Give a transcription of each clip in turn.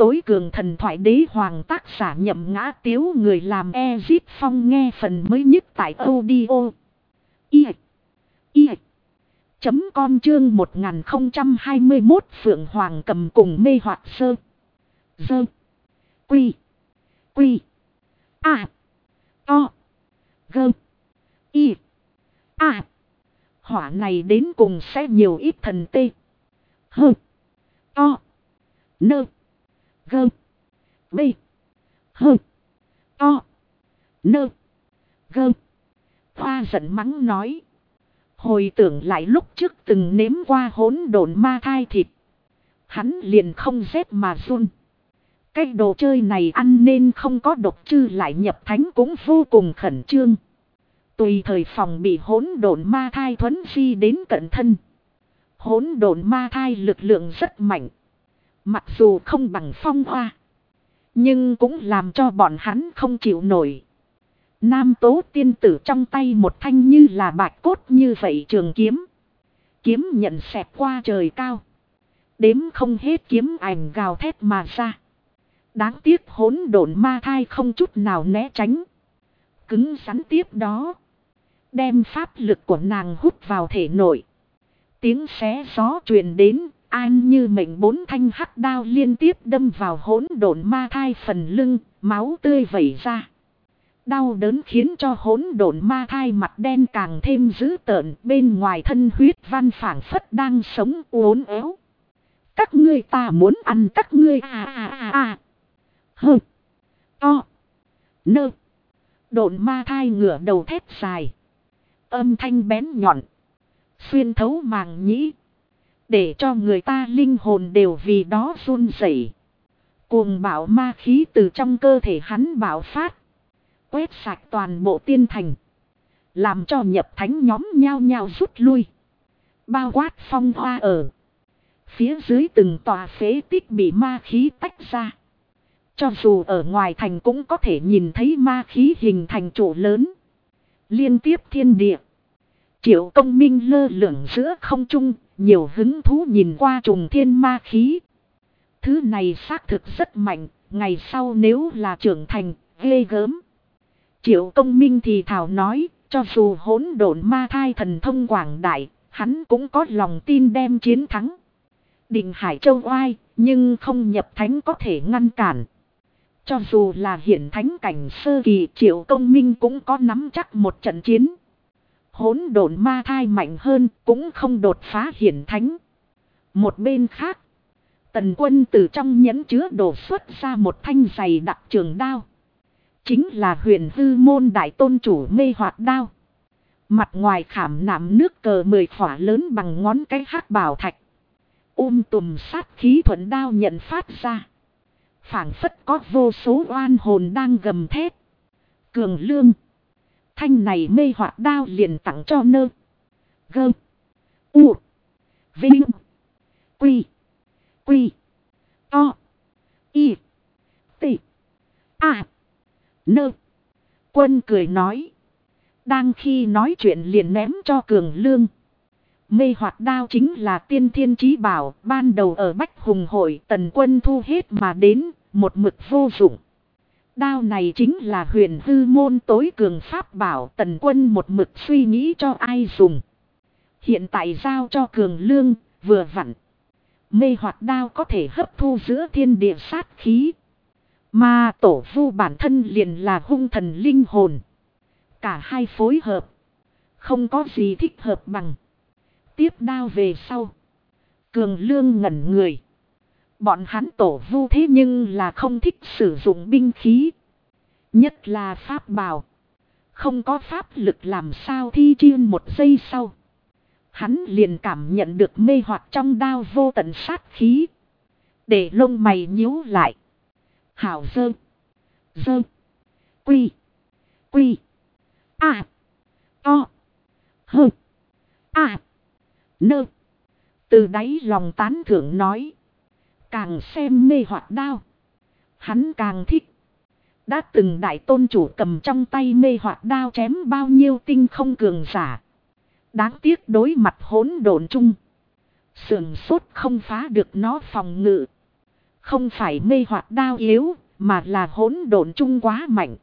tối cường thần thoại đế hoàng tác giả Nhậm Ngã Tiếu, người làm Ezip Phong. Nghe phần mới nhất tại audio com chương 1021 Phượng Hoàng cầm cùng mê hoặc sơ. Dơ. Quy. Quy. A. O. Gơ. Y. A. Hỏa này đến cùng sẽ nhiều ít thần tê. Hơ. O. Nơ. Gơ. Bê. Hơ. O. Nơ. Gơ. Hoa giận mắng nói. Hồi tưởng lại lúc trước từng nếm qua hỗn độn ma thai thịt. Hắn liền không rét mà run. Cái đồ chơi này ăn nên không có độc chứ, lại nhập thánh cũng vô cùng khẩn trương. Tùy thời phòng bị hỗn độn ma thai thuấn di đến cận thân. Hỗn độn ma thai lực lượng rất mạnh. Mặc dù không bằng Phong Hoa, nhưng cũng làm cho bọn hắn không chịu nổi. Nam Tố tiên tử trong tay một thanh như là bạch cốt như vậy trường kiếm. Kiếm nhận xẹt qua trời cao. Đếm không hết kiếm ảnh gào thét mà ra. Đáng tiếc hỗn độn ma thai không chút nào né tránh. Cứng rắn tiếp đó. Đem pháp lực của nàng hút vào thể nội. Tiếng xé gió truyền đến. An như mệnh bốn thanh hắc đao liên tiếp đâm vào hỗn độn ma thai phần lưng. Máu tươi vẩy ra. Đau đớn khiến cho hỗn độn ma thai mặt đen càng thêm dữ tợn. Bên ngoài thân huyết văn phảng phất đang sống uốn éo. Các ngươi ta muốn ăn các ngươi Hơ. O. Nơ. Độn ma thai ngửa đầu thét dài. Âm thanh bén nhọn. Xuyên thấu màng nhĩ. Để cho người ta linh hồn đều vì đó run rẩy. Cuồng bạo ma khí từ trong cơ thể hắn bạo phát. Quét sạch toàn bộ tiên thành. Làm cho nhập thánh nhóm nhao nhao rút lui. Bao quát Phong Hoa ở. Phía dưới từng tòa phế tích bị ma khí tách ra. Cho dù ở ngoài thành cũng có thể nhìn thấy ma khí hình thành trụ lớn. Liên tiếp thiên địa. Triệu Công Minh lơ lửng giữa không trung. Nhiều hứng thú nhìn qua trùng thiên ma khí. Thứ này xác thực rất mạnh. Ngày sau nếu là trưởng thành, ghê gớm. Triệu Công Minh thì thảo nói. Cho dù hỗn độn ma thai thần thông quảng đại, hắn cũng có lòng tin đem chiến thắng. Định Hải Châu oai, nhưng không nhập thánh có thể ngăn cản. Cho dù là hiển thánh cảnh sơ kỳ, Triệu Công Minh cũng có nắm chắc một trận chiến. Hỗn độn ma thai mạnh hơn, cũng không đột phá hiển thánh. Một bên khác, Tần Quân từ trong nhẫn chứa đổ xuất ra một thanh dày đặc trường đao. Chính là Huyền Hư Môn đại tôn chủ mê hoạt đao. Mặt ngoài khảm nạm nước cờ 10 khỏa lớn bằng ngón cái hắc bảo thạch. Tùm sát khí thuận đao nhận phát ra. Phảng phất có vô số oan hồn đang gầm thét. Cường Lương. Thanh này mê hoặc đao liền tặng cho Nơ. Gơ. U. Vinh. Quy. Quy. O. Y. T. A. Nơ. Quân cười nói. Đang khi nói chuyện liền ném cho Cường Lương. Mê hoạt đao chính là tiên thiên chí bảo, ban đầu ở Bách Hùng hội Tần Quân thu hết mà đến, một mực vô dụng. Đao này chính là Huyền Hư Môn tối cường pháp bảo, Tần Quân một mực suy nghĩ cho ai dùng. Hiện tại giao cho Cường Lương, vừa vặn. Mê hoạt đao có thể hấp thu giữa thiên địa sát khí. Mà tổ vu bản thân liền là hung thần linh hồn. Cả hai phối hợp. Không có gì thích hợp bằng. Tiếp đao về sau. Cường Lương ngẩn người. Bọn hắn tổ vu thế nhưng là không thích sử dụng binh khí. Nhất là pháp bảo. Không có pháp lực làm sao thi chiên một giây sau. Hắn liền cảm nhận được mê hoặc trong đao vô tận sát khí. Để lông mày nhíu lại. Hảo dơ. Dơ. Quy. Quy. A. O. Hơ. A. Nơ. Từ đáy lòng tán thưởng nói. Càng xem mê hoặc đao. Hắn càng thích. Đã từng đại tôn chủ cầm trong tay mê hoặc đao chém bao nhiêu tinh không cường giả. Đáng tiếc đối mặt hỗn độn chung. Sườn sốt không phá được nó phòng ngự. Không phải mê hoặc đao yếu, mà là hỗn độn chung quá mạnh.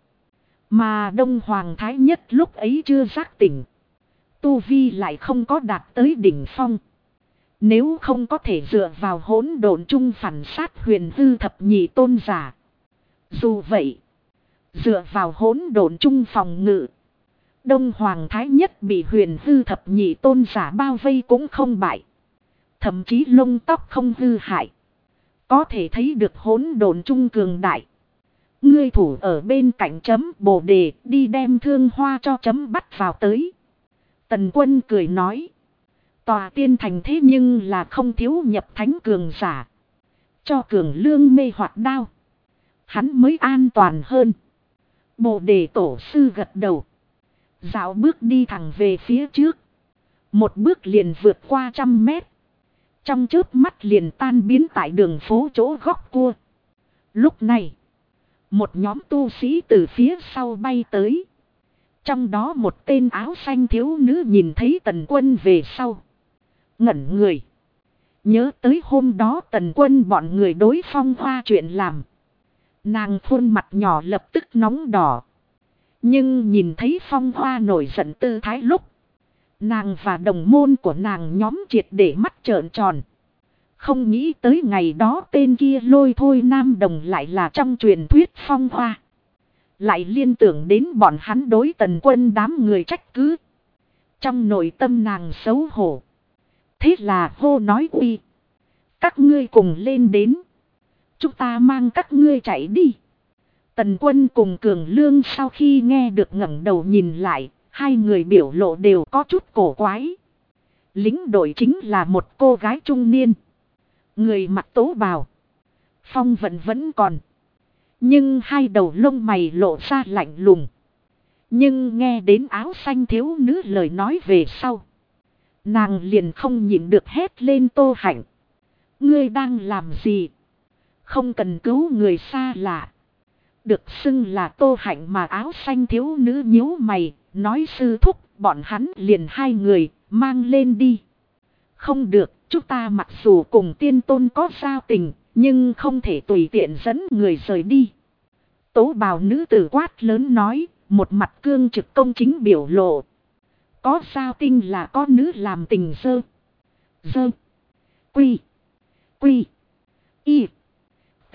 Mà Đông Hoàng Thái Nhất lúc ấy chưa giác tỉnh. Tu Vi lại không có đạt tới đỉnh phong. Nếu không có thể dựa vào hỗn độn chung phản sát huyền hư thập nhị tôn giả. Dù vậy, dựa vào hỗn độn chung phòng ngự, Đông Hoàng Thái Nhất bị huyền hư thập nhị tôn giả bao vây cũng không bại. Thậm chí lông tóc không hư hại. Có thể thấy được hỗn độn chung cường đại. Ngươi thủ ở bên cạnh chấm Bồ Đề, đi đem Thương Hoa cho chấm bắt vào tới. Tần Quân cười nói. Tòa tiên thành thế nhưng là không thiếu nhập thánh cường giả. Cho cường lương mê hoặc đao, hắn mới an toàn hơn. Bồ Đề tổ sư gật đầu. Dạo bước đi thẳng về phía trước. Một bước liền vượt qua 100 mét. Trong chớp mắt liền tan biến tại đường phố chỗ góc cua. Lúc này, một nhóm tu sĩ từ phía sau bay tới. Trong đó một tên áo xanh thiếu nữ nhìn thấy Tần Quân về sau, ngẩn người. Nhớ tới hôm đó Tần Quân bọn người đối Phong Hoa chuyện làm. Nàng khuôn mặt nhỏ lập tức nóng đỏ. Nhưng nhìn thấy Phong Hoa nổi giận tư thái lúc, nàng và đồng môn của nàng nhóm triệt để mắt trợn tròn. Không nghĩ tới ngày đó tên kia Lôi Thôi Nam Đồng lại là trong truyền thuyết Phong Hoa. Lại liên tưởng đến bọn hắn đối Tần Quân đám người trách cứ. Trong nội tâm nàng xấu hổ. Thế là hô nói uy. Các ngươi cùng lên đến. Chúng ta mang các ngươi chạy đi. Tần Quân cùng Cường Lương sau khi nghe được ngẩng đầu nhìn lại. Hai người biểu lộ đều có chút cổ quái. Lính đội chính là một cô gái trung niên. Người mặc tố bào. Phong vận vẫn còn. Nhưng hai đầu lông mày lộ ra lạnh lùng. Nhưng nghe đến áo xanh thiếu nữ lời nói về sau, nàng liền không nhịn được hét lên Tô Hạnh. Ngươi đang làm gì? Không cần cứu người xa lạ. Được xưng là Tô Hạnh mà áo xanh thiếu nữ nhíu mày, nói sư thúc, bọn hắn liền hai người, mang lên đi. Không được, chúng ta mặc dù cùng tiên tôn có giao tình, nhưng không thể tùy tiện dẫn người rời đi. Tố bào nữ tử quát lớn nói, một mặt cương trực công chính biểu lộ. Có sao tinh là có nữ làm tình dơ. Dơ. Quy. Quy. Y. T.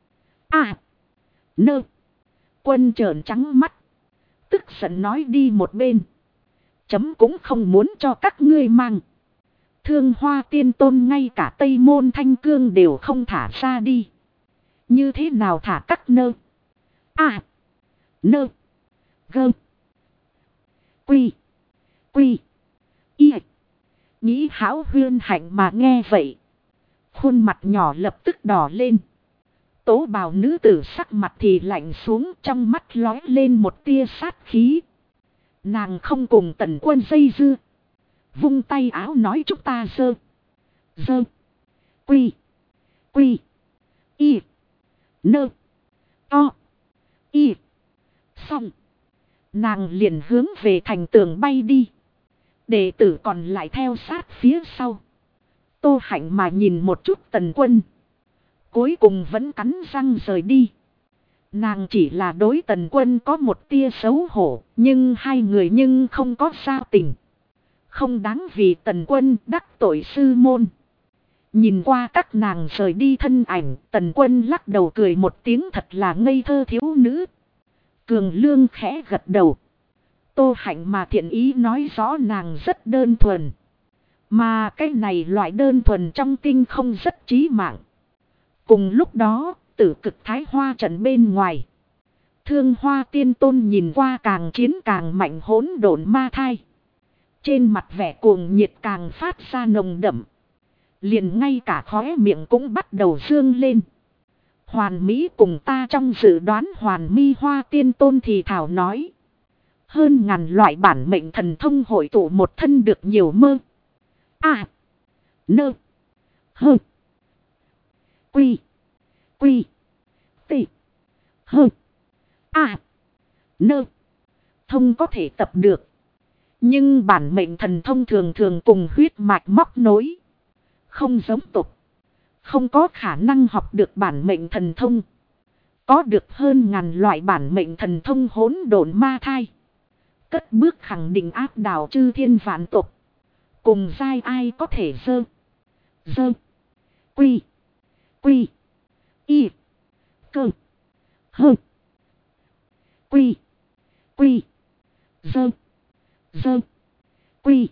A. Nơ. Quân trợn trắng mắt. Tức giận nói đi một bên. Chấm cũng không muốn cho các ngươi mang. Thương Hoa tiên tôn ngay cả Tây Môn Thanh Cương đều không thả ra đi. Như thế nào thả các nơ. A. Nơ. Gơ. Quy. Quy. Y. Nghĩ Hão Huyên Hạnh mà nghe vậy. Khuôn mặt nhỏ lập tức đỏ lên. Tố bào nữ tử sắc mặt thì lạnh xuống, trong mắt lói lên một tia sát khí. Nàng không cùng Tần Quân dây dưa. Vung tay áo nói chúng ta dơ. Dơ. Quy. Quy. Y. Nơ. To. Y. Xong. Nàng liền hướng về thành tường bay đi. Đệ tử còn lại theo sát phía sau. Tô Hạnh mà nhìn một chút Tần Quân. Cuối cùng vẫn cắn răng rời đi. Nàng chỉ là đối Tần Quân có một tia xấu hổ. Nhưng hai người nhưng không có giao tình. Không đáng vì Tần Quân đắc tội sư môn. Nhìn qua các nàng rời đi thân ảnh. Tần Quân lắc đầu cười một tiếng thật là ngây thơ thiếu nữ. Cường Lương khẽ gật đầu. Tô Hạnh mà thiện ý nói rõ nàng rất đơn thuần. Mà cái này loại đơn thuần trong tinh không rất chí mạng. Cùng lúc đó, Tử Cực Thái Hoa trận bên ngoài. Thương Hoa tiên tôn nhìn qua càng chiến càng mạnh hỗn độn ma thai. Trên mặt vẻ cuồng nhiệt càng phát ra nồng đậm. Liền ngay cả khóe miệng cũng bắt đầu dương lên. Hoàn Mỹ cùng ta trong dự đoán Hoàn Mi Hoa tiên tôn thì thảo nói. Hơn ngàn loại bản mệnh thần thông hội tụ một thân được nhiều mơ. A. Nơ. Hơ. Quy. Quy. T. Hơ. A. Nơ. Thông có thể tập được. Nhưng bản mệnh thần thông thường thường cùng huyết mạch móc nối. Không giống tục. không có khả năng học được bản mệnh thần thông. Có được hơn ngàn loại bản mệnh thần thông hỗn độn ma thai. Cất bước khẳng định áp đảo chư thiên vạn tộc. Cùng giai ai có thể dơ. Quy. Y. Cơ. Hơ. Quy. Dơ. Quy.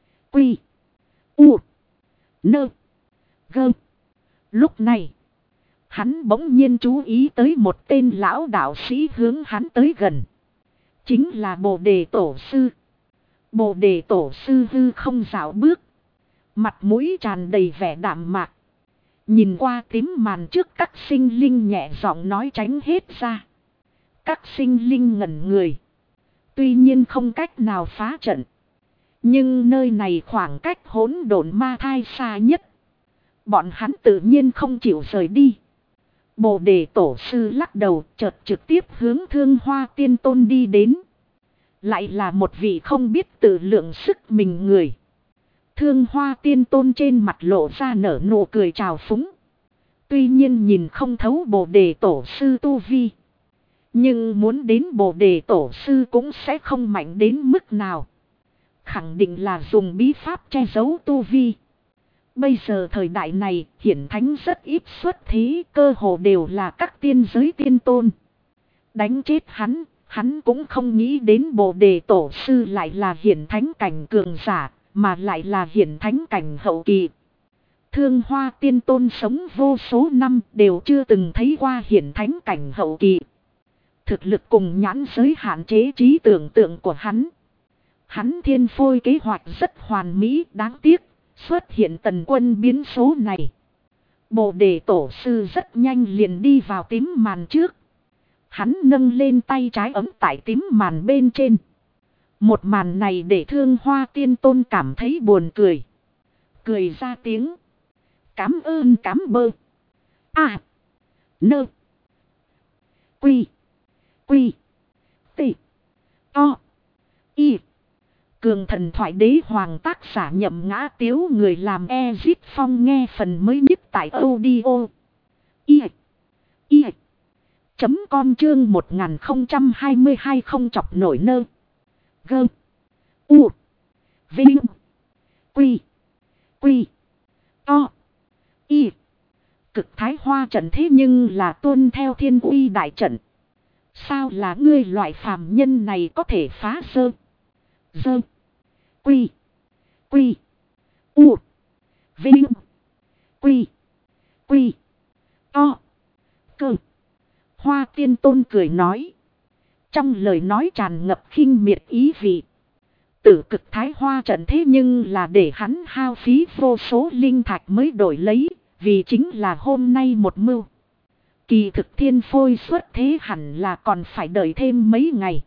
U. Nơ. Gơ. Lúc này. Hắn bỗng nhiên chú ý tới một tên lão đạo sĩ hướng hắn tới gần. Chính là Bồ Đề Tổ Sư. Bồ Đề Tổ Sư hư không dạo bước. Mặt mũi tràn đầy vẻ đạm mạc. Nhìn qua tím màn trước các sinh linh nhẹ giọng nói tránh hết ra. Các sinh linh ngẩn người. Tuy nhiên không cách nào phá trận. Nhưng nơi này khoảng cách hỗn độn ma thai xa nhất. Bọn hắn tự nhiên không chịu rời đi. Bồ Đề Tổ Sư lắc đầu chợt trực tiếp hướng Thương Hoa Tiên Tôn đi đến. Lại là một vị không biết tự lượng sức mình người. Thương Hoa Tiên Tôn trên mặt lộ ra nở nụ cười trào phúng. Tuy nhiên nhìn không thấu Bồ Đề Tổ Sư tu vi. Nhưng muốn đến Bồ Đề Tổ Sư cũng sẽ không mạnh đến mức nào. Khẳng định là dùng bí pháp che giấu tu vi. Bây giờ thời đại này hiển thánh rất ít xuất thế, cơ hồ đều là các tiên giới tiên tôn. Đánh chết hắn cũng không nghĩ đến Bồ Đề Tổ Sư lại là hiển thánh cảnh cường giả, mà lại là hiển thánh cảnh hậu kỳ. Thương Hoa Tiên Tôn sống vô số năm đều chưa từng thấy qua hiển thánh cảnh hậu kỳ. Thực lực cùng nhãn giới hạn chế trí tưởng tượng của hắn. Hắn thiên phôi kế hoạch rất hoàn mỹ, đáng tiếc. Xuất hiện tần quân biến số này. Bồ Đề Tổ Sư rất nhanh liền đi vào tím màn trước. Hắn nâng lên tay trái ấm tại tím màn bên trên. Một màn này để Thương Hoa Tiên Tôn cảm thấy buồn cười. Cười ra tiếng. Cám ơn cám bơ. À. Nơ. Quy. T. O. Y. Cường Thần Thoại Đế Hoàng tác giả Nhậm Ngã Tiếu, người làm Ezit Phong, nghe phần mới nhất tại audio. Com chương 1022 không chọc nổi nơ. Gơ. U. Vinh. Quy. To. Y. Cực Thái Hoa trận thế nhưng là tuân theo Thiên Uy đại trận. Sao là ngươi loại phàm nhân này có thể phá sơ. Quy. U. Vinh. Quy. To. Cơ. Hoa Tiên Tôn cười nói. Trong lời nói tràn ngập khinh miệt ý vị. Tử Cực Thái Hoa trận thế nhưng là để hắn hao phí vô số linh thạch mới đổi lấy. Vì chính là hôm nay một mưu. Kỳ thực thiên phôi xuất thế hẳn là còn phải đợi thêm mấy ngày.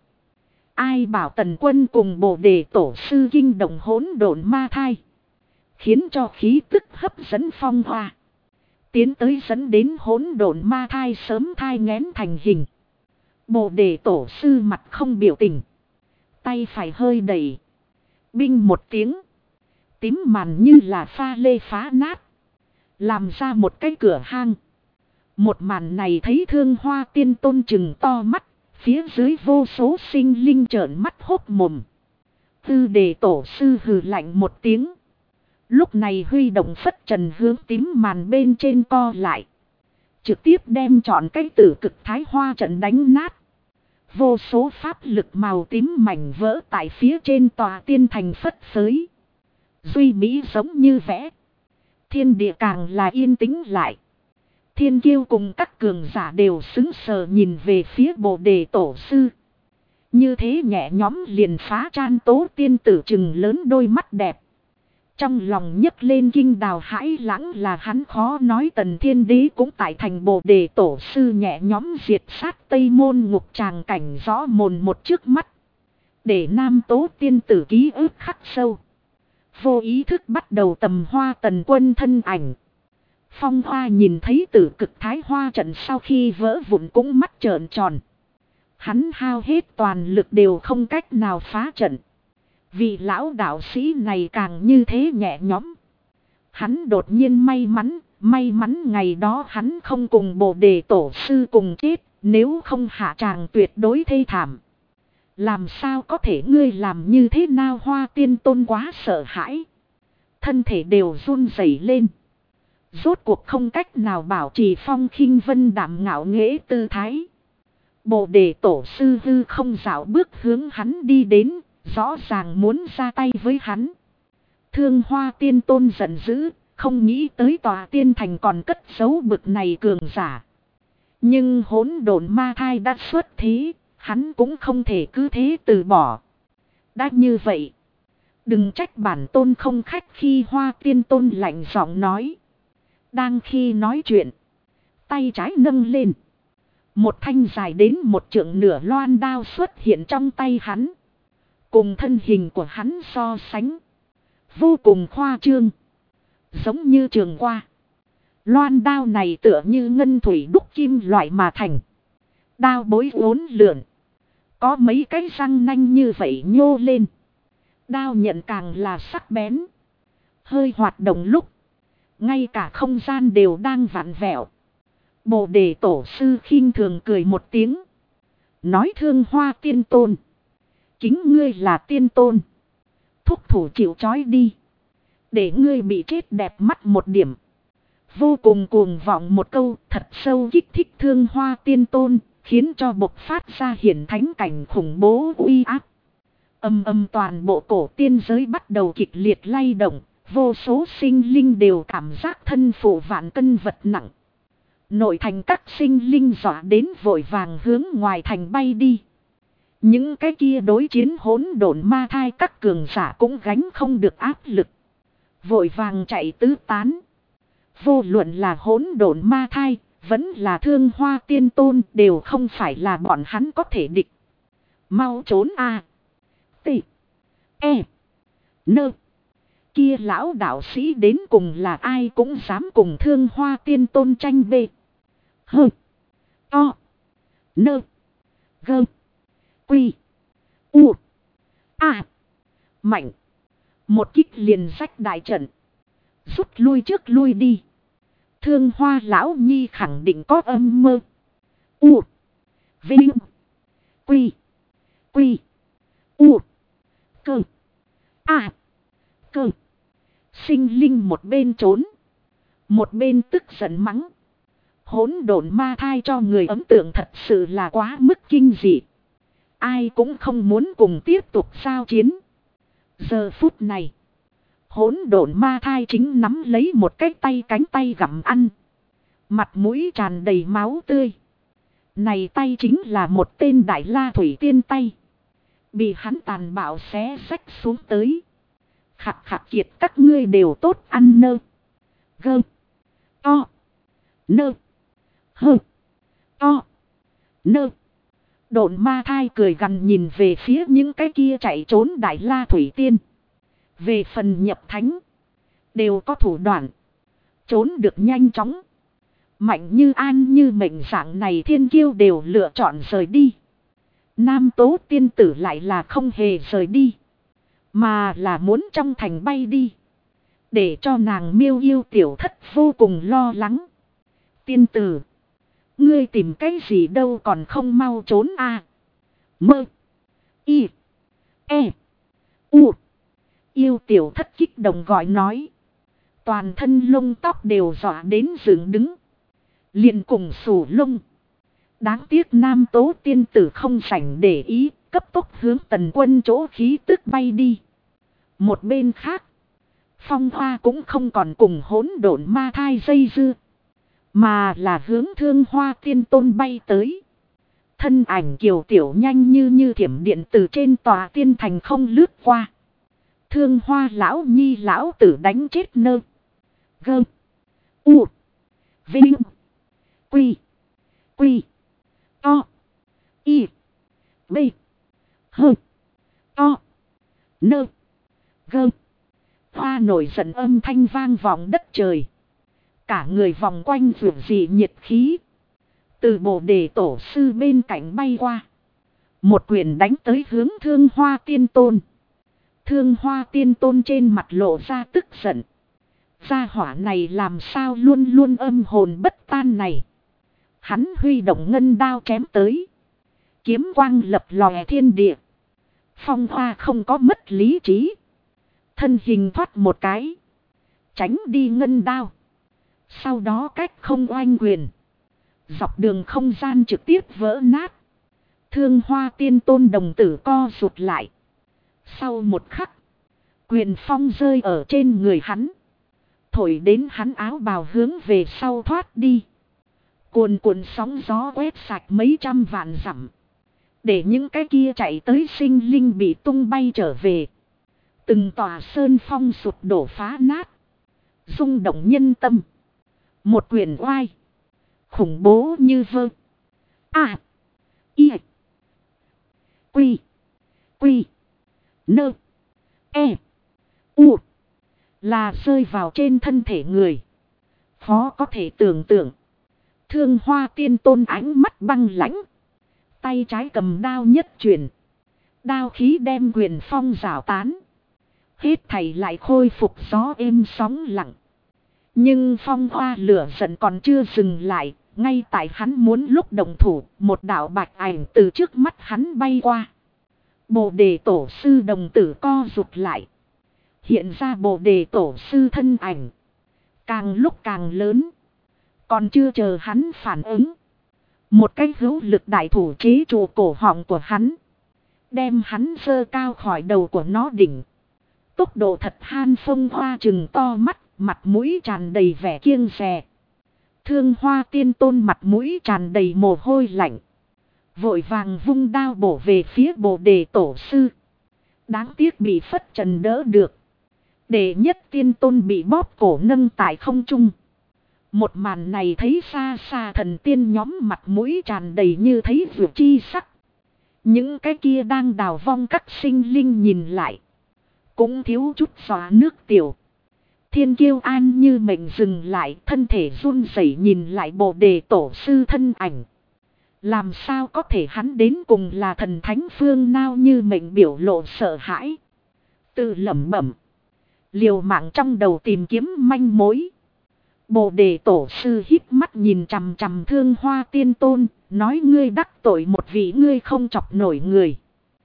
Ai bảo tần quân cùng Bồ Đề Tổ Sư kinh động hỗn độn ma thai. Khiến cho khí tức hấp dẫn phong hoa. Tiến tới dẫn đến hỗn độn ma thai sớm thai nghén thành hình. Bồ Đề Tổ Sư mặt không biểu tình. Tay phải hơi đẩy. Binh một tiếng. Tím màn như là pha lê phá nát. Làm ra một cái cửa hang. Một màn này thấy Thương Hoa Tiên Tôn chừng to mắt. Phía dưới vô số sinh linh trợn mắt hốt mồm. Tư Đề Tổ Sư hừ lạnh một tiếng. Lúc này huy động phất trần hướng tím màn bên trên co lại. Trực tiếp đem chọn cái Tử Cực Thái Hoa trận đánh nát. Vô số pháp lực màu tím mảnh vỡ tại phía trên tòa tiên thành phất phới. Duy mỹ giống như vẽ. Thiên địa càng là yên tĩnh lại. Thiên kiêu cùng các cường giả đều sững sờ nhìn về phía Bồ Đề Tổ Sư. Như thế nhẹ nhóm liền phá Chan Tố tiên tử trừng lớn đôi mắt đẹp. Trong lòng nhấc lên kinh đào hãi lãng là hắn khó nói Tần Thiên Đế cũng tại thành Bồ Đề Tổ Sư nhẹ nhóm diệt sát Tây Môn Ngục tràng cảnh rõ mồn một trước mắt. Để Nam Tố tiên tử ký ức khắc sâu. Vô ý thức bắt đầu tầm hoa Tần Quân thân ảnh. Phong Hoa nhìn thấy Tử Cực Thái Hoa trận sau khi vỡ vụn cũng mắt trợn tròn. Hắn hao hết toàn lực đều không cách nào phá trận. Vị lão đạo sĩ này càng như thế nhẹ nhõm. Hắn đột nhiên may mắn, May mắn ngày đó hắn không cùng Bồ Đề tổ sư cùng chết, nếu không hạ tràng tuyệt đối thê thảm. Làm sao có thể ngươi làm như thế nào? Hoa Tiên Tôn quá sợ hãi. Thân thể đều run rẩy lên. Rốt cuộc không cách nào bảo trì phong khinh vân đạm ngạo nghễ tư thái. Bồ Đề tổ sư hư không dạo bước hướng hắn đi đến, rõ ràng muốn ra tay với hắn. Thương Hoa Tiên Tôn giận dữ, không nghĩ tới tòa tiên thành còn cất giấu bực này cường giả. Nhưng hỗn độn ma thai đã xuất thế, hắn cũng không thể cứ thế từ bỏ. Đã như vậy, đừng trách bản tôn không khách khi. Hoa Tiên Tôn lạnh giọng nói. Đang khi nói chuyện, tay trái nâng lên. Một thanh dài đến 1 trượng nửa loan đao xuất hiện trong tay hắn. Cùng thân hình của hắn so sánh, vô cùng khoa trương. Giống như trường qua. Loan đao này tựa như ngân thủy đúc kim loại mà thành. Đao bối uốn lượn. Có mấy cái răng nanh như vậy nhô lên. Đao nhận càng là sắc bén. Hơi hoạt động lúc, ngay cả không gian đều đang vặn vẹo. Bồ Đề tổ sư khinh thường cười một tiếng. Nói Thương Hoa Tiên Tôn, chính ngươi là tiên tôn, thúc thủ chịu trói đi, để ngươi bị chết đẹp mắt một điểm. Vô cùng cuồng vọng một câu thật sâu kích thích Thương Hoa Tiên Tôn, khiến cho bộc phát ra hiển thánh cảnh khủng bố uy áp. Âm âm toàn bộ cổ tiên giới bắt đầu kịch liệt lay động, vô số sinh linh đều cảm giác thân phụ vạn cân vật nặng. Nội thành các sinh linh dọa đến vội vàng hướng ngoài thành bay đi. Những cái kia đối chiến hỗn độn ma thai các cường giả cũng gánh không được áp lực, vội vàng chạy tứ tán. Vô luận là hỗn độn ma thai, vẫn là Thương Hoa Tiên Tôn, đều không phải là bọn hắn có thể địch. Mau trốn a! T. E. Nơ. Kia lão đạo sĩ đến cùng là ai cũng dám cùng Thương Hoa Tiên Tôn tranh bê. Hơ. To. Nơ. Gơ. Quy. U. A. Mạnh. Một kích liền rách đại trận. Rút lui trước lui đi. Thương Hoa lão nhi khẳng định có âm mơ. U. Vinh. Quy. Quy. U. Cơ. A. Cơ. Sinh linh một bên trốn, một bên tức giận mắng. Hỗn độn ma thai cho người ấn tượng thật sự là quá mức kinh dị. Ai cũng không muốn cùng tiếp tục giao chiến. Giờ phút này, hỗn độn ma thai chính nắm lấy một cái tay cánh tay gặm ăn. Mặt mũi tràn đầy máu tươi. Này tay chính là một tên Đại La Thủy Tiên tay. Bị hắn tàn bạo xé xách xuống tới. Khặt khặt kiệt các ngươi đều tốt ăn nơ. Gơ. To. Nơ. Hơ. To. Nơ. Độn ma thai cười gằn nhìn về phía những cái kia chạy trốn Đại La Thủy Tiên. Về phần nhập thánh, đều có thủ đoạn, trốn được nhanh chóng. Mạnh như An như mệnh dạng này thiên kiêu đều lựa chọn rời đi. Nam Tố tiên tử lại là không hề rời đi, mà là muốn trong thành bay đi. Để cho nàng Miêu Yêu tiểu thất vô cùng lo lắng. Tiên tử, ngươi tìm cái gì đâu, còn không mau trốn a. Mơ. Y. E. U. Yêu tiểu thất kích động gọi nói. Toàn thân lông tóc đều dọa đến dựng đứng. Liền cùng sù lông. Đáng tiếc Nam Tố tiên tử không rảnh để ý, cấp tốc hướng Tần Quân chỗ khí tức bay đi. Một bên khác, Phong Hoa cũng không còn cùng hỗn độn ma thai dây dưa, mà là hướng Thương Hoa Tiên Tôn bay tới. Thân ảnh kiều tiểu nhanh như thiểm điện từ trên tòa tiên thành không lướt qua. Thương Hoa lão nhi lão tử đánh chết nơ. Gơ. U. Vinh. Quy. Quy. To. Y. B. Hơ. To. Nơ. Gơ. Hoa nổi giận âm thanh vang vọng đất trời. Cả người vòng quanh vượt dị nhiệt khí. Từ Bồ Đề tổ sư bên cạnh bay qua. Một quyền đánh tới hướng Thương Hoa Tiên Tôn. Thương Hoa Tiên Tôn trên mặt lộ ra tức giận. Gia hỏa này làm sao luôn luôn âm hồn bất tan này. Hắn huy động ngân đao chém tới. Kiếm quang lập lòe thiên địa. Phong Hoa không có mất lý trí. Thân hình thoát một cái. Tránh đi ngân đao. Sau đó cách không oanh quyền. Dọc đường không gian trực tiếp vỡ nát. Thương Hoa Tiên Tôn đồng tử co rụt lại. Sau một khắc. Quyền phong rơi ở trên người hắn. Thổi đến hắn áo bào hướng về sau thoát đi. Cuồn cuộn sóng gió quét sạch mấy trăm vạn dặm. Để những cái kia chạy tới sinh linh bị tung bay trở về. Từng tòa sơn phong sụp đổ phá nát. Rung động nhân tâm. Một quyền oai. Khủng bố như vơ. A. I. Quy. Quy. Nơ. E. U. Là rơi vào trên thân thể người. Khó có thể tưởng tượng. Thương Hoa Tiên Tôn ánh mắt băng lãnh. Tay trái cầm đao nhất chuyển. Đao khí đem quyền phong rào tán. Hết thảy lại khôi phục gió êm sóng lặng. Nhưng Phong Hoa lửa giận còn chưa dừng lại. Ngay tại hắn muốn lúc động thủ, một đạo bạch ảnh từ trước mắt hắn bay qua. Bồ đề tổ sư đồng tử co rụt lại. Hiện ra bồ đề tổ sư thân ảnh. Càng lúc càng lớn. Còn chưa chờ hắn phản ứng. Một cái hữu lực đại thủ chế trụ cổ họng của hắn. Đem hắn giơ cao khỏi đầu của nó đỉnh. Tốc độ thật han. Phong Hoa trừng to mắt, mặt mũi tràn đầy vẻ kiêng dè. Thương Hoa Tiên Tôn mặt mũi tràn đầy mồ hôi lạnh. Vội vàng vung đao bổ về phía bồ đề tổ sư. Đáng tiếc bị phất trần đỡ được. Đệ nhất tiên tôn bị bóp cổ nâng tại không trung. Một màn này thấy xa xa thần tiên nhóm mặt mũi tràn đầy như thấy vượt chi sắc. Những cái kia đang đào vong các sinh linh nhìn lại. Cũng thiếu chút xóa nước tiểu. Thiên Kiêu An như mệnh dừng lại, thân thể run rẩy nhìn lại bồ đề tổ sư thân ảnh. Làm sao có thể hắn đến cùng là thần thánh phương nào như mệnh biểu lộ sợ hãi. Tự lẩm bẩm. Liều mạng trong đầu tìm kiếm manh mối. Bồ đề tổ sư híp mắt nhìn chằm chằm Thương Hoa Tiên Tôn, nói ngươi đắc tội một vị ngươi không chọc nổi người.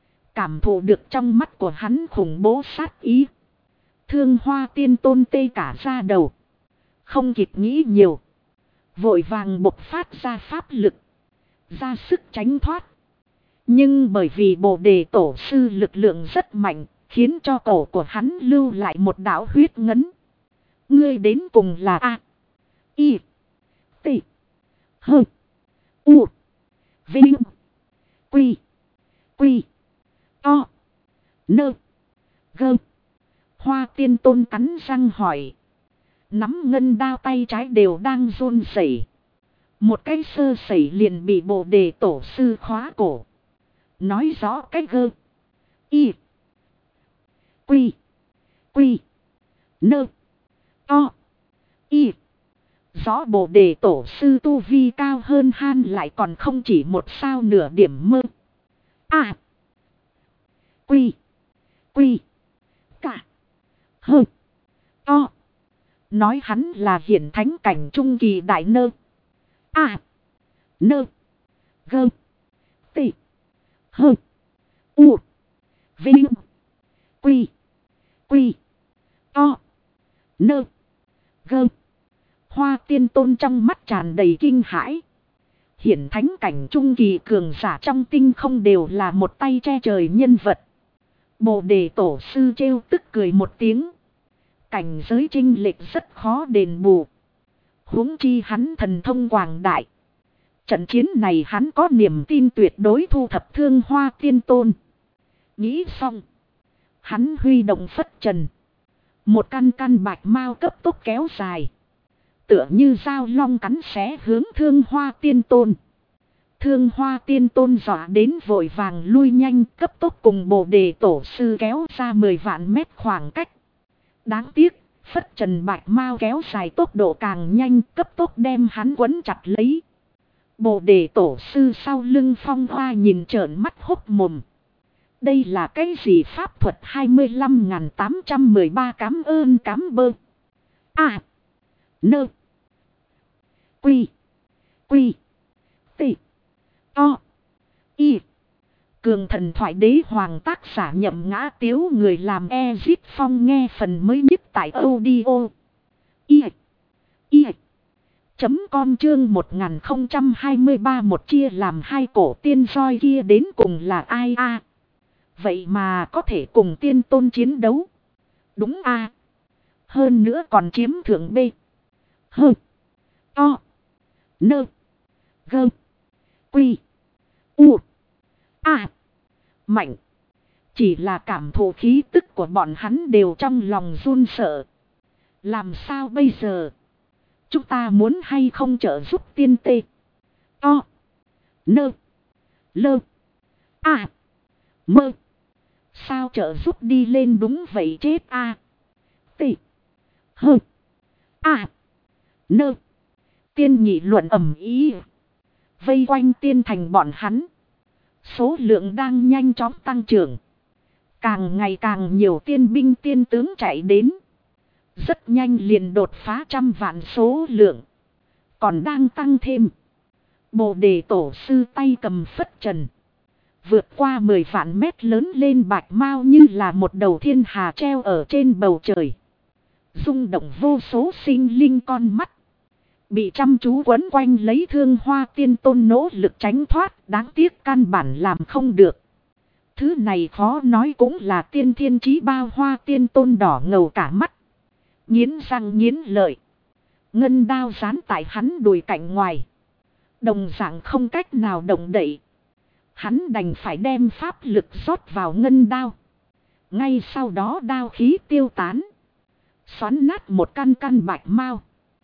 Cảm thụ được trong mắt của hắn khủng bố sát ý. Thương Hoa Tiên Tôn tê cả da đầu. Không kịp nghĩ nhiều. Vội vàng bộc phát ra pháp lực. Ra sức tránh thoát. Nhưng bởi vì bồ đề tổ sư lực lượng rất mạnh. Khiến cho cổ của hắn lưu lại một đạo huyết ngấn. Ngươi đến cùng là A. I. T. H. U. Vinh. Quy. Quy. O. Nơ. Gơ. Hoa Tiên Tôn cắn răng hỏi. Nắm ngân đao tay trái đều đang run rẩy. Một cái sơ sẩy liền bị bồ đề tổ sư khóa cổ. Nói rõ cái gơ. Y. Quy. Quy. Nơ. O. Y. Rõ bồ đề tổ sư tu vi cao hơn han lại còn không chỉ một sao nửa điểm mơ. A. Quy. Quy. Cả. Hơ. O. Nói hắn là hiển thánh cảnh trung kỳ đại nơ. A. Nơ. Gơ. T. Hơ. U. Vinh. Quy. Quy. O. Nơ. Gơ. Hoa Tiên Tôn trong mắt tràn đầy kinh hãi. Hiển thánh cảnh trung kỳ cường giả trong tinh không đều là một tay che trời nhân vật. Bồ đề tổ sư trêu tức cười một tiếng. Cảnh giới chênh lệch rất khó đền bù. Huống chi hắn thần thông quảng đại. Trận chiến này hắn có niềm tin tuyệt đối thu thập Thương Hoa Tiên Tôn. Nghĩ xong. Hắn huy động phất trần. Một căn căn bạch mao cấp tốc kéo dài. Tựa như dao long cắn xé hướng Thương Hoa Tiên Tôn. Thương Hoa Tiên Tôn dọa đến vội vàng lui nhanh cấp tốc cùng bồ đề tổ sư kéo ra 10 vạn mét khoảng cách. Đáng tiếc, phất trần bạch mao kéo dài tốc độ càng nhanh cấp tốc đem hắn quấn chặt lấy. Bồ đề tổ sư sau lưng Phong Hoa nhìn trợn mắt hốc mồm. Đây là cái gì pháp thuật 25.813 cám ơn cám bơ. A. Nơ. Quy. Quy. T. O. Y. Cường thần thoại đế hoàng tác giả Nhậm Ngã Tiếu, người làm Ezit Phong. Nghe phần mới nhất tại audio y com chương 1023. Một chia làm hai cổ tiên roi kia đến cùng là ai a? Vậy mà có thể cùng tiên tôn chiến đấu. Đúng a. Hơn nữa còn chiếm thượng B. Hơ. O. Nơ. Gơ. Quy. U. A. Mạnh. Chỉ là cảm thụ khí tức của bọn hắn đều trong lòng run sợ. Làm sao bây giờ? Chúng ta muốn hay không trợ giúp tiên tê? O. Nơ. Lơ. A. Mơ. Sao trợ giúp đi lên đúng vậy chết a. T. Hơ. A. Nơ. Tiên nhị luận ầm ý. Vây quanh tiên thành bọn hắn. Số lượng đang nhanh chóng tăng trưởng. Càng ngày càng nhiều tiên binh tiên tướng chạy đến. Rất nhanh liền đột phá 100 vạn số lượng. Còn đang tăng thêm. Bồ đề tổ sư tay cầm phất trần. Vượt qua 10 vạn mét lớn lên bạch mao như là một đầu thiên hà treo ở trên bầu trời. Rung động vô số sinh linh con mắt. Bị chăm chú quấn quanh lấy Thương Hoa Tiên Tôn nỗ lực tránh thoát, đáng tiếc căn bản làm không được. Thứ này khó nói cũng là tiên thiên chí bao. Hoa Tiên Tôn đỏ ngầu cả mắt. Nghiến răng nghiến lợi. Ngân đao dán tại hắn đùi cạnh ngoài. Đồng dạng không cách nào động đậy. Hắn đành phải đem pháp lực rót vào ngân đao. Ngay sau đó đao khí tiêu tán. Xoắn nát một căn căn bạch mao.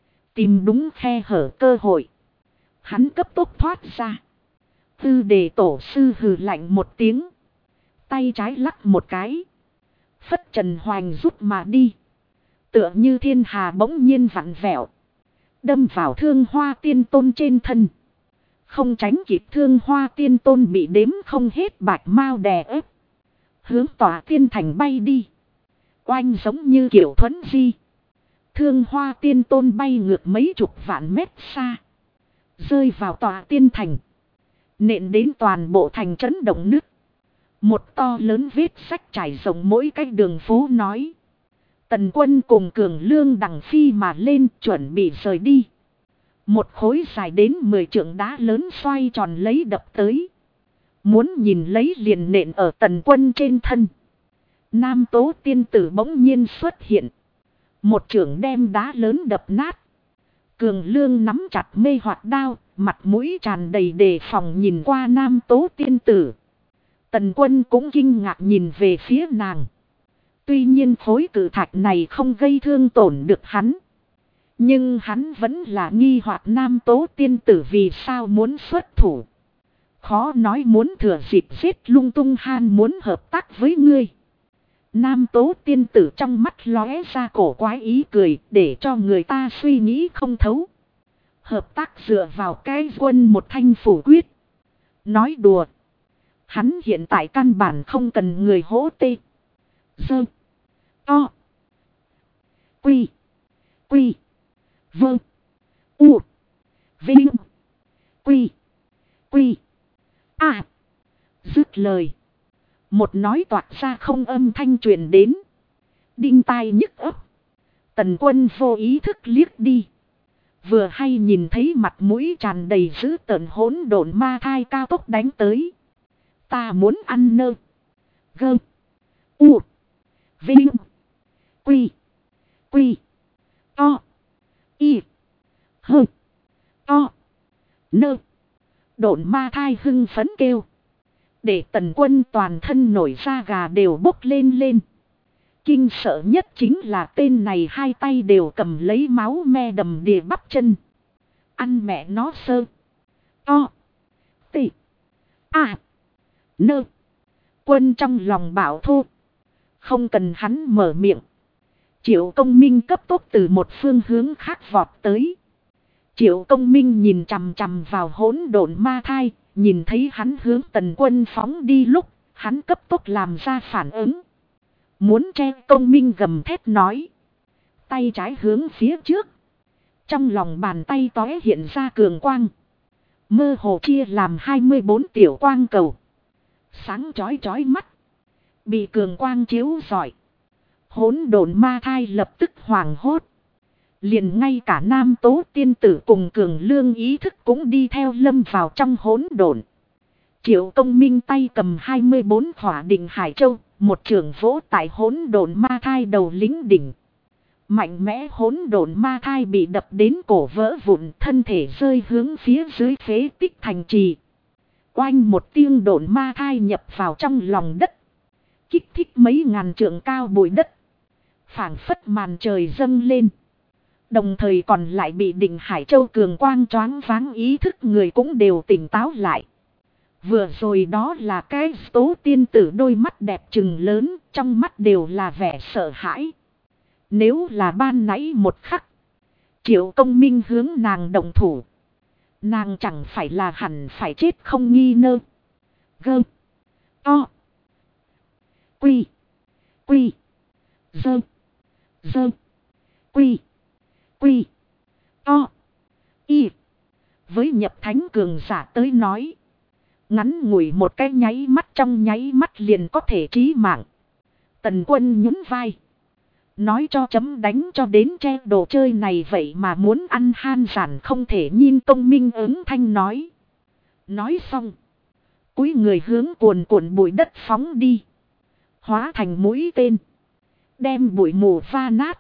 Tìm đúng khe hở cơ hội. Hắn cấp tốc thoát ra. Tư đề tổ sư hừ lạnh một tiếng. Tay trái lắc một cái. Phất trần hoành rút mà đi. Tựa như thiên hà bỗng nhiên vặn vẹo. Đâm vào Thương Hoa Tiên Tôn trên thân. Không tránh kịp, Thương Hoa Tiên Tôn bị đếm không hết bạch mao đè ép. Hướng tỏa tiên thành bay đi. Oanh giống như kiểu thuấn di. Thương Hoa Tiên Tôn bay ngược mấy chục vạn mét xa. Rơi vào tòa tiên thành. Nện đến toàn bộ thành chấn động nứt. Một to lớn vết sách trải rộng mỗi cái đường phố nói. Tần Quân cùng Cường Lương đằng phi mà lên chuẩn bị rời đi. Một khối dài đến 10 trượng đá lớn xoay tròn lấy đập tới. Muốn nhìn lấy liền nện ở Tần Quân trên thân. Nam Tố tiên tử bỗng nhiên xuất hiện. Một chưởng đem đá lớn đập nát. Cường Lương nắm chặt mê hoạt đao, mặt mũi tràn đầy đề phòng nhìn qua Nam Tố tiên tử. Tần Quân cũng kinh ngạc nhìn về phía nàng. Tuy nhiên khối cự thạch này không gây thương tổn được hắn. Nhưng hắn vẫn là nghi hoặc Nam Tố tiên tử vì sao muốn xuất thủ. Khó nói muốn thừa dịp giết lung tung han muốn hợp tác với ngươi. Nam Tố tiên tử trong mắt lóe ra cổ quái ý cười để cho người ta suy nghĩ không thấu. Hợp tác dựa vào cái quân một thanh phủ quyết. Nói đùa. Hắn hiện tại căn bản không cần người hỗ tê. Dơ. To. Quy. Quy. Vâng. U. Vinh. Quy. Quy. À. Dứt lời. Một nói toạc ra không âm thanh truyền đến. Đinh tai nhức ấp. Tần Quân vô ý thức liếc đi. Vừa hay nhìn thấy mặt mũi tràn đầy dữ tợn hỗn độn ma thai cao tốc đánh tới. Ta muốn ăn nơ. Gơ. U. Vinh. Quy. Quy. To. Y. Hơ. To. Nơ. Độn ma thai hưng phấn kêu. Để Tần Quân toàn thân nổi da gà đều bốc lên lên. Kinh sợ nhất chính là tên này hai tay đều cầm lấy máu me đầm đìa bắp chân. Ăn mẹ nó sơ. To. Tị. À. Nơ. Quân trong lòng bảo thô. Không cần hắn mở miệng. Triệu Công Minh cấp tốc từ một phương hướng khác vọt tới. Triệu Công Minh nhìn chằm chằm vào hỗn độn ma thai. Nhìn thấy hắn hướng Tần Quân phóng đi lúc. Hắn cấp tốc làm ra phản ứng. Muốn che Công Minh gầm thét nói. tay trái hướng phía trước. Trong lòng bàn tay tóe hiện ra cường quang. Mơ hồ chia làm 24 tiểu quang cầu. Sáng chói chói mắt. Bị cường quang chiếu rọi. Hỗn độn ma thai lập tức hoảng hốt. Liền ngay cả nam tố tiên tử cùng cường lương ý thức cũng đi theo lâm vào trong hỗn độn. Triệu Công Minh tay cầm 24 hỏa định hải châu, một trường vỗ tại hỗn độn ma thai đầu lính đỉnh. Mạnh mẽ hỗn độn ma thai bị đập đến cổ vỡ vụn, thân thể rơi hướng phía dưới phế tích thành trì. Oanh một tiếng, độn ma thai nhập vào trong lòng đất. Kích thích mấy ngàn trượng cao bụi đất. Phảng phất màn trời dâng lên. Đồng thời còn lại bị Định Hải Châu cường quang choáng váng, ý thức người cũng đều tỉnh táo lại. Vừa rồi đó là cái tố tiên tử đôi mắt đẹp trừng lớn, trong mắt đều là vẻ sợ hãi. Nếu là ban nãy một khắc, Triệu Công Minh hướng nàng động thủ, nàng chẳng phải là hẳn phải chết không nghi ngờ. Gơ. To. Quy. Quy. Dơ. Dơ. Quy. Quy. To. Y. Với nhập thánh cường giả tới nói, ngắn ngủi một cái nháy mắt, trong nháy mắt liền có thể chí mạng. Tần Quân nhún vai. Nói cho chấm đánh cho đến che đồ chơi này vậy mà muốn ăn han giản không thể nhìn. Công Minh ứng thanh nói. Nói xong, cúi người hướng cuồn cuộn bụi đất phóng đi. Hóa thành mũi tên, đem bụi mù va nát.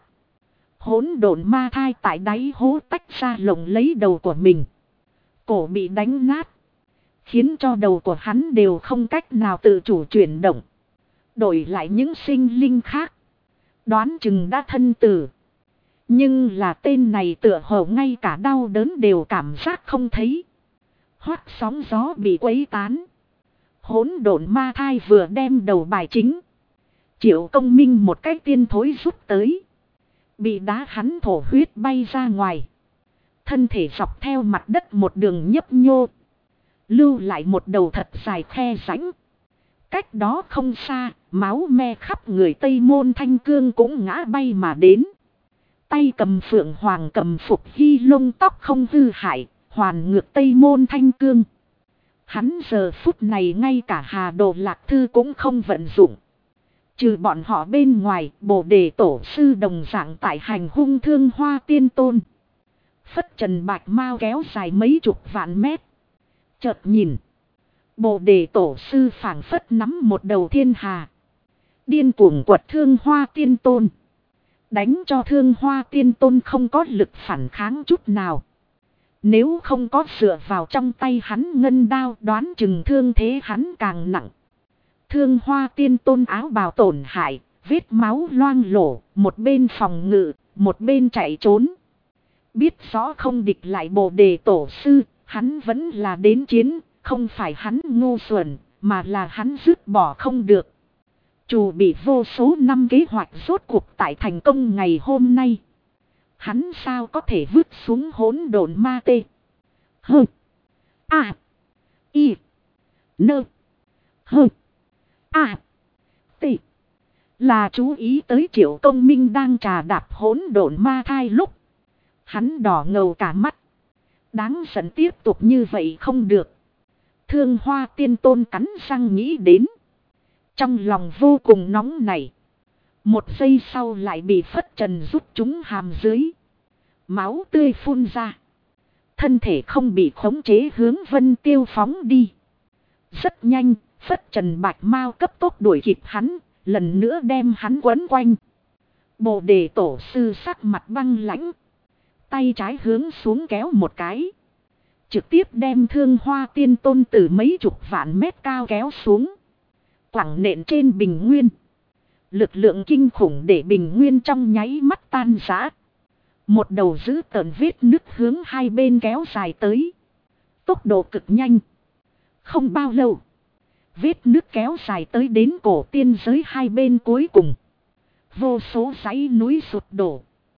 Hỗn độn ma thai tại đáy hố tách ra lồng lấy đầu của mình. Cổ bị đánh nát, khiến cho đầu của hắn đều không cách nào tự chủ chuyển động. Đổi lại những sinh linh khác, đoán chừng đã thân tử. Nhưng là tên này tựa hồ ngay cả đau đớn đều cảm giác không thấy. Hoác sóng gió bị quấy tán. Hỗn độn ma thai vừa đem đầu bài chính, Triệu Công Minh một cái tiên thối rút tới. Bị đá hắn thổ huyết bay ra ngoài. Thân thể dọc theo mặt đất một đường nhấp nhô, lưu lại một đầu thật dài khe rãnh. Cách đó không xa, máu me khắp người Tây Môn Thanh Cương cũng ngã bay mà đến. Tay cầm phượng hoàng cầm phục hy lông tóc không hư hại, hoàn ngược Tây Môn Thanh Cương. Hắn giờ phút này ngay cả Hà Đồ Lạc Thư cũng không vận dụng. Trừ bọn họ bên ngoài, Bồ Đề Tổ Sư đồng dạng tại hành hung Thương Hoa Tiên Tôn. Phất trần bạch mao kéo dài mấy chục vạn mét. Chợt nhìn, Bồ Đề Tổ Sư phảng phất nắm một đầu thiên hà, điên cuồng quật Thương Hoa Tiên Tôn, đánh cho Thương Hoa Tiên Tôn không có lực phản kháng chút nào. Nếu không có dựa vào trong tay hắn ngân đao, đoán chừng thương thế hắn càng nặng. Thương Hoa Tiên Tôn áo bào tổn hại, vết máu loang lổ, một bên phòng ngự, một bên chạy trốn. Biết rõ không địch lại Bồ Đề Tổ Sư, hắn vẫn là đến chiến, không phải hắn ngu xuẩn, mà là hắn dứt bỏ không được. Dù bị vô số năm kế hoạch rốt cuộc tại thành công ngày hôm nay, hắn sao có thể vứt xuống hỗn độn ma tê. Hơ. À. Y. Nơ. Hơ. À. Tị. Là chú ý tới Triệu Công Minh đang trà đạp hỗn độn ma thai lúc, hắn đỏ ngầu cả mắt. Đáng giận, tiếp tục như vậy không được. Thương Hoa Tiên Tôn cắn răng nghĩ đến. Trong lòng vô cùng nóng nảy. Một giây sau lại bị phất trần rút trúng hàm dưới. Máu tươi phun ra. Thân thể không bị khống chế hướng Vân Tiêu phóng đi. Rất nhanh, phất trần bạch mao cấp tốc đuổi kịp hắn, lần nữa đem hắn quấn quanh. Bồ Đề Tổ Sư sắc mặt băng lãnh, tay trái hướng xuống kéo một cái, trực tiếp đem Thương Hoa Tiên Tôn từ mấy chục vạn mét cao kéo xuống, quẳng nện trên bình nguyên. Lực lượng kinh khủng để bình nguyên trong nháy mắt tan rã. Một đầu dữ tợn vết nứt hướng hai bên kéo dài tới, tốc độ cực nhanh. Không bao lâu, vết nứt kéo dài tới đến cổ tiên giới hai bên cuối cùng. Vô số dãy núi sụp đổ,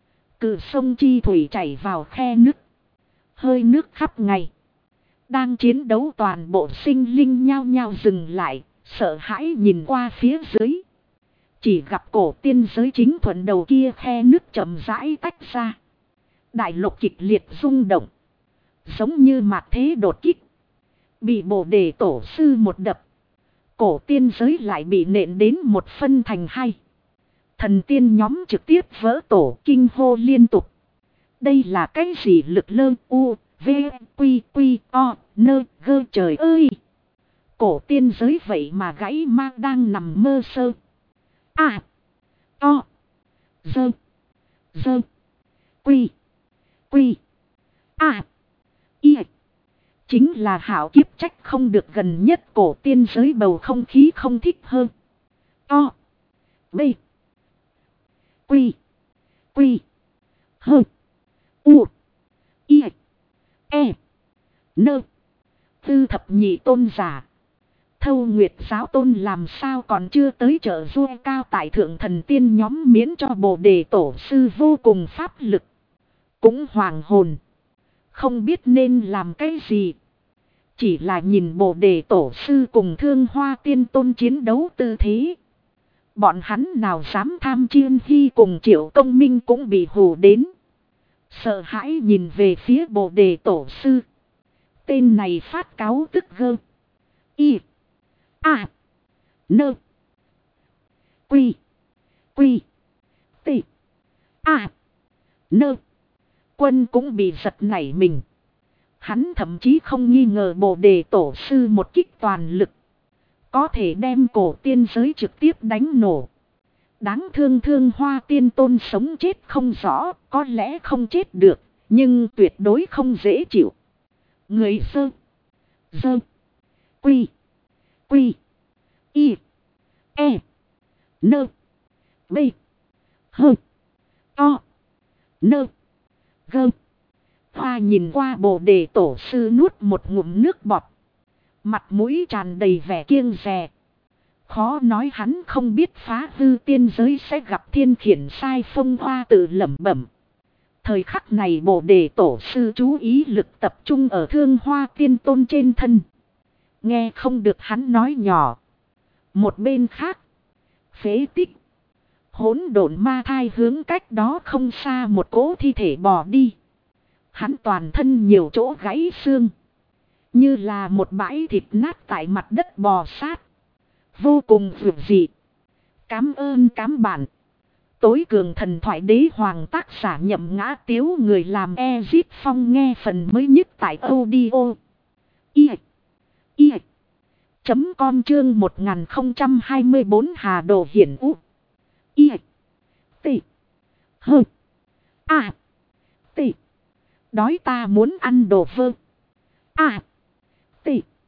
cự sông chi thủy chảy vào khe nứt, hơi nước khắp ngày. Đang chiến đấu toàn bộ sinh linh nhao nhao dừng lại, sợ hãi nhìn qua phía dưới. Chỉ gặp cổ tiên giới chính thuận đầu kia khe nước chậm rãi tách ra. Đại lục kịch liệt rung động. Giống như mạt thế đột kích. Bị Bồ Đề Tổ sư một đập. Cổ tiên giới lại bị nện đến một phân thành hai. Thần tiên nhóm trực tiếp vỡ tổ kinh hô liên tục. Đây là cái gì lực lơ u, v, quy, quy, o, nơ, gơ trời ơi. Cổ tiên giới vậy mà gãy ma đang nằm mơ sơ. À, o, dơ, dơ, quy, quy, à, y. Chính là hảo kiếp trách không được gần nhất cổ tiên giới bầu không khí không thích hơn. O, b, quy, quy, hơ, u, y, e, nơ. Tư thập nhị tôn giả. Thâu Nguyệt giáo tôn làm sao còn chưa tới trợ vua cao tại thượng thần tiên nhóm miễn cho Bồ Đề Tổ sư vô cùng pháp lực. Cũng hoàng hồn. Không biết nên làm cái gì. Chỉ là nhìn Bồ Đề Tổ sư cùng Thương Hoa Tiên Tôn chiến đấu tư thế. Bọn hắn nào dám tham chiên hy cùng Triệu Công Minh cũng bị hù đến. Sợ hãi nhìn về phía Bồ Đề Tổ sư. Tên này phát cáu tức gơ. Y. A. Nơ. Quy. Quy. T. A. Nơ. Quân cũng bị giật nảy mình. Hắn thậm chí không nghi ngờ Bồ Đề Tổ sư một kích toàn lực. Có thể đem cổ tiên giới trực tiếp đánh nổ. Đáng thương Thương Hoa Tiên Tôn sống chết không rõ, có lẽ không chết được, nhưng tuyệt đối không dễ chịu. Người sơ. Dơ. Quy. Quy. Y. E. Nơ. B. Hơ. To. Nơ. Gơ. Hoa nhìn qua Bồ Đề Tổ sư nuốt một ngụm nước bọt. Mặt mũi tràn đầy vẻ kiêng dè. Khó nói hắn không biết phá hư tiên giới sẽ gặp thiên khiển sai phong hoa tự lẩm bẩm. Thời khắc này Bồ Đề Tổ sư chú ý lực tập trung ở Thương Hoa Tiên Tôn trên thân. Nghe không được hắn nói nhỏ. Một bên khác. Phế tích. Hỗn độn ma thai hướng cách đó không xa một cỗ thi thể bò đi. Hắn toàn thân nhiều chỗ gãy xương. Như là một bãi thịt nát tại mặt đất bò sát. Vô cùng vượt dị. Cám ơn cám bản. Tối cường thần thoại đế hoàng tác giả Nhậm Ngã Tiếu người làm Ezip Phong nghe phần mới nhất tại audio. Y. Y. .com chương 1024 Hà Đồ Hiển Ú. Y. T. H. A. T. Đói ta muốn ăn đồ vơ. A. T.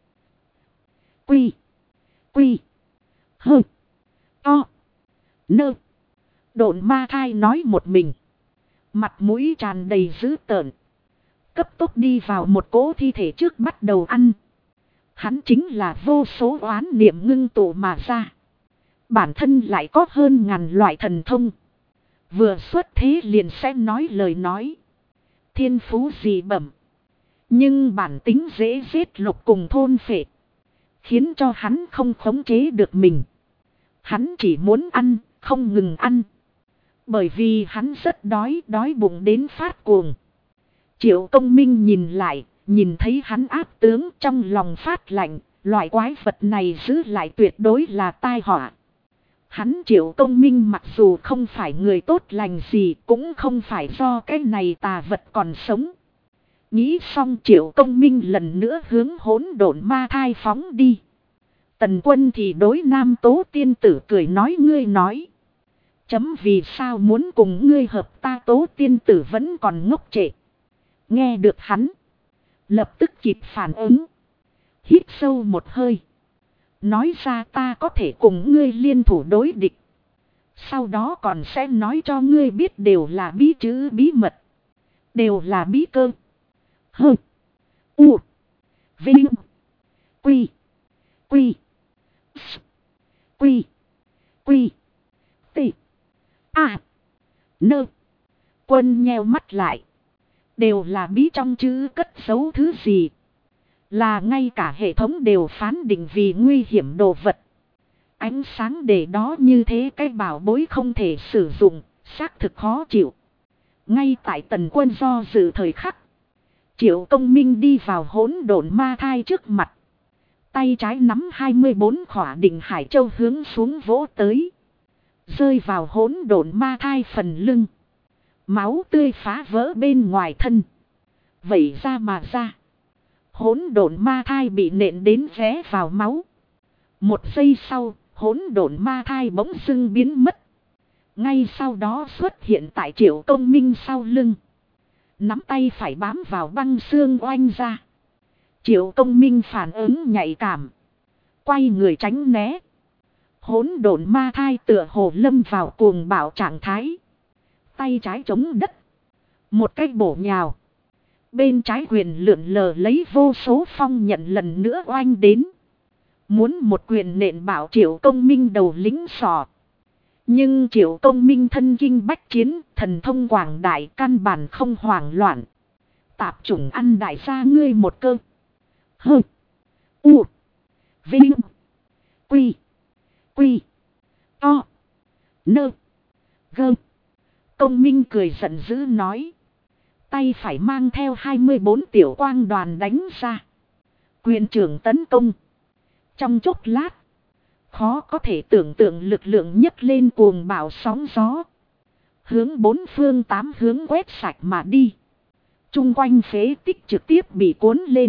Quy. Quy. H. O. Nơ. Độn ma thai nói một mình. Mặt mũi tràn đầy dữ tợn. Cấp tốc đi vào một cỗ thi thể trước bắt đầu ăn. Hắn chính là vô số oán niệm ngưng tụ mà ra. Bản thân lại có hơn ngàn loại thần thông. Vừa xuất thế liền sẽ nói lời nói. Thiên phú dị bẩm. Nhưng bản tính dễ giết lục cùng thôn phệ. Khiến cho hắn không khống chế được mình. Hắn chỉ muốn ăn, không ngừng ăn. Bởi vì hắn rất đói bụng đến phát cuồng. Triệu Công Minh nhìn lại, nhìn thấy hắn áp tướng trong lòng phát lạnh. Loại quái vật này giữ lại tuyệt đối là tai họa. Hắn Triệu Công Minh mặc dù không phải người tốt lành gì, cũng không phải do cái này tà vật còn sống. Nghĩ xong Triệu Công Minh lần nữa hướng hỗn độn ma thai phóng đi. Tần Quân thì đối Nam Tố tiên tử cười nói ngươi nói. Chấm vì sao muốn cùng ngươi hợp ta Tố tiên tử vẫn còn ngốc trệ. Nghe được hắn. Lập tức kịp phản ứng. Hít sâu một hơi. Nói ra ta có thể cùng ngươi liên thủ đối địch. Sau đó còn sẽ nói cho ngươi biết đều là bí chữ bí mật. Đều là bí cơ. Hơ. U. Vinh. Quy. Quy. S. Quy. Quy. T. A. Nơ. Quân nheo mắt lại. Đều là bí trong chữ cất giấu thứ gì. Là ngay cả hệ thống đều phán định vì nguy hiểm đồ vật. Ánh sáng để đó như thế cái bảo bối không thể sử dụng, xác thực khó chịu. Ngay tại Tần Quân do dự thời khắc, Triệu Công Minh đi vào hỗn độn ma thai trước mặt. Tay trái nắm 24 khỏa định hải châu hướng xuống vỗ tới. Rơi vào hỗn độn ma thai phần lưng. Máu tươi phá vỡ bên ngoài thân. Vẩy ra mà ra. Hỗn độn ma thai bị nện đến vé vào máu. Một giây sau, hỗn độn ma thai bỗng dưng biến mất. Ngay sau đó xuất hiện tại Triệu Công Minh sau lưng. Nắm tay phải bám vào băng xương oanh ra. Triệu Công Minh phản ứng nhạy cảm. Quay người tránh né. Hỗn độn ma thai tựa hồ lâm vào cuồng bạo trạng thái. Tay trái chống đất. Một cái bổ nhào. Bên trái quyền lượn lờ lấy vô số phong nhận lần nữa oanh đến. Muốn một quyền nện bảo Triệu Công Minh đầu lính sọ. Nhưng Triệu Công Minh thân kinh bách chiến, thần thông quảng đại, căn bản không hoảng loạn. Tạp chủng ăn đại gia ngươi một cơ. Hơ. U. Vinh. Quy. Quy. To. Nơ. Gơ. Công Minh cười giận dữ nói. Tay phải mang theo 24 tiểu quang đoàn đánh ra. Quyền trưởng tấn công. Trong chốc lát. Khó có thể tưởng tượng lực lượng nhấc lên cuồng bạo sóng gió. Hướng bốn phương tám hướng quét sạch mà đi. Trung quanh phế tích trực tiếp bị cuốn lên.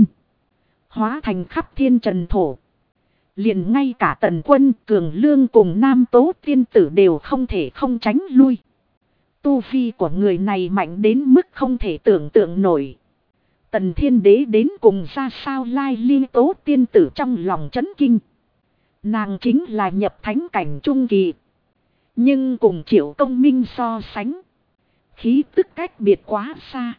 Hóa thành khắp thiên trần thổ. Liền ngay cả Tần Quân, Cường Lương cùng Nam Tố Tiên Tử đều không thể không tránh lui. Tu vi của người này mạnh đến mức không thể tưởng tượng nổi. Tần Thiên Đế đến cùng ra sao lai Liên Tố Tiên Tử trong lòng chấn kinh. Nàng chính là nhập thánh cảnh trung kỳ. Nhưng cùng Triệu Công Minh so sánh. Khí tức cách biệt quá xa.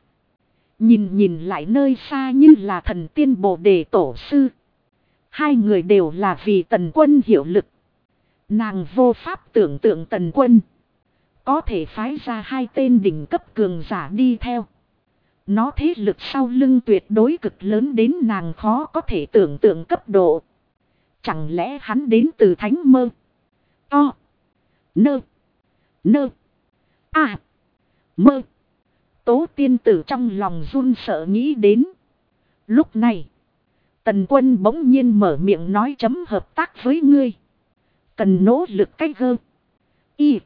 Nhìn lại nơi xa như là thần tiên Bồ Đề Tổ Sư. Hai người đều là vì Tần Quân hiệu lực. Nàng vô pháp tưởng tượng Tần Quân có thể phái ra hai tên đỉnh cấp cường giả đi theo. Nó thế lực sau lưng tuyệt đối cực lớn đến nàng khó có thể tưởng tượng cấp độ. Chẳng lẽ hắn đến từ Thánh Mơ? To. Nơ. Nơ. À. Mơ. Tố Tiên Tử trong lòng run sợ nghĩ đến. Lúc này. Tần Quân bỗng nhiên mở miệng nói chấm hợp tác với ngươi. Cần nỗ lực cách gơ. Y.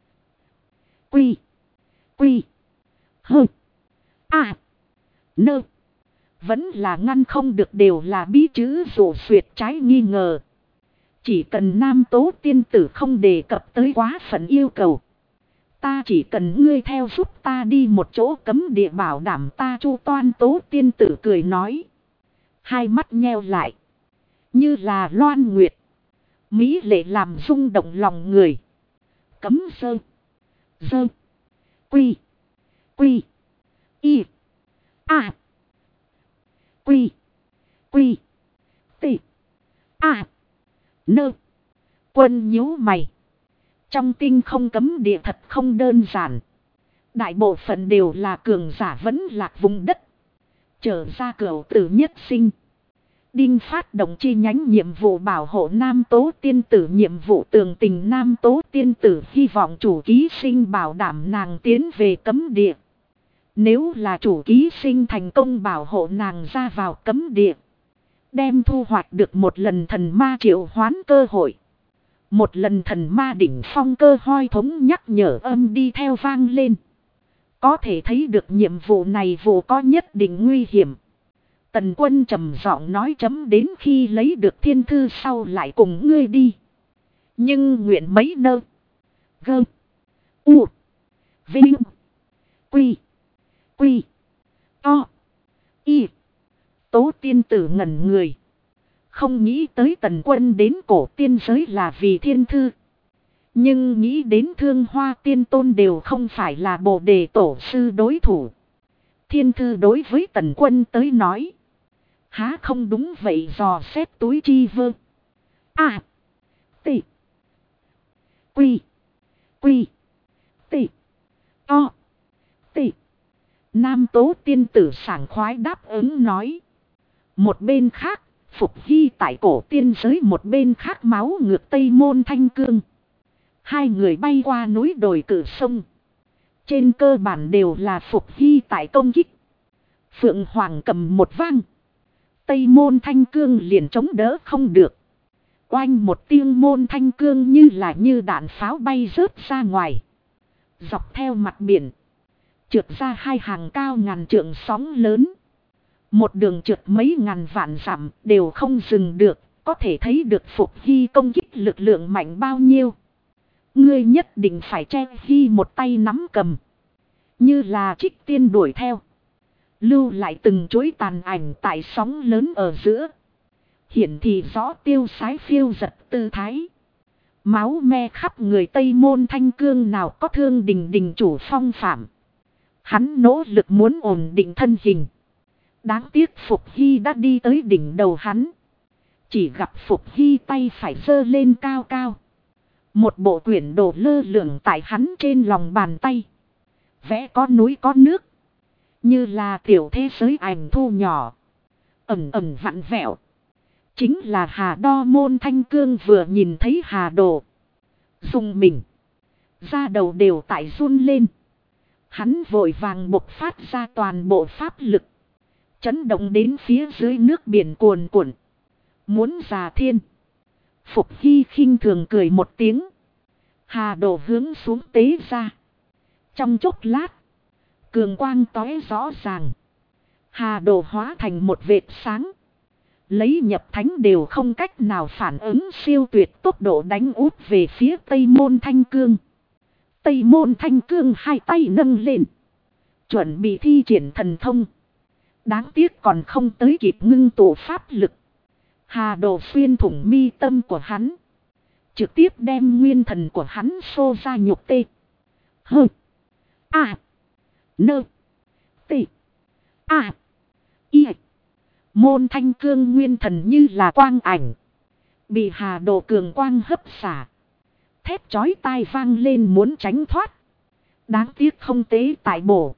Quy. Quy. Hơ. À. Nơ. Vẫn là ngăn không được đều là bí chữ rủ xuyệt trái nghi ngờ. Chỉ cần Nam Tố Tiên Tử không đề cập tới quá phận yêu cầu. Ta chỉ cần ngươi theo giúp ta đi một chỗ cấm địa bảo đảm ta chu toan. Tố Tiên Tử cười nói. Hai mắt nheo lại. Như là loan nguyệt. Mỹ lệ làm rung động lòng người. Cấm sơ. Dơ. Quy. Quy. Y. À. Quy. Quy. Tị. À. Nơ. Quân nhíu mày. Trong tinh không cấm địa thật không đơn giản. Đại bộ phận đều là cường giả vẫn lạc vùng đất. Trở ra cửu tử nhất sinh. Đinh phát động chi nhánh nhiệm vụ bảo hộ Nam Tố Tiên Tử, nhiệm vụ tường tình Nam Tố Tiên Tử hy vọng chủ ký sinh bảo đảm nàng tiến về cấm địa. Nếu là chủ ký sinh thành công bảo hộ nàng ra vào cấm địa. Đem thu hoạch được một lần thần ma triệu hoán cơ hội. Một lần thần ma đỉnh phong cơ hoi thống nhắc nhở âm đi theo vang lên. Có thể thấy được nhiệm vụ này vụ có nhất định nguy hiểm. Tần Quân trầm giọng nói chấm đến khi lấy được thiên thư sau lại cùng ngươi đi. Nhưng nguyện mấy nơ. Gơ. U. Vinh. Quy. Quy. To. Y. Tố Tiên Tử ngẩn người. Không nghĩ tới Tần Quân đến cổ tiên giới là vì thiên thư. Nhưng nghĩ đến Thương Hoa Tiên Tôn đều không phải là Bồ Đề Tổ Sư đối thủ. Thiên thư đối với Tần Quân tới nói. Há không đúng vậy dò xét túi chi vơ. À. Tị. Quy. Quy. Tị. To. Tị. Nam Tố Tiên Tử sảng khoái đáp ứng nói. Một bên khác, Phục Hy tại cổ tiên giới một bên khác máu ngược Tây Môn Thanh Cương. Hai người bay qua núi đồi cử sông. Trên cơ bản đều là Phục Hy tại công kích. Phượng Hoàng cầm một vang. Tây Môn Thanh Cương liền chống đỡ không được. Oanh một tiếng, Môn Thanh Cương như đạn pháo bay rớt ra ngoài. Dọc theo mặt biển. Trượt ra hai hàng cao ngàn trượng sóng lớn. Một đường trượt mấy ngàn vạn dặm đều không dừng được. Có thể thấy được Phục Hy công kích lực lượng mạnh bao nhiêu. Ngươi nhất định phải che Hy một tay nắm cầm. Như là trích tiên đuổi theo. Lưu lại từng chuỗi tàn ảnh tại sóng lớn ở giữa. Hiển thị rõ tiêu sái phiêu giật tư thái. Máu me khắp người Tây Môn Thanh Cương nào có Thương Đình đình chủ phong phạm. Hắn nỗ lực muốn ổn định thân hình. Đáng tiếc Phục Hy đã đi tới đỉnh đầu hắn. Chỉ gặp Phục Hy tay phải giơ lên cao cao. Một bộ quyển đồ lơ lửng tại hắn trên lòng bàn tay. Vẽ có núi có nước. Như là tiểu thế giới ảnh thu nhỏ. Ẩn ẩn vặn vẹo. Chính là Hà Đo. Môn Thanh Cương vừa nhìn thấy Hà Đồ. Dùng mình. Da đầu đều tại run lên. Hắn vội vàng bộc phát ra toàn bộ pháp lực. Chấn động đến phía dưới nước biển cuồn cuộn. Muốn già thiên. Phục Hy khinh thường cười một tiếng. Hà Đồ hướng xuống tế ra. Trong chốc lát. Cường quang tóe rõ ràng. Hà Đồ hóa thành một vệt sáng. Lấy nhập thánh đều không cách nào phản ứng siêu tuyệt tốc độ đánh úp về phía Tây Môn Thanh Cương. Tây Môn Thanh Cương hai tay nâng lên. Chuẩn bị thi triển thần thông. Đáng tiếc còn không tới kịp ngưng tụ pháp lực. Hà Đồ xuyên thủng mi tâm của hắn. Trực tiếp đem nguyên thần của hắn xô ra nhục tê. Hơ. A. Nơ. Tê. A. Y. Môn Thanh Cương nguyên thần như là quang ảnh. Bị Hà Đồ cường quang hấp xả. Thét chói tai vang lên muốn tránh thoát. Đáng tiếc không tế tại bổ.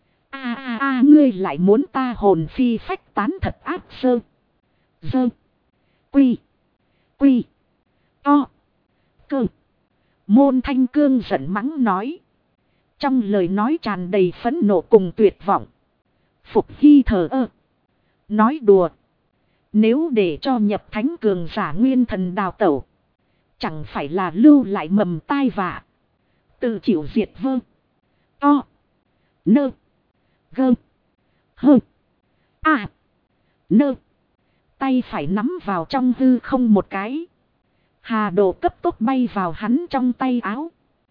Ngươi lại muốn ta hồn phi phách tán thật ác sơ. Dơ. Quy. Quy. To. Cơ. Môn Thanh Cương giận mắng nói. Trong lời nói tràn đầy phẫn nộ cùng tuyệt vọng. Phục Hy thờ ơ. Nói đùa. Nếu để cho nhập thánh cường giả nguyên thần đào tẩu. Chẳng phải là lưu lại mầm tai vạ. Tự chịu diệt vơ. To. Nơ. Gơ. Hơ. A. Nơ. Tay phải nắm vào trong hư không một cái. Hà Đồ cấp tốc bay vào hắn trong tay áo.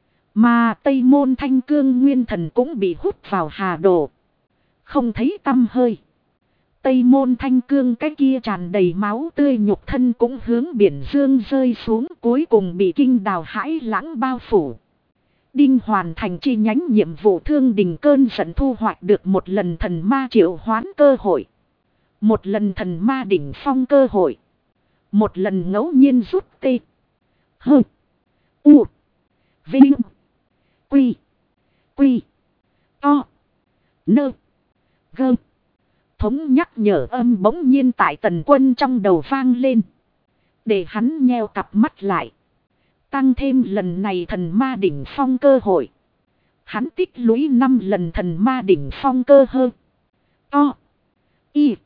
Mà Tây Môn Thanh Cương nguyên thần cũng bị hút vào Hà Đồ. Không thấy tăm hơi. Tây Môn Thanh Cương cái kia tràn đầy máu tươi nhục thân cũng hướng biển dương rơi xuống, cuối cùng bị kinh đào hãi lãng bao phủ. Đinh hoàn thành chi nhánh nhiệm vụ Thương Đình cơn giận thu hoạch được một lần thần ma triệu hoán cơ hội. Một lần thần ma đỉnh phong cơ hội. Một lần ngẫu nhiên rút tê. Hơ. U. Vinh. Quy. Quy. To. Nơ. Gơ. Thống nhắc nhở âm bỗng nhiên tại Tần Quân trong đầu vang lên. Để hắn nheo cặp mắt lại. Tăng thêm lần này thần ma đỉnh phong cơ hội. Hắn tích lũy 5 lần thần ma đỉnh phong cơ hơn. To. Y.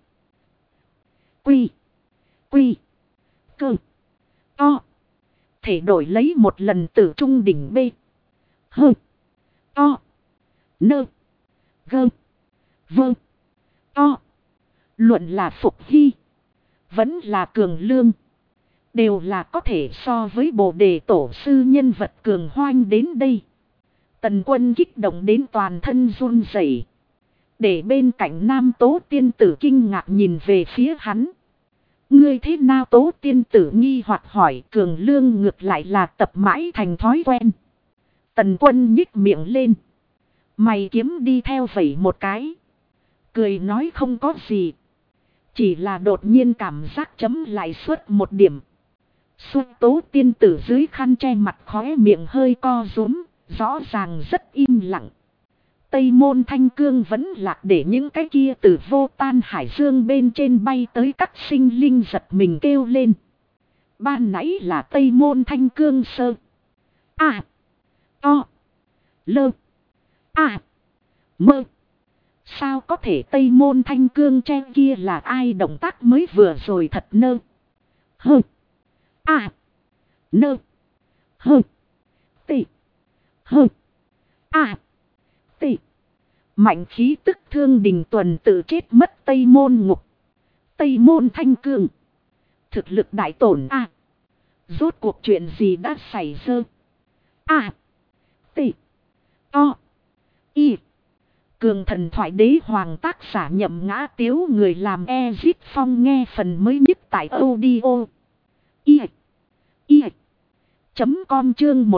Quy. Quy. Cơ. To. Thể đổi lấy một lần tử trung đỉnh B. Hơ. To. Nơ. Gơ. Vơ. To. Luận là Phục Hy. Vẫn là Cường Lương. Đều là có thể so với Bồ Đề Tổ sư nhân vật cường hoanh đến đây. Tần Quân kích động đến toàn thân run rẩy. Để bên cạnh Nam Tố tiên tử kinh ngạc nhìn về phía hắn. Ngươi thế nào? Tố tiên tử nghi hoặc hỏi. Cường Lương ngược lại là tập mãi thành thói quen. Tần Quân nhích miệng lên. Mày kiếm đi theo vẩy một cái. Cười nói không có gì. Chỉ là đột nhiên cảm giác chấm lại suốt một điểm. Xuân Tố tiên tử dưới khăn che mặt khóe miệng hơi co rúm. Rõ ràng rất im lặng. Tây Môn Thanh Cương vẫn lạc để những cái kia từ vô tan hải dương bên trên bay tới các sinh linh giật mình kêu lên. Ban nãy là Tây Môn Thanh Cương sơ. A. O. Lơ. A. Mơ. Sao có thể Tây Môn Thanh Cương che kia là ai, động tác mới vừa rồi thật nơ. Hơ. A. Nơ. Hơ. Tị. Hơ. A. Tị. Mạnh khí tức Thương Đình Tuần tự chết mất Tây Môn Ngục. Tây Môn Thanh Cương. Thực lực đại tổn A. Rốt cuộc chuyện gì đã xảy ra? A. Tị. O. Y. Cường Thần Thoại Đế Hoàng tác giả Nhậm Ngã Tiếu, người làm Ezit Phong, nghe phần mới nhất tại audio. Y. Y. .com chương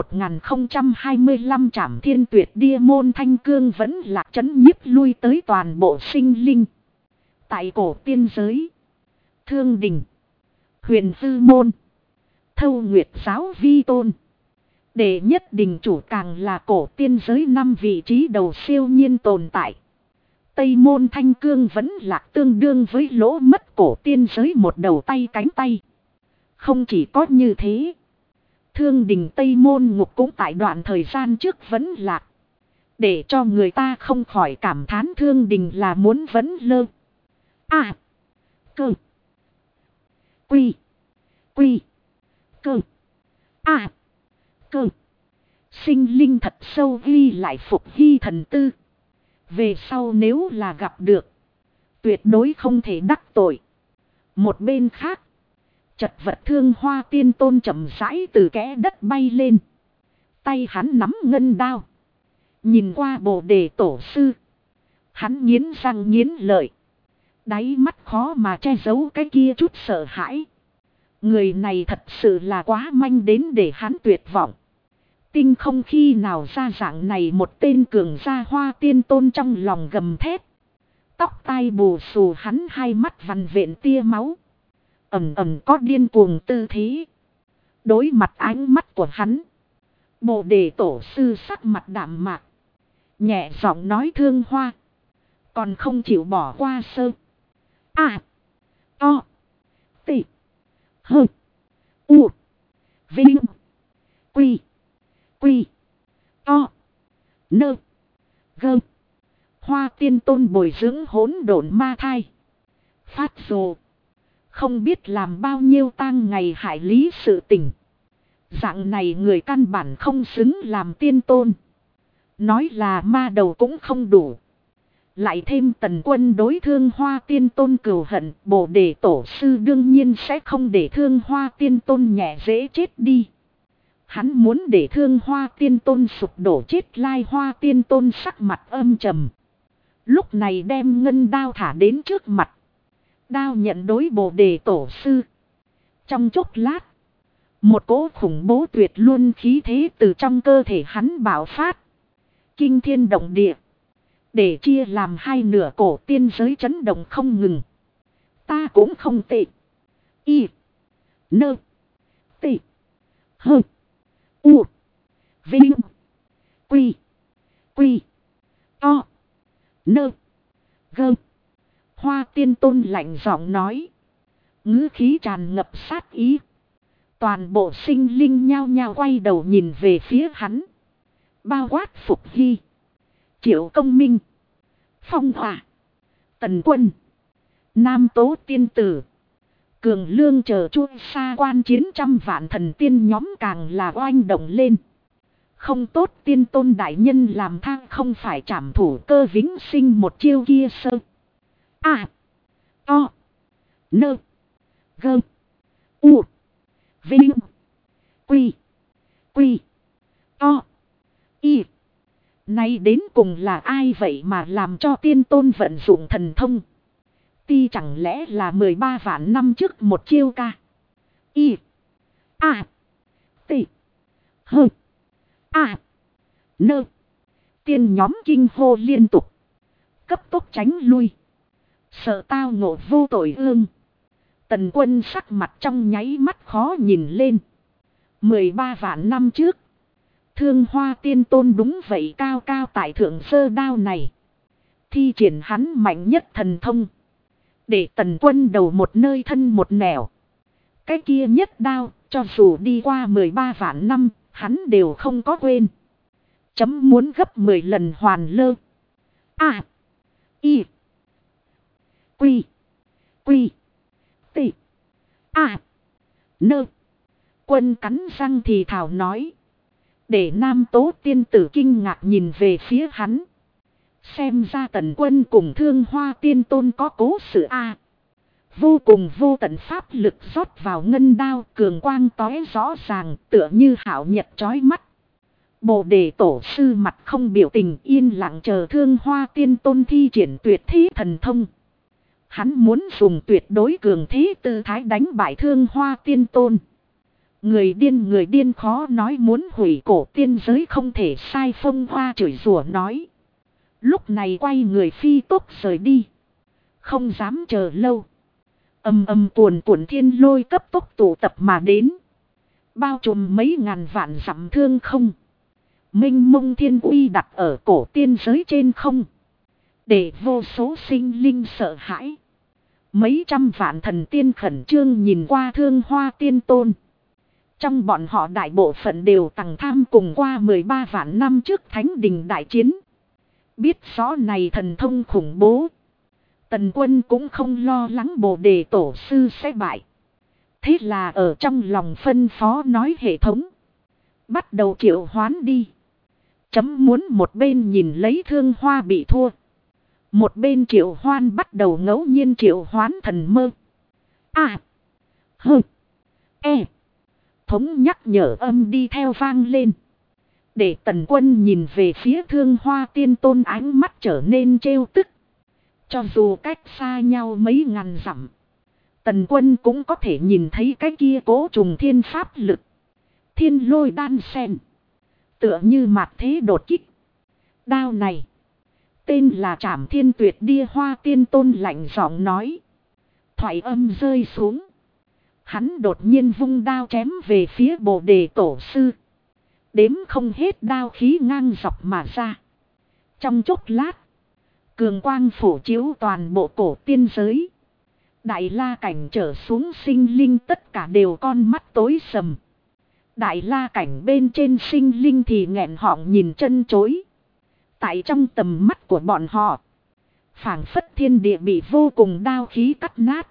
1025 Trảm Thiên Tuyệt Địa Môn Thanh Cương vẫn lạc trấn nhiếp lui tới toàn bộ sinh linh. Tại cổ tiên giới, Thương Đình, Huyền Tư Môn, Thâu Nguyệt Giáo Vi Tôn, Đệ Nhất Đình Chủ càng là cổ tiên giới 5 vị trí đầu siêu nhiên tồn tại. Tây Môn Thanh Cương vẫn lạc tương đương với lỗ mất cổ tiên giới một đầu tay cánh tay. Không chỉ có như thế, Thương Đình Tây Môn Ngục cũng tại đoạn thời gian trước vẫn lạc. Để cho người ta không khỏi cảm thán Thương Đình là muốn vẫn lơ. A. Cơ. Quy. Quy. Cơ. A. Cơ. Sinh linh thật sâu ghi lại phục hy thần tư. Về sau nếu là gặp được, tuyệt đối không thể đắc tội. Một bên khác, chật vật Thương Hoa Tiên Tôn chậm rãi từ kẽ đất bay lên. Tay hắn nắm ngân đao. Nhìn qua Bồ Đề Tổ Sư. Hắn nghiến răng nghiến lợi. Đáy mắt khó mà che giấu cái kia chút sợ hãi. Người này thật sự là quá manh đến để hắn tuyệt vọng. Tinh không khi nào ra dạng này một tên cường gia Hoa Tiên Tôn trong lòng gầm thét. Tóc tai bù xù, hắn hai mắt vằn vện tia máu. Ẩm ẩm có điên cuồng tư thế. Đối mặt ánh mắt của hắn, Bồ Đề Tổ Sư sắc mặt đạm mạc, nhẹ giọng nói: Thương Hoa, còn không chịu bỏ qua sơ. A. O. Tị. Hơ. U. Vinh. Quy. Quy. O. Nơ. Gơ. Hoa Tiên Tôn bồi dưỡng hỗn độn ma thai. Phát rồ. Không biết làm bao nhiêu tang ngày hại lý sự tình. Dạng này người căn bản không xứng làm tiên tôn. Nói là ma đầu cũng không đủ. Lại thêm Tần Quân đối Thương Hoa Tiên Tôn cừu hận, Bồ Đề Tổ Sư đương nhiên sẽ không để Thương Hoa Tiên Tôn nhẹ dễ chết đi. Hắn muốn để Thương Hoa Tiên Tôn sụp đổ chết, Lai Hoa Tiên Tôn sắc mặt âm trầm. Lúc này đem ngân đao thả đến trước mặt. Đao nhận đối Bồ Đề Tổ Sư. Trong chốc lát, một cỗ khủng bố tuyệt luân khí thế từ trong cơ thể hắn bạo phát. Kinh thiên động địa. Để chia làm hai nửa, cổ tiên giới chấn động không ngừng. Ta cũng không tệ. Y. Nơ. Tị. Hơ. U. Vinh. Quy. Quy. O. Nơ. Gơ. Hoa Tiên Tôn lạnh giọng nói. Ngữ khí tràn ngập sát ý. Toàn bộ sinh linh nhao nhao quay đầu nhìn về phía hắn. Bao quát Phục Hy, Triệu Công Minh, Phong Hỏa, Tần Quân, Nam Tố Tiên Tử, Cường Lương chờ chui xa quan chiến trăm vạn thần tiên nhóm càng là oanh động lên. Không tốt, Tiên Tôn đại nhân làm thang không phải trảm thủ Cơ Vĩnh Sinh một chiêu kia sơ. A. O. Nơ. Gơ. U. Vinh. Quy. Quy. O. Y. Nay đến cùng là ai vậy mà làm cho Tiên Tôn vận dụng thần thông? Ti chẳng lẽ là 13 vạn năm trước một chiêu ca? Y. A. Tị. Hơ. A. Nơ. Tiên nhóm kinh hô liên tục. Cấp tốc tránh lui. Sợ tao ngộ vô tội ương. Tần Quân sắc mặt trong nháy mắt khó nhìn lên. 13 vạn năm trước, Thương Hoa Tiên Tôn đúng vậy cao cao tại thượng giơ đao này. Thi triển hắn mạnh nhất thần thông. Để Tần Quân đầu một nơi thân một nẻo. Cái kia nhất đao, cho dù đi qua 13 vạn năm, hắn đều không có quên. Chấm muốn gấp 10 lần hoàn lơ. A. Y. Quy. Quy. T. A. Nơ. Quân cắn răng thì thảo nói. Để Nam Tố tiên tử kinh ngạc nhìn về phía hắn. Xem ra Tần Quân cùng Thương Hoa Tiên Tôn có cố sự A. Vô cùng vô tận pháp lực rót vào ngân đao, cường quang tóe rõ ràng, tựa như hảo nhật chói mắt. Bồ đề tổ sư mặt không biểu tình, yên lặng chờ Thương Hoa Tiên Tôn thi triển tuyệt thế thần thông. Hắn muốn dùng tuyệt đối cường thế tư thái đánh bại Thương Hoa Tiên Tôn. Người điên khó nói, muốn hủy cổ tiên giới không thể sai, Phong Hoa chửi rủa nói. Lúc này quay người phi tốc rời đi. Không dám chờ lâu. Cuồn cuộn thiên lôi cấp tốc tụ tập mà đến. Bao trùm mấy ngàn vạn dặm thương không. Minh mông thiên uy đặt ở cổ tiên giới trên không. Để vô số sinh linh sợ hãi. Mấy trăm vạn thần tiên khẩn trương nhìn qua Thương Hoa Tiên Tôn. Trong bọn họ đại bộ phận đều tằng tham cùng qua 13 vạn năm trước Thánh Đình đại chiến. Biết rõ này thần thông khủng bố. Tần Quân cũng không lo lắng Bồ đề tổ sư sẽ bại. Thế là ở trong lòng phân phó nói hệ thống. Bắt đầu triệu hoán đi. Chấm muốn một bên nhìn lấy Thương Hoa bị thua. Một bên triệu hoan bắt đầu ngẫu nhiên triệu hoán thần mơ. A. Hơ. E. Thống nhắc nhở âm đi theo vang lên. Để Tần Quân nhìn về phía Thương Hoa Tiên Tôn, ánh mắt trở nên trêu tức. Cho dù cách xa nhau mấy ngàn dặm, Tần Quân cũng có thể nhìn thấy cái kia cố trùng thiên pháp lực. Thiên lôi đan sen. Tựa như mạt thế đột kích. Đao này. Tên là Trảm Thiên Tuyệt Địa Hoa Tiên Tôn lạnh giọng nói. Thoại âm rơi xuống. Hắn đột nhiên vung đao chém về phía Bồ đề tổ sư. Đếm không hết đao khí ngang dọc mà ra. Trong chốc lát. Cường quang phủ chiếu toàn bộ cổ tiên giới. Đại la cảnh trở xuống sinh linh tất cả đều con mắt tối sầm. Đại la cảnh bên trên sinh linh thì nghẹn họng nhìn chân chối. Tại trong tầm mắt của bọn họ, phảng phất thiên địa bị vô cùng đao khí cắt nát.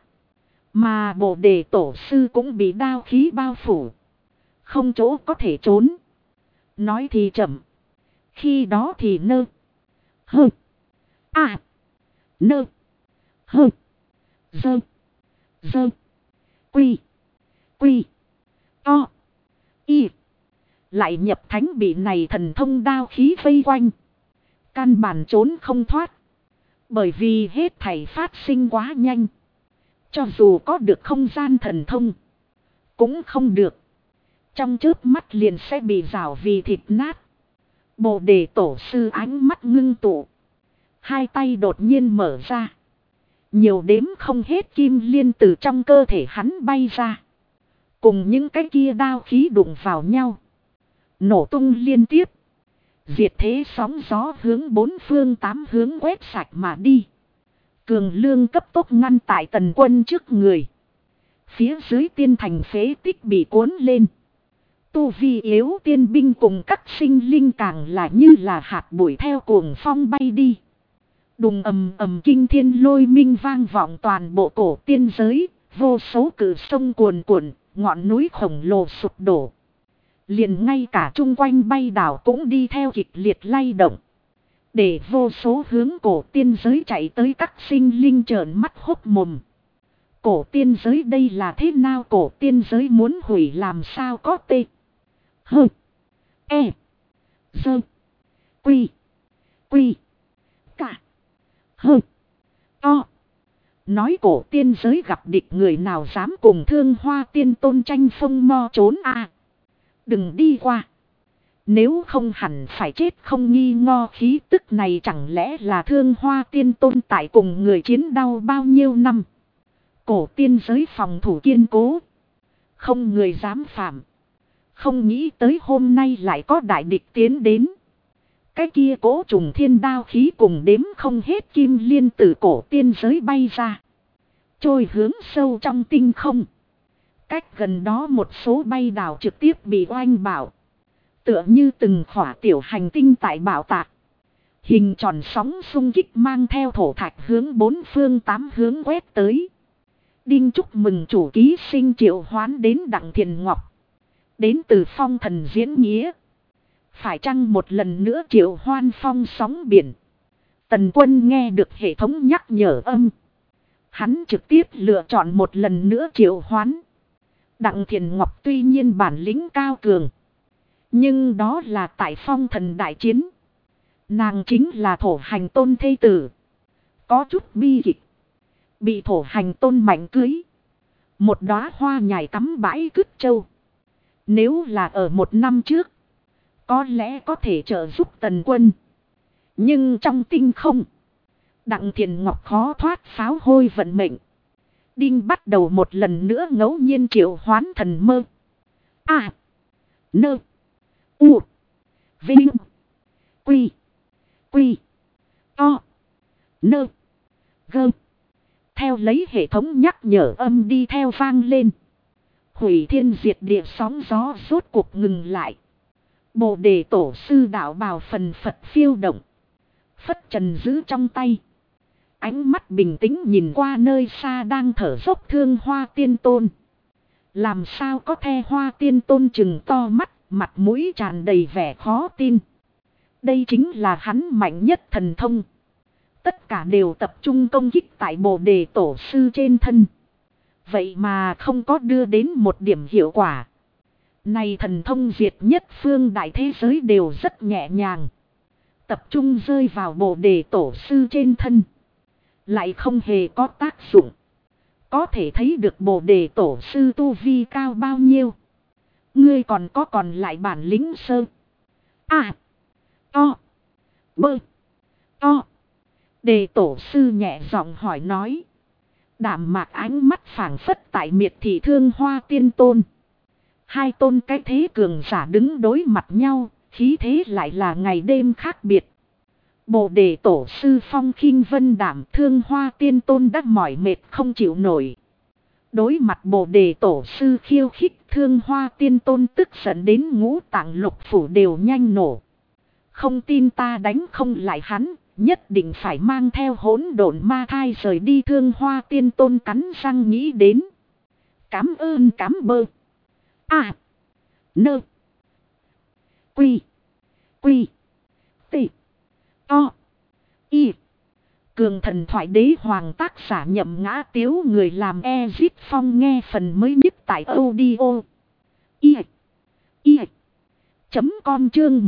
Mà Bồ đề tổ sư cũng bị đao khí bao phủ. Không chỗ có thể trốn. Nói thì chậm. Khi đó thì nơ. Hơ. À. Nơ. Hơ. Dơ. Dơ. Quy. Quy. To. Y. Lại nhập thánh bị này thần thông đao khí vây quanh. Căn bản trốn không thoát. Bởi vì hết thảy phát sinh quá nhanh. Cho dù có được không gian thần thông. Cũng không được. Trong chớp mắt liền sẽ bị rào vì thịt nát. Bồ đề tổ sư ánh mắt ngưng tụ. Hai tay đột nhiên mở ra. Nhiều đếm không hết kim liên từ trong cơ thể hắn bay ra. Cùng những cái kia đao khí đụng vào nhau. Nổ tung liên tiếp. Diệt thế sóng gió hướng bốn phương tám hướng quét sạch mà đi. Cường lương cấp tốc ngăn tại Tần Quân trước người. Phía dưới tiên thành phế tích bị cuốn lên. Tu vi yếu tiên binh cùng các sinh linh càng là như là hạt bụi theo cuồng phong bay đi. Đùng ầm kinh thiên lôi minh vang vọng toàn bộ cổ tiên giới. Vô số cử sông cuồn cuộn, ngọn núi khổng lồ sụp đổ. Liền ngay cả chung quanh bay đảo cũng đi theo kịch liệt lay động. Để vô số hướng cổ tiên giới chạy tới các sinh linh trợn mắt hốc mồm. Cổ tiên giới đây là thế nào, cổ tiên giới muốn hủy làm sao có tê. Hơ. E. Dơ. Quy. Quy. Cả. Hơ. To. Nói cổ tiên giới gặp địch, người nào dám cùng Thương Hoa Tiên Tôn tranh phong mo trốn a. Đừng đi qua. Nếu không hẳn phải chết không nghi ngo, khí tức này chẳng lẽ là Thương Hoa Tiên Tôn tại cùng người chiến đau bao nhiêu năm. Cổ tiên giới phòng thủ kiên cố. Không người dám phạm. Không nghĩ tới hôm nay lại có đại địch tiến đến. Cái kia cỗ trùng thiên đao khí cùng đếm không hết kim liên từ cổ tiên giới bay ra. Trôi hướng sâu trong tinh không. Cách gần đó một số bay đảo trực tiếp bị oanh bảo. Tựa như từng khỏa tiểu hành tinh tại bảo tạc. Hình tròn sóng xung kích mang theo thổ thạch hướng bốn phương tám hướng quét tới. Đinh chúc mừng chủ ký sinh triệu hoán đến Đặng Thiền Ngọc. Đến từ phong thần diễn nghĩa. Phải chăng một lần nữa triệu hoan phong sóng biển. Tần Quân nghe được hệ thống nhắc nhở âm. Hắn trực tiếp lựa chọn một lần nữa triệu hoán. Đặng Thiền Ngọc tuy nhiên bản lĩnh cao cường. Nhưng đó là tại phong thần đại chiến. Nàng chính là thổ hành tôn thê tử. Có chút bi kịch. Bị thổ hành tôn mạnh cưới. Một đóa hoa nhài cắm bãi cứt châu. Nếu là ở một năm trước. Có lẽ có thể trợ giúp Tần Quân. Nhưng trong tinh không. Đặng Thiền Ngọc khó thoát pháo hôi vận mệnh. Đinh bắt đầu một lần nữa ngẫu nhiên triệu hoán thần mơ. A. Nơ. U. Vinh. Quy. Quy. To. Nơ. Gơ. Theo lấy hệ thống nhắc nhở âm đi theo vang lên. Hủy thiên diệt địa sóng gió rốt cuộc ngừng lại. Bồ đề tổ sư đạo bào phần phật phiêu động. Phất trần giữ trong tay. Ánh mắt bình tĩnh nhìn qua nơi xa đang thở dốc Thương Hoa Tiên Tôn. Làm sao có the Hoa Tiên Tôn chừng to mắt, mặt mũi tràn đầy vẻ khó tin. Đây chính là hắn mạnh nhất thần thông. Tất cả đều tập trung công kích tại Bồ đề tổ sư trên thân. Vậy mà không có đưa đến một điểm hiệu quả. Này thần thông diệt nhất phương đại thế giới đều rất nhẹ nhàng. Tập trung rơi vào Bồ đề tổ sư trên thân. Lại không hề có tác dụng. Có thể thấy được Bồ đề tổ sư tu vi cao bao nhiêu. Ngươi còn lại bản lĩnh sơ. A. To. Bơ. To. Đề tổ sư nhẹ giọng hỏi nói. Đạm mạc ánh mắt phảng phất tại miệt thị Thương Hoa Tiên Tôn. Hai tôn cái thế cường giả đứng đối mặt nhau, khí thế lại là ngày đêm khác biệt. Bồ đề tổ sư phong khinh vân đảm, Thương Hoa Tiên Tôn đã mỏi mệt không chịu nổi. Đối mặt Bồ đề tổ sư khiêu khích, Thương Hoa Tiên Tôn tức giận đến ngũ tạng lục phủ đều nhanh nổ. Không tin ta đánh không lại hắn, nhất định phải mang theo hỗn độn ma thai rời đi. Thương Hoa Tiên Tôn cắn răng nghĩ đến. Cám ơn cám bơ. A. Nơ. Quy. Quy. Tị. To. Y. Cường thần thoại đế hoàng tác giả Nhậm Ngã Tiếu, người làm Ezit Phong, nghe phần mới nhất tại audio. Y. Y. Com chương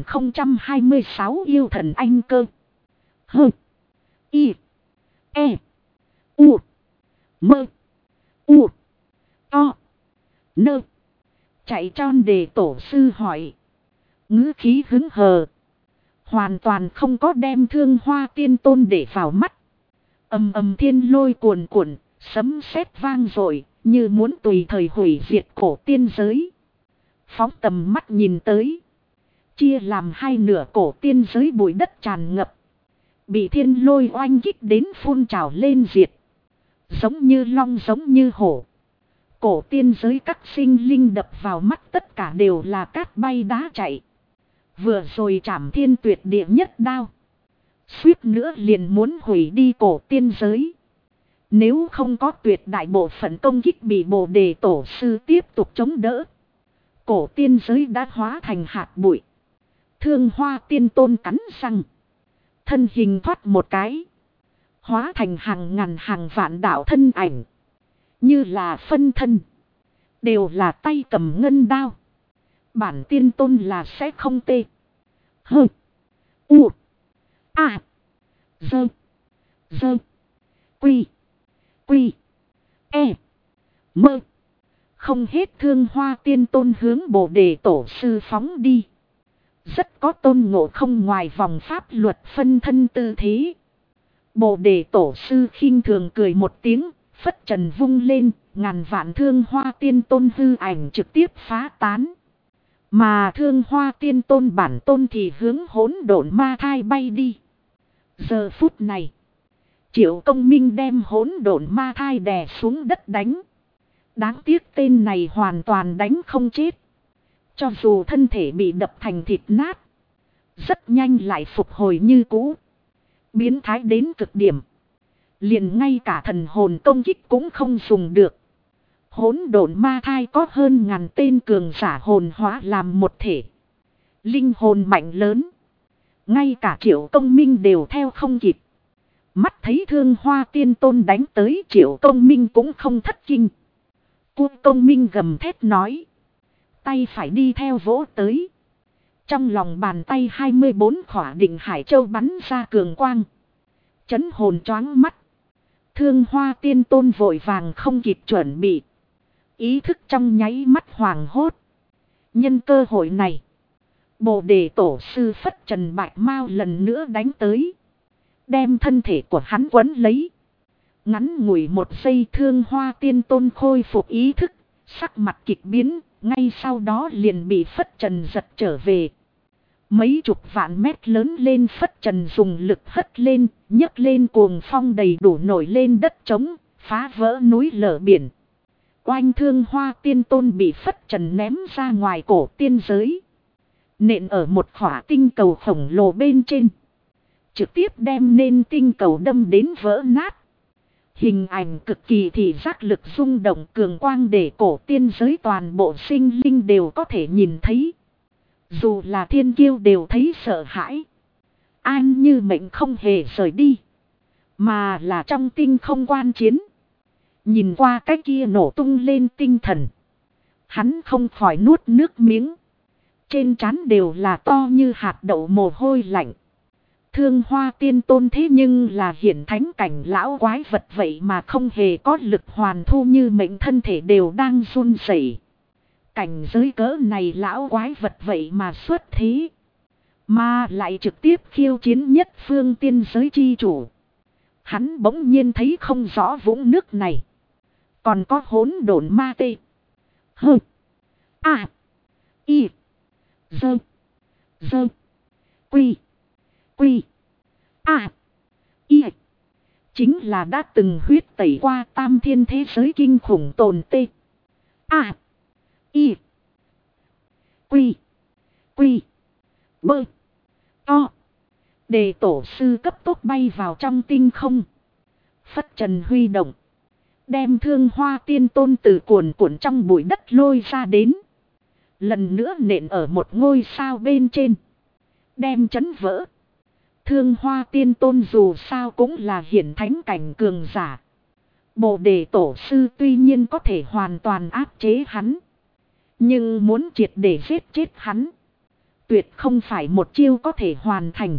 1026 yêu thần anh cơ. Hơ. Y. E. U. Mơ. U. To. Nơ. Chạy tròn đề tổ sư hỏi. Ngữ khí hứng hờ. Hoàn toàn không có đem Thương Hoa Tiên Tôn để vào mắt. Ầm ầm thiên lôi cuồn cuộn, sấm sét vang dội, như muốn tùy thời hủy diệt cổ tiên giới. Phóng tầm mắt nhìn tới. Chia làm hai nửa cổ tiên giới bụi đất tràn ngập. Bị thiên lôi oanh kích đến phun trào lên diệt. Giống như long giống như hổ. Cổ tiên giới các sinh linh đập vào mắt tất cả đều là cát bay đá chạy. Vừa rồi Trảm Thiên tuyệt địa nhất đao. Suýt nữa liền muốn hủy đi cổ tiên giới. Nếu không có tuyệt đại bộ phận công kích bị Bồ đề tổ sư tiếp tục chống đỡ. Cổ tiên giới đã hóa thành hạt bụi. Thương Hoa Tiên Tôn cắn răng. Thân hình thoát một cái. Hóa thành hàng ngàn hàng vạn đạo thân ảnh. Như là phân thân. Đều là tay cầm ngân đao. Bản tiên tôn là sẽ không tê. Hơ. U. A. Dơ. Dơ. Quy. Quy. E. Mơ. Không hết Thương Hoa Tiên Tôn hướng Bồ đề tổ sư phóng đi. Rất có tôn ngộ không ngoài vòng pháp luật phân thân tư thế. Bồ đề tổ sư khinh thường cười một tiếng, phất trần vung lên, ngàn vạn Thương Hoa Tiên Tôn hư ảnh trực tiếp phá tán. Mà Thương Hoa Tiên Tôn bản tôn thì hướng hỗn độn ma thai bay đi. Giờ phút này, Triệu Công Minh đem hỗn độn ma thai đè xuống đất đánh. Đáng tiếc tên này hoàn toàn đánh không chết. Cho dù thân thể bị đập thành thịt nát, rất nhanh lại phục hồi như cũ. Biến thái đến cực điểm. Liền ngay cả thần hồn công kích cũng không dùng được. Hỗn độn ma thai có hơn ngàn tên cường giả hồn hóa làm một thể. Linh hồn mạnh lớn. Ngay cả Triệu Công Minh đều theo không kịp. Mắt thấy Thương Hoa Tiên Tôn đánh tới, Triệu Công Minh cũng không thất kinh. Công Minh gầm thét nói. Tay phải đi theo vỗ tới. Trong lòng bàn tay 24 khỏa định hải châu bắn ra cường quang. Chấn hồn choáng mắt. Thương Hoa Tiên Tôn vội vàng không kịp chuẩn bị. Ý thức trong nháy mắt hoàng hốt. Nhân cơ hội này, Bồ Đề Tổ sư phất trần bạch mao lần nữa đánh tới. Đem thân thể của hắn quấn lấy. Ngắn ngủi một giây, Thương Hoa Tiên Tôn khôi phục ý thức. Sắc mặt kịch biến, ngay sau đó liền bị phất trần giật trở về. Mấy chục vạn mét lớn lên, phất trần dùng lực hất lên, nhấc lên cuồng phong đầy đủ nổi lên đất trống, phá vỡ núi lở biển. Oanh, Thương Hoa Tiên Tôn bị phất trần ném ra ngoài cổ tiên giới. Nện ở một khỏa tinh cầu khổng lồ bên trên. Trực tiếp đem nên tinh cầu đâm đến vỡ nát. Hình ảnh cực kỳ thị giác lực rung động cường quang để cổ tiên giới toàn bộ sinh linh đều có thể nhìn thấy. Dù là thiên kiêu đều thấy sợ hãi. An như mệnh không hề rời đi. Mà là trong tinh không quan chiến. Nhìn qua cái kia nổ tung lên tinh thần. Hắn không khỏi nuốt nước miếng. Trên trán đều là to như hạt đậu mồ hôi lạnh. Thương Hoa Tiên Tôn thế nhưng là hiển thánh cảnh lão quái vật vậy mà không hề có lực hoàn thu, như mệnh thân thể đều đang run rẩy. Cảnh giới cỡ này lão quái vật vậy mà xuất thế. Mà lại trực tiếp khiêu chiến nhất phương tiên giới chi chủ. Hắn bỗng nhiên thấy không rõ vũng nước này. Còn có hỗn độn ma tê. Hơ. A. Y. Dơ. Dơ. Quy. Quy. A. Y. Chính là đã từng huyết tẩy qua tam thiên thế giới kinh khủng tồn tê. A. Y. Quy. Quy. Bơ. To. Đề tổ sư cấp tốc bay vào trong tinh không. Phất trần huy động. Đem Thương Hoa Tiên Tôn từ cuồn cuộn trong bụi đất lôi ra đến. Lần nữa nện ở một ngôi sao bên trên. Đem chấn vỡ. Thương Hoa Tiên Tôn dù sao cũng là hiển thánh cảnh cường giả. Bồ Đề Tổ sư tuy nhiên có thể hoàn toàn áp chế hắn. Nhưng muốn triệt để giết chết hắn, tuyệt không phải một chiêu có thể hoàn thành.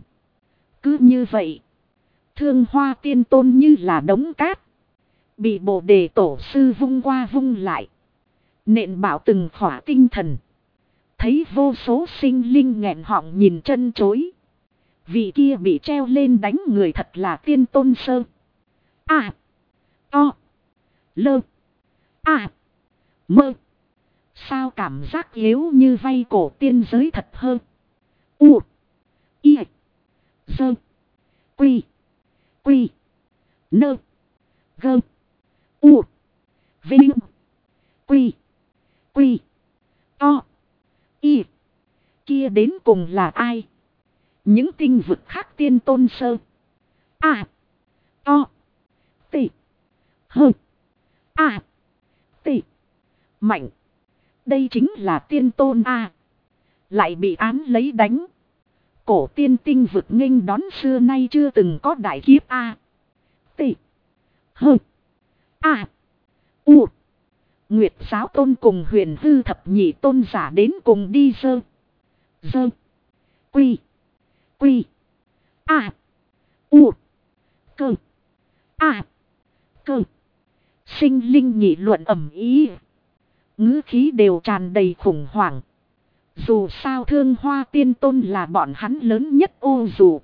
Cứ như vậy, Thương Hoa Tiên Tôn như là đống cát. Bị Bồ Đề Tổ sư vung qua vung lại. Nện bảo từng khỏa tinh thần. Thấy vô số sinh linh nghẹn họng nhìn chân chối. Vị kia bị treo lên đánh người thật là Tiên Tôn sơ. A. O. Lơ. A. Mơ. Sao cảm giác yếu như vay cổ tiên giới thật hơn. U. Y. Dơ. Quy. Quy. Nơ. Gơ. U. Vinh. Quy. Quy. To. Y. Kia đến cùng là ai? Những tinh vực khác Tiên Tôn sơ. A. To. Tị. Hơ. A. Tị. Mạnh. Đây chính là Tiên Tôn A. Lại bị án lấy đánh. Cổ tiên tinh vực nghênh đón xưa nay chưa từng có đại kiếp A. Tị. Hơ. A. U. Nguyệt giáo tôn cùng Huyền Hư thập nhị tôn giả đến cùng đi dơ. Dơ. Quy. Quy. A. U. Cơ. A. Cơ. Sinh linh nhị luận ầm ý. Ngữ khí đều tràn đầy khủng hoảng. Dù sao Thương Hoa Tiên Tôn là bọn hắn lớn nhất ô dù.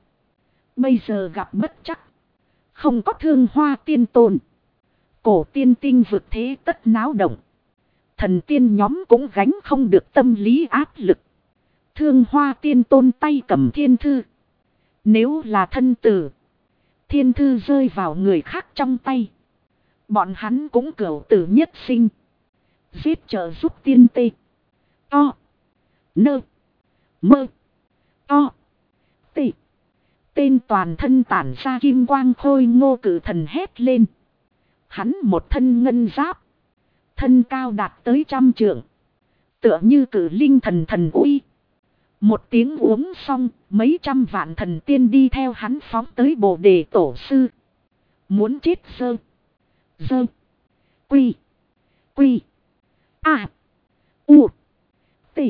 Bây giờ gặp bất chắc. Không có Thương Hoa Tiên Tôn. Cổ tiên tinh vực thế tất náo động. Thần tiên nhóm cũng gánh không được tâm lý áp lực. Thương Hoa Tiên Tôn tay cầm thiên thư. Nếu là thân tử, thiên thư rơi vào người khác trong tay, bọn hắn cũng cửu tử nhất sinh. Giết trợ giúp tiên tê. To. Nơ. Mơ. To. Tê. Tên toàn thân tản ra kim quang khôi ngô cử thần hét lên. Hắn một thân ngân giáp. Thân cao đạt tới 100 trượng. Tựa như cử linh thần thần uy. Một tiếng uống xong, mấy trăm vạn thần tiên đi theo hắn phóng tới Bồ Đề Tổ Sư. Muốn chết dơ. Dơ. Quy. Quy. A. U. T.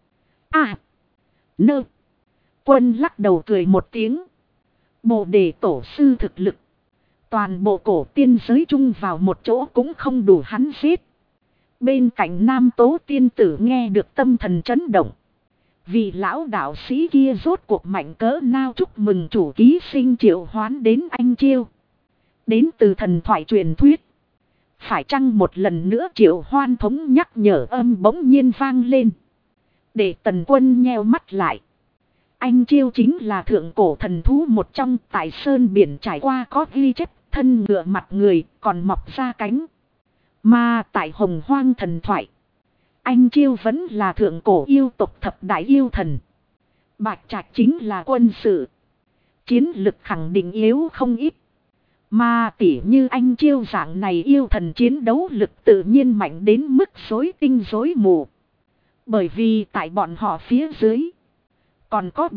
A. Nơ. Quân lắc đầu cười một tiếng. Bồ Đề Tổ Sư thực lực. Toàn bộ cổ tiên giới chung vào một chỗ cũng không đủ hắn giết. Bên cạnh Nam Tố tiên tử nghe được tâm thần chấn động. Vì lão đạo sĩ kia rốt cuộc mạnh cỡ nào, chúc mừng chủ ký sinh triệu hoán đến anh chiêu. Đến từ thần thoại truyền thuyết. Phải chăng một lần nữa triệu hoan thống nhắc nhở âm bỗng nhiên vang lên. Để Tần Quân nheo mắt lại. Anh chiêu chính là thượng cổ thần thú một trong, tại sơn biển trải qua có ghi chép, thân ngựa mặt người còn mọc ra cánh. Mà tại Hồng Hoang thần thoại, anh chiêu vẫn là thượng cổ yêu tộc thập đại yêu thần. Bạch Trạch chính là quân sự, chiến lực khẳng định yếu không ít. Mà tỉ như anh chiêu dạng này yêu thần chiến đấu lực tự nhiên mạnh đến mức rối tinh rối mù. Bởi vì tại bọn họ phía dưới còn có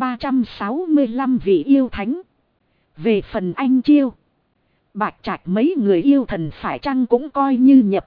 365 vị yêu thánh. Về phần anh chiêu, Bạch Trạch mấy người yêu thần phải chăng cũng coi như nhập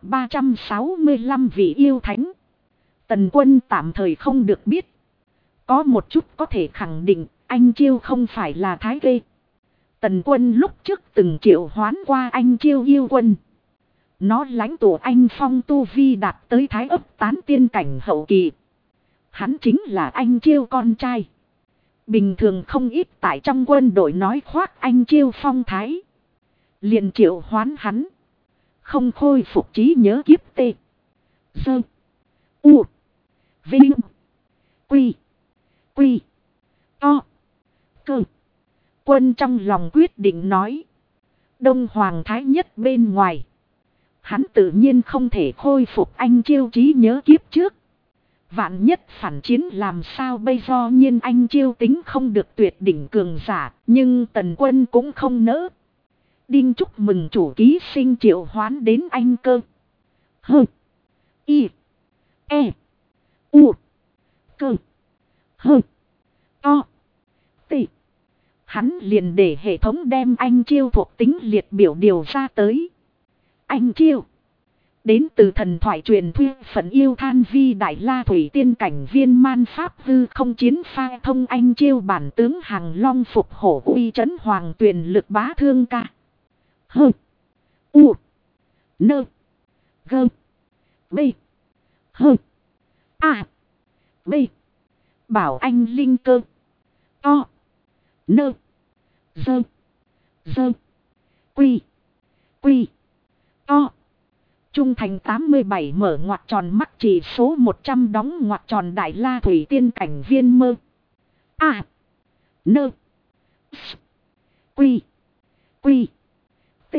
365 vị yêu thánh. Tần Quân tạm thời không được biết. Có một chút có thể khẳng định, anh chiêu không phải là thái kê. Tần Quân lúc trước từng triệu hoán qua anh chiêu yêu quân. Nó lãnh tụ anh phong tu vi đạt tới thái ấp tán tiên cảnh hậu kỳ. Hắn chính là anh chiêu con trai. Bình thường không ít tại trong quân đội nói khoác anh chiêu phong thái. Liền triệu hoán hắn. Không khôi phục trí nhớ kiếp tê. Dơ. U. Vinh. Quy. Quy. To. Cơ. Quân trong lòng quyết định nói. Đông Hoàng Thái Nhất bên ngoài. Hắn tự nhiên không thể khôi phục anh chiêu trí nhớ kiếp trước. Vạn nhất phản chiến làm sao bây giờ, nhiên anh chiêu tính không được tuyệt đỉnh cường giả. Nhưng Tần Quân cũng không nỡ. Đinh chúc mừng chủ ký sinh triệu hoán đến anh cơ. Hơ. Y. E. U. Cơ. Hơ. To. T. Hắn liền để hệ thống đem anh chiêu thuộc tính liệt biểu điều ra tới. Anh chiêu. Đến từ thần thoại truyền thuyết phận yêu than vi đại la thủy tiên cảnh viên man pháp hư không chiến pha thông anh chiêu bản tướng hàng long phục hổ uy trấn hoàng tuyền lực bá thương ca. Hơ. U. Nơ. Gơ. B. Hơ. A. B. Bảo anh linh cơ. To. Nơ. Dơ. Dơ. Quy. Quy. To. Trung thành 87 mở ngoặc tròn mắc chỉ số 100 đóng ngoặc tròn đại la thủy tiên cảnh viên mơ. A. Nơ. S. Quy. Quy. T.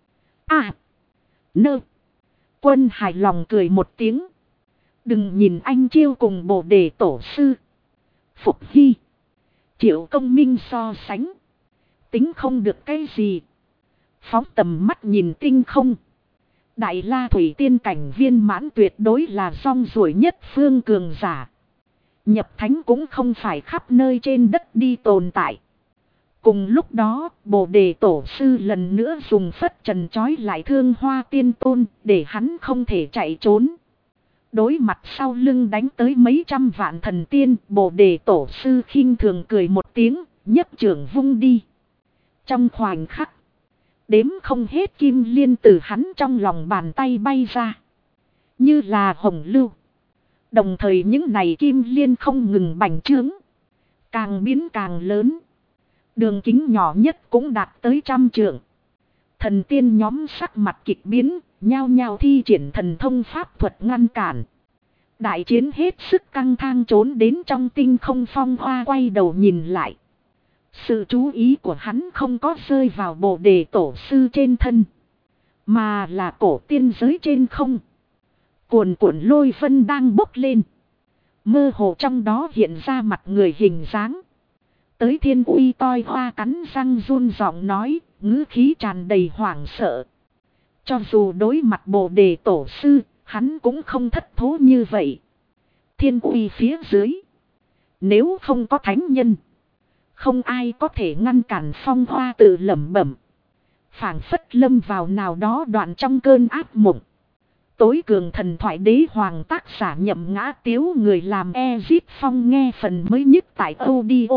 A. Nơ. Quân hài lòng cười một tiếng. Đừng nhìn anh chiêu cùng Bồ Đề Tổ Sư Phục Hy, Triệu Công Minh so sánh. Tính không được cái gì. Phóng tầm mắt nhìn tinh không. Đại la thủy tiên cảnh viên mãn tuyệt đối là song ruổi nhất phương cường giả. Nhập thánh cũng không phải khắp nơi trên đất đi tồn tại. Cùng lúc đó, Bồ Đề Tổ Sư lần nữa dùng phất trần trói lại Thương Hoa Tiên Tôn để hắn không thể chạy trốn. Đối mặt sau lưng đánh tới mấy trăm vạn thần tiên, Bồ Đề Tổ Sư khinh thường cười một tiếng, nhấc chưởng vung đi. Trong khoảnh khắc, đếm không hết kim liên từ hắn trong lòng bàn tay bay ra. Như là hồng lưu. Đồng thời những này kim liên không ngừng bành trướng. Càng biến càng lớn. Đường kính nhỏ nhất cũng đạt tới 100 trượng. Thần tiên nhóm sắc mặt kịch biến, nhao nhao thi triển thần thông pháp thuật ngăn cản. Đại chiến hết sức căng thang, trốn đến trong tinh không Phong Hoa quay đầu nhìn lại. Sự chú ý của hắn không có rơi vào Bồ Đề Tổ sư trên thân, mà là cổ tiên giới trên không. Cuồn cuộn lôi vân đang bốc lên. Mơ hồ trong đó hiện ra mặt người hình dáng. Tới Thiên Uy toi hoa cắn răng run giọng nói, ngữ khí tràn đầy hoảng sợ. Cho dù đối mặt Bồ Đề Tổ sư, hắn cũng không thất thố như vậy. Thiên Uy phía dưới, nếu không có thánh nhân, không ai có thể ngăn cản. Phong Hoa tự lẩm bẩm, phảng phất lâm vào nào đó đoạn trong cơn ác mộng. Tối cường thần thoại đế hoàng tác giả Nhậm Ngã Tiếu, người làm Ezip Phong, nghe phần mới nhất tại audio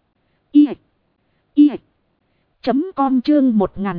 com chương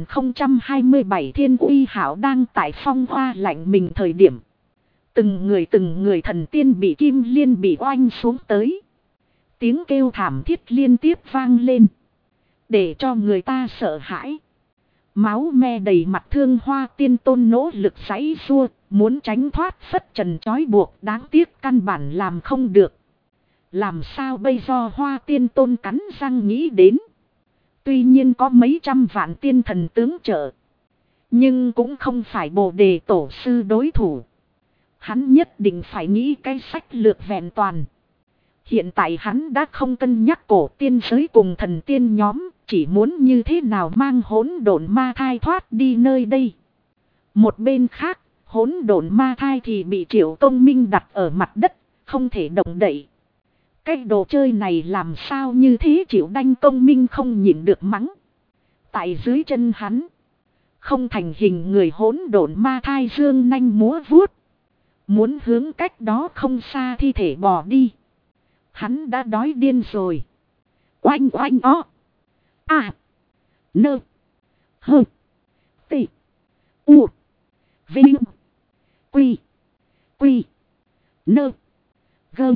1027. Thiên Uy hảo đang tại Phong Hoa lạnh mình thời điểm. Từng người thần tiên bị kim liên bị oanh xuống tới. Tiếng kêu thảm thiết liên tiếp vang lên, để cho người ta sợ hãi. Máu me đầy mặt Thương Hoa Tiên Tôn nỗ lực giãy giụa, muốn tránh thoát phất trần trói buộc, đáng tiếc căn bản làm không được. Làm sao bây giờ? Hoa Tiên Tôn cắn răng nghĩ đến. Tuy nhiên có mấy trăm vạn tiên thần tướng trợ, nhưng cũng không phải Bồ Đề Tổ sư đối thủ. Hắn nhất định phải nghĩ cái sách lược vẹn toàn. Hiện tại hắn đã không cân nhắc cổ tiên giới cùng thần tiên nhóm, chỉ muốn như thế nào mang hỗn độn ma thai thoát đi nơi đây. Một bên khác, hỗn độn ma thai thì bị Triệu Công Minh đặt ở mặt đất, không thể động đậy. Cái đồ chơi này làm sao như thế? Triệu Đanh Công Minh không nhịn được mắng. Tại dưới chân hắn, không thành hình người hỗn độn ma thai dương nanh múa vuốt, muốn hướng cách đó không xa thi thể bỏ đi. Hắn đã đói điên rồi. Oanh oanh o. À. Nơ. Hơ. Tị. U. Vinh. Quy. Quy. Nơ. Gơ.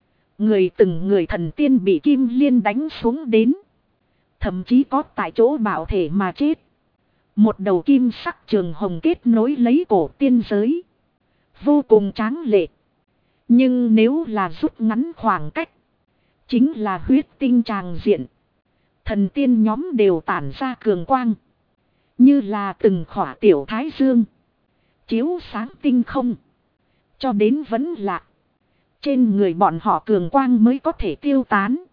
Từng người thần tiên bị kim liên đánh xuống đến. Thậm chí có tại chỗ bạo thể mà chết. Một đầu kim sắc trường hồng kết nối lấy cổ tiên giới, vô cùng tráng lệ. Nhưng nếu là rút ngắn khoảng cách, chính là huyết tinh tràng diện. Thần tiên nhóm đều tản ra cường quang, như là từng khỏa tiểu thái dương, chiếu sáng tinh không. Cho đến vẫn lạ, trên người bọn họ cường quang mới có thể tiêu tán.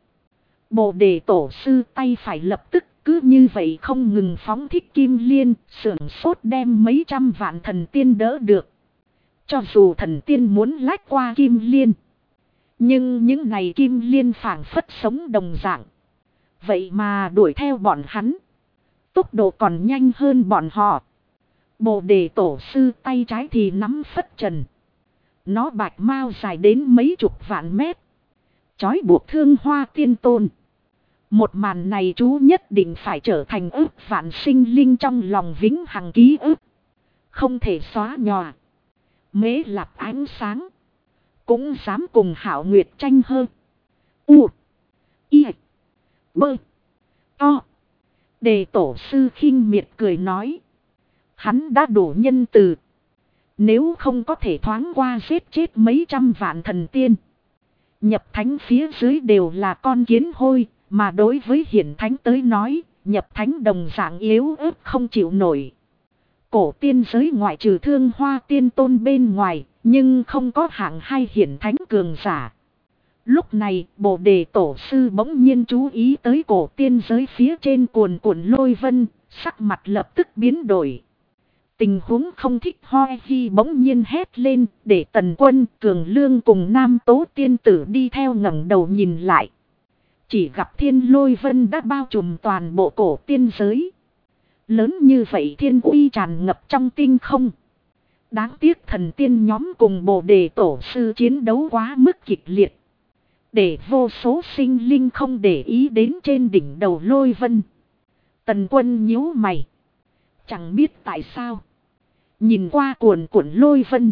Bồ Đề Tổ sư tay phải lập tức cứ như vậy không ngừng phóng thích kim liên, sưởng sốt đem mấy trăm vạn thần tiên đỡ được. Cho dù thần tiên muốn lách qua kim liên, nhưng những này kim liên phảng phất sống đồng dạng, vậy mà đuổi theo bọn hắn, tốc độ còn nhanh hơn bọn họ. Bồ Đề Tổ sư tay trái thì nắm phất trần. Nó bạch mao dài đến mấy chục vạn mét, trói buộc Thương Hoa Tiên Tôn. Một màn này chú nhất định phải trở thành ức vạn sinh linh trong lòng vĩnh hằng ký ức, không thể xóa nhòa. Mễ Lạp ánh sáng cũng dám cùng Hạo Nguyệt tranh hơn. U. I. Bơ. To. Đề Tổ sư khinh miệt cười nói. Hắn đã đủ nhân từ. Nếu không có thể thoáng qua giết chết mấy trăm vạn thần tiên, nhập thánh phía dưới đều là con kiến hôi. Mà đối với hiển thánh tới nói, nhập thánh đồng dạng yếu ớt không chịu nổi. Cổ tiên giới ngoại trừ Thương Hoa Tiên Tôn bên ngoài, nhưng không có hạng hai hiển thánh cường giả. Lúc này, Bồ Đề Tổ sư bỗng nhiên chú ý tới cổ tiên giới phía trên cuồn cuộn lôi vân, sắc mặt lập tức biến đổi. Tình huống không thích Hoi Hi bỗng nhiên hét lên, để Tần Quân, Cường Lương cùng Nam Tố Tiên Tử đi theo ngẩng đầu nhìn lại. Chỉ gặp thiên lôi vân đã bao trùm toàn bộ cổ tiên giới. Lớn như vậy thiên uy tràn ngập trong tinh không. Đáng tiếc thần tiên nhóm cùng Bồ Đề Tổ sư chiến đấu quá mức kịch liệt, để vô số sinh linh không để ý đến trên đỉnh đầu lôi vân. Tần Quân nhíu mày, chẳng biết tại sao, nhìn qua cuồn cuộn lôi vân,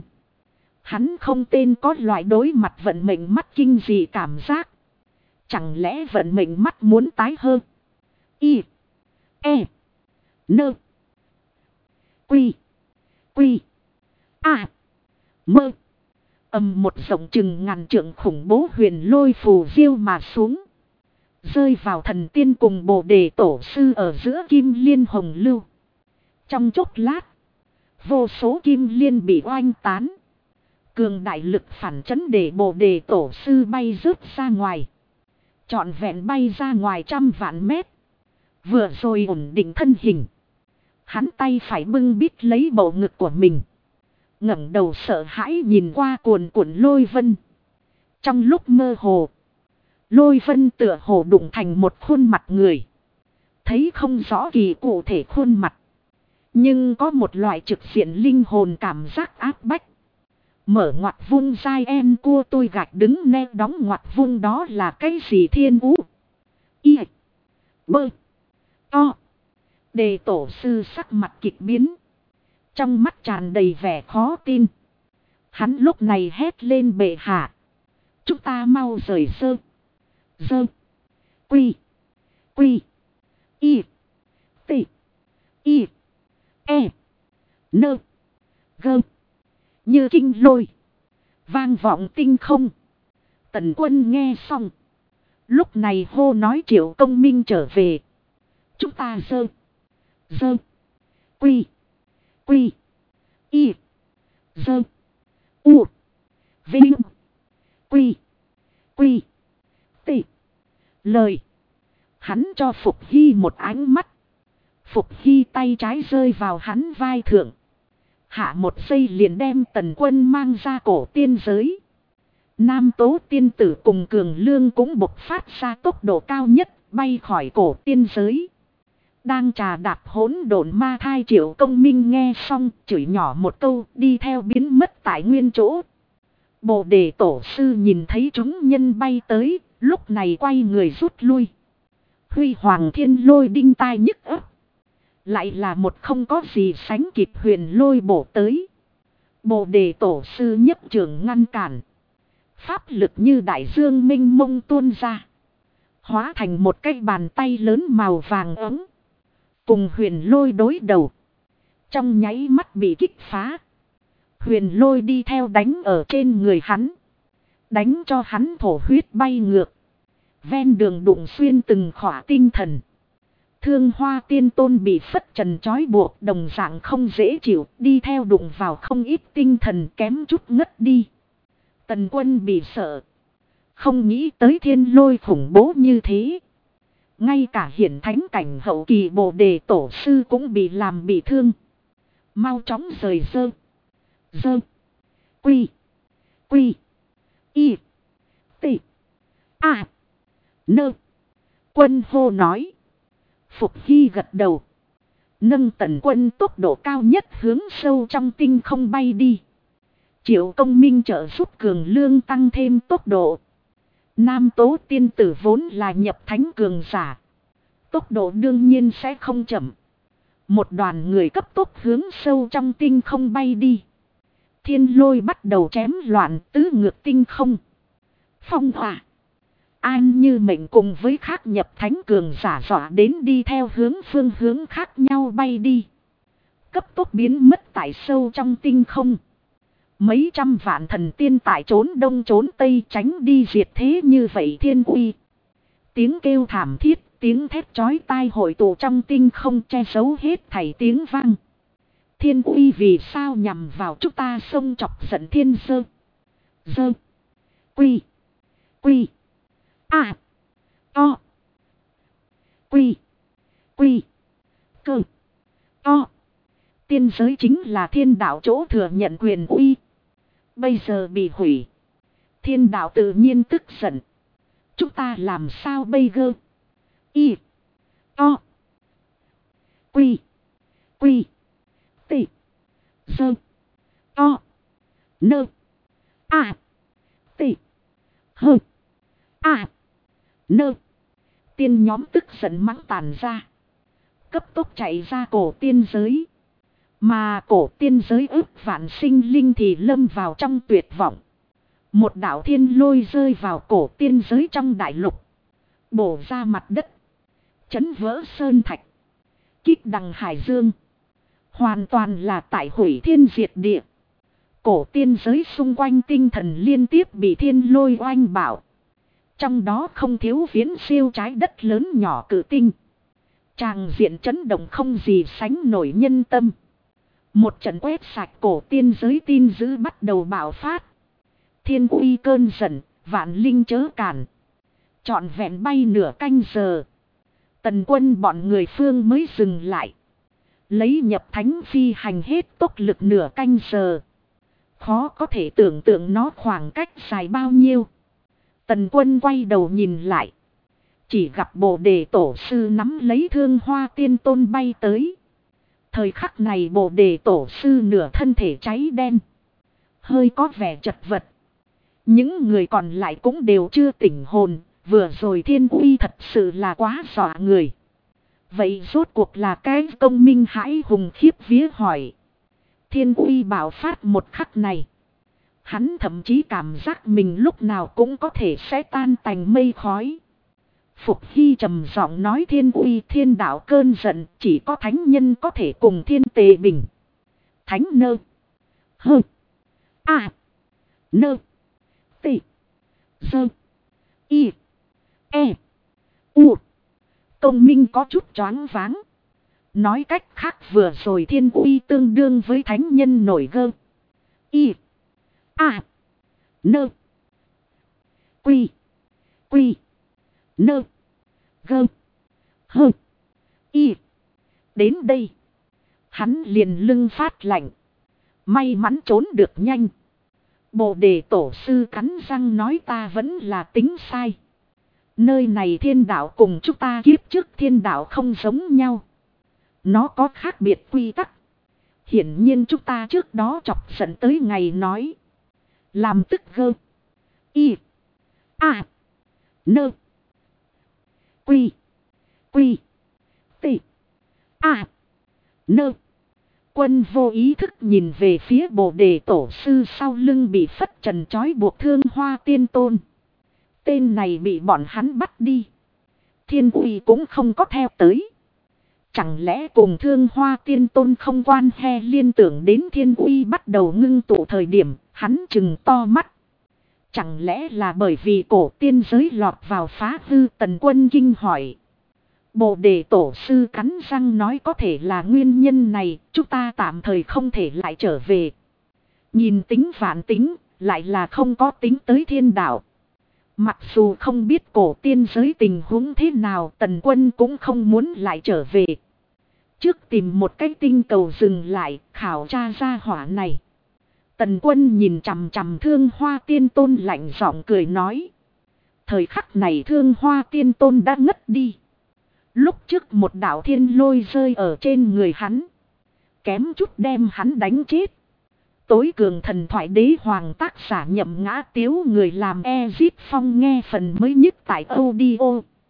hắn không tên có loại đối mặt vận mệnh mắt kinh dị cảm giác. Chẳng lẽ vận mệnh mắt muốn tái hơn? I. E. Nơ. Quy. Quy. A. Mơ. Một rộng chừng ngàn trượng khủng bố huyền lôi phù diêu mà xuống. Rơi vào thần tiên cùng Bồ Đề tổ sư ở giữa kim liên hồng lưu. Trong chốc lát, vô số kim liên bị oanh tán. Cường đại lực phản chấn để Bồ Đề tổ sư bay rớt ra ngoài. Trọn vẹn bay ra ngoài 100 vạn mét. Vừa rồi ổn định thân hình. Hắn tay phải bưng bít lấy bầu ngực của mình. Ngẩng đầu sợ hãi nhìn qua cuồn cuộn lôi vân. Trong lúc mơ hồ, lôi vân tựa hồ đụng thành một khuôn mặt người. Thấy không rõ kỳ cụ thể khuôn mặt. Nhưng có một loại trực diện linh hồn cảm giác áp bách. Mở ngoặt vung dai en cua tôi gạch đứng ne đóng ngoặt vung đó là cái gì thiên ú. Y. Bơ. To. Đề tổ sư sắc mặt kịch biến. Trong mắt tràn đầy vẻ khó tin. Hắn lúc này hét lên bệ hạ. Chúng ta mau rời sơ. Dơ. Quy. Quy. Y. T. Y. E. Nơ. Gơ. Như kinh lôi. Vang vọng tinh không. Tần Quân nghe xong. Lúc này hô nói Triệu Công Minh trở về. Chúng ta dơ. Dơ. Quy. Quy. Y. Dơ. U. Vinh. Quy. Quy. T. Lời. Hắn cho Phục Hy một ánh mắt. Phục Hy tay trái rơi vào hắn vai thượng. Hạ một giây liền đem Tần Quân mang ra cổ tiên giới. Nam Tố tiên tử cùng Cường Lương cũng bộc phát ra tốc độ cao nhất, bay khỏi cổ tiên giới. Đang trà đạp hỗn độn ma thai Triệu Công Minh nghe xong, chửi nhỏ một câu, đi theo biến mất tại nguyên chỗ. Bồ Đề tổ sư nhìn thấy chúng nhân bay tới, lúc này quay người rút lui. Huy hoàng thiên lôi đinh tai nhức ấp. Lại là một không có gì sánh kịp huyền lôi bổ tới. Bồ Đề tổ sư nhấp trường ngăn cản. Pháp lực như đại dương minh mông tuôn ra. Hóa thành một cái bàn tay lớn màu vàng ấm. Cùng huyền lôi đối đầu. Trong nháy mắt bị kích phá. Huyền lôi đi theo đánh ở trên người hắn. Đánh cho hắn thổ huyết bay ngược. Ven đường đụng xuyên từng khỏa tinh thần. Thương Hoa Tiên Tôn bị phất trần trói buộc đồng dạng không dễ chịu. Đi theo đụng vào không ít tinh thần kém chút ngất đi. Tần Quân bị sợ. Không nghĩ tới thiên lôi khủng bố như thế. Ngay cả hiển thánh cảnh hậu kỳ Bồ Đề tổ sư cũng bị làm bị thương. Mau chóng rời dơ. Dơ. Quy. Quy. Y. T. A. Nơ. Quân hô nói. Phục Hy gật đầu. Nâng Tần Quân tốc độ cao nhất hướng sâu trong tinh không bay đi. Triệu Công Minh trợ giúp Cường Lương tăng thêm tốc độ. Nam Tố tiên tử vốn là nhập thánh cường giả. Tốc độ đương nhiên sẽ không chậm. Một đoàn người cấp tốc hướng sâu trong tinh không bay đi. Thiên lôi bắt đầu chém loạn tứ ngược tinh không. Phong hỏa. An như mệnh cùng với khác nhập thánh cường giả dọa đến đi theo phương hướng khác nhau bay đi. Cấp tốc biến mất tại sâu trong tinh không. Mấy trăm vạn thần tiên tại trốn đông trốn tây tránh đi diệt thế như vậy thiên uy. Tiếng kêu thảm thiết, tiếng thét chói tai hội tụ trong tinh không che giấu hết thảy tiếng vang. Thiên uy vì sao nhằm vào chúng ta xông chọc giận thiên dơ. Dơ. Quy. Quy. A. To. Quy. Quy. Cơ. To. Tiên giới chính là thiên đạo chỗ thừa nhận quyền uy. Bây giờ bị hủy. Thiên đạo tự nhiên tức giận. Chúng ta làm sao bây giờ? Y. To. Quy. Quy. T. Dơ. To. Nơ. A. T. Hơ. A. Nơ. Tiên nhóm tức giận mắng tàn ra. Cấp tốc chạy ra cổ tiên giới. Mà cổ tiên giới ước vạn sinh linh thì lâm vào trong tuyệt vọng. Một đạo thiên lôi rơi vào cổ tiên giới trong đại lục. Bổ ra mặt đất. Chấn vỡ sơn thạch. Kích đằng hải dương. Hoàn toàn là tại hủy thiên diệt địa. Cổ tiên giới xung quanh tinh thần liên tiếp bị thiên lôi oanh bạo. Trong đó không thiếu viễn siêu trái đất lớn nhỏ cự tinh. Tràng diện chấn động không gì sánh nổi nhân tâm. Một trận quét sạch cổ tiên giới tin dữ bắt đầu bạo phát. Thiên uy cơn giận, vạn linh chớ cản. Trọn vẹn bay nửa canh giờ. Tần quân bọn người phương mới dừng lại. Lấy nhập thánh phi hành hết tốc lực nửa canh giờ. Khó có thể tưởng tượng nó khoảng cách dài bao nhiêu. Tần quân quay đầu nhìn lại. Chỉ gặp Bồ Đề Tổ sư nắm lấy Thương Hoa Tiên Tôn bay tới. Thời khắc này Bồ Đề Tổ sư nửa thân thể cháy đen. Hơi có vẻ chật vật. Những người còn lại cũng đều chưa tỉnh hồn. Vừa rồi thiên uy thật sự là quá dọa người. Vậy rốt cuộc là cái công minh hãi hùng khiếp vía hỏi. Thiên uy bạo phát một khắc này. Hắn thậm chí cảm giác mình lúc nào cũng có thể sẽ tan tành mây khói. Phục Hy trầm giọng nói thiên uy thiên đạo cơn giận chỉ có thánh nhân có thể cùng thiên tề bình. Thánh nơ. Hơ. A. Nơ. Tị. Dơ. Y. E. U. Công minh có chút choáng váng. Nói cách khác vừa rồi thiên uy tương đương với thánh nhân nổi gơ. Y. A. Nơ. Quy. Quy. Nơ. Gơ. Hơ. Y. Đến đây. Hắn liền lưng phát lạnh. May mắn trốn được nhanh. Bồ Đề Tổ sư cắn răng nói ta vẫn là tính sai. Nơi này thiên đạo cùng chúng ta kiếp trước thiên đạo không giống nhau. Nó có khác biệt quy tắc. Hiển nhiên chúng ta trước đó chọc giận tới ngày nói. Làm tức gơ. Y. A. Nơ. Quy. Quy. Tị. A. Nơ. Quân vô ý thức nhìn về phía Bồ Đề Tổ sư sau lưng bị phất trần trói buộc Thương Hoa Tiên Tôn. Tên này bị bọn hắn bắt đi. Thiên uy cũng không có theo tới. Chẳng lẽ cùng Thương Hoa Tiên Tôn không quan he liên tưởng đến thiên uy bắt đầu ngưng tụ thời điểm hắn chừng to mắt. Chẳng lẽ là bởi vì cổ tiên giới lọt vào phá hư Tần quân kinh hỏi. Bồ Đề Tổ sư cắn răng nói có thể là nguyên nhân này chúng ta tạm thời không thể lại trở về. Nhìn tính vạn tính lại là không có tính tới thiên đạo. Mặc dù không biết cổ tiên giới tình huống thế nào Tần quân cũng không muốn lại trở về. Trước tìm một cái tinh cầu dừng lại khảo tra ra hỏa này. Tần quân nhìn chằm chằm Thương Hoa Tiên Tôn lạnh giọng cười nói. Thời khắc này Thương Hoa Tiên Tôn đã ngất đi. Lúc trước một đạo thiên lôi rơi ở trên người hắn. Kém chút đem hắn đánh chết. Tối cường thần thoại đế hoàng tác giả Nhậm Ngã Tiếu người làm Ezip Phong nghe phần mới nhất tại audio.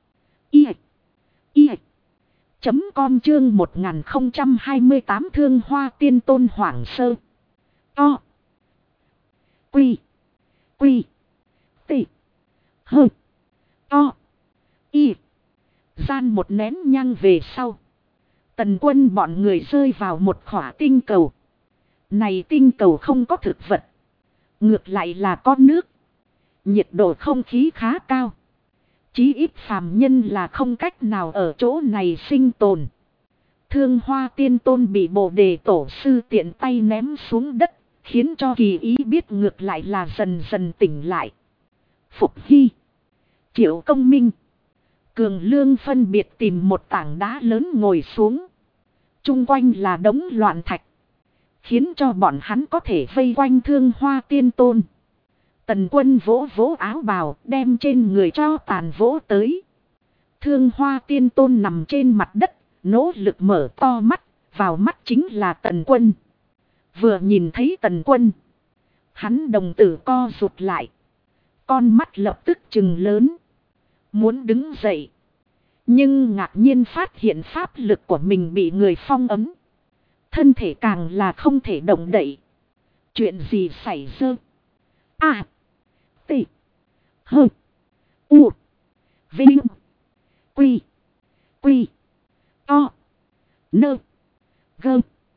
Com chương 1028 Thương Hoa Tiên Tôn Hoảng Sơ. O. Quy. Quy. Tị. Hơ. O. Y. Gian một nén nhang về sau. Tần quân bọn người rơi vào một khỏa tinh cầu. Này tinh cầu không có thực vật. Ngược lại là có nước. Nhiệt độ không khí khá cao. Chí ít phàm nhân là không cách nào ở chỗ này sinh tồn. Thương Hoa Tiên Tôn bị Bồ Đề Tổ sư tiện tay ném xuống đất. Khiến cho kỳ ý biết ngược lại là dần dần tỉnh lại. Phục Hy. Triệu Công Minh. Cường Lương phân biệt tìm một tảng đá lớn ngồi xuống. Trung quanh là đống loạn thạch. Khiến cho bọn hắn có thể vây quanh Thương Hoa Tiên Tôn. Tần quân vỗ vỗ áo bào đem trên người cho tàn vỗ tới. Thương Hoa Tiên Tôn nằm trên mặt đất. Nỗ lực mở to mắt. Vào mắt chính là Tần quân. Vừa nhìn thấy Tần quân. Hắn đồng tử co rụt lại. Con mắt lập tức trừng lớn. Muốn đứng dậy. Nhưng ngạc nhiên phát hiện pháp lực của mình bị người phong ấm. Thân thể càng là không thể động đậy. Chuyện gì xảy ra? A. T. H. U. Vinh. Quy. Quy. O. Nơ. Gơ.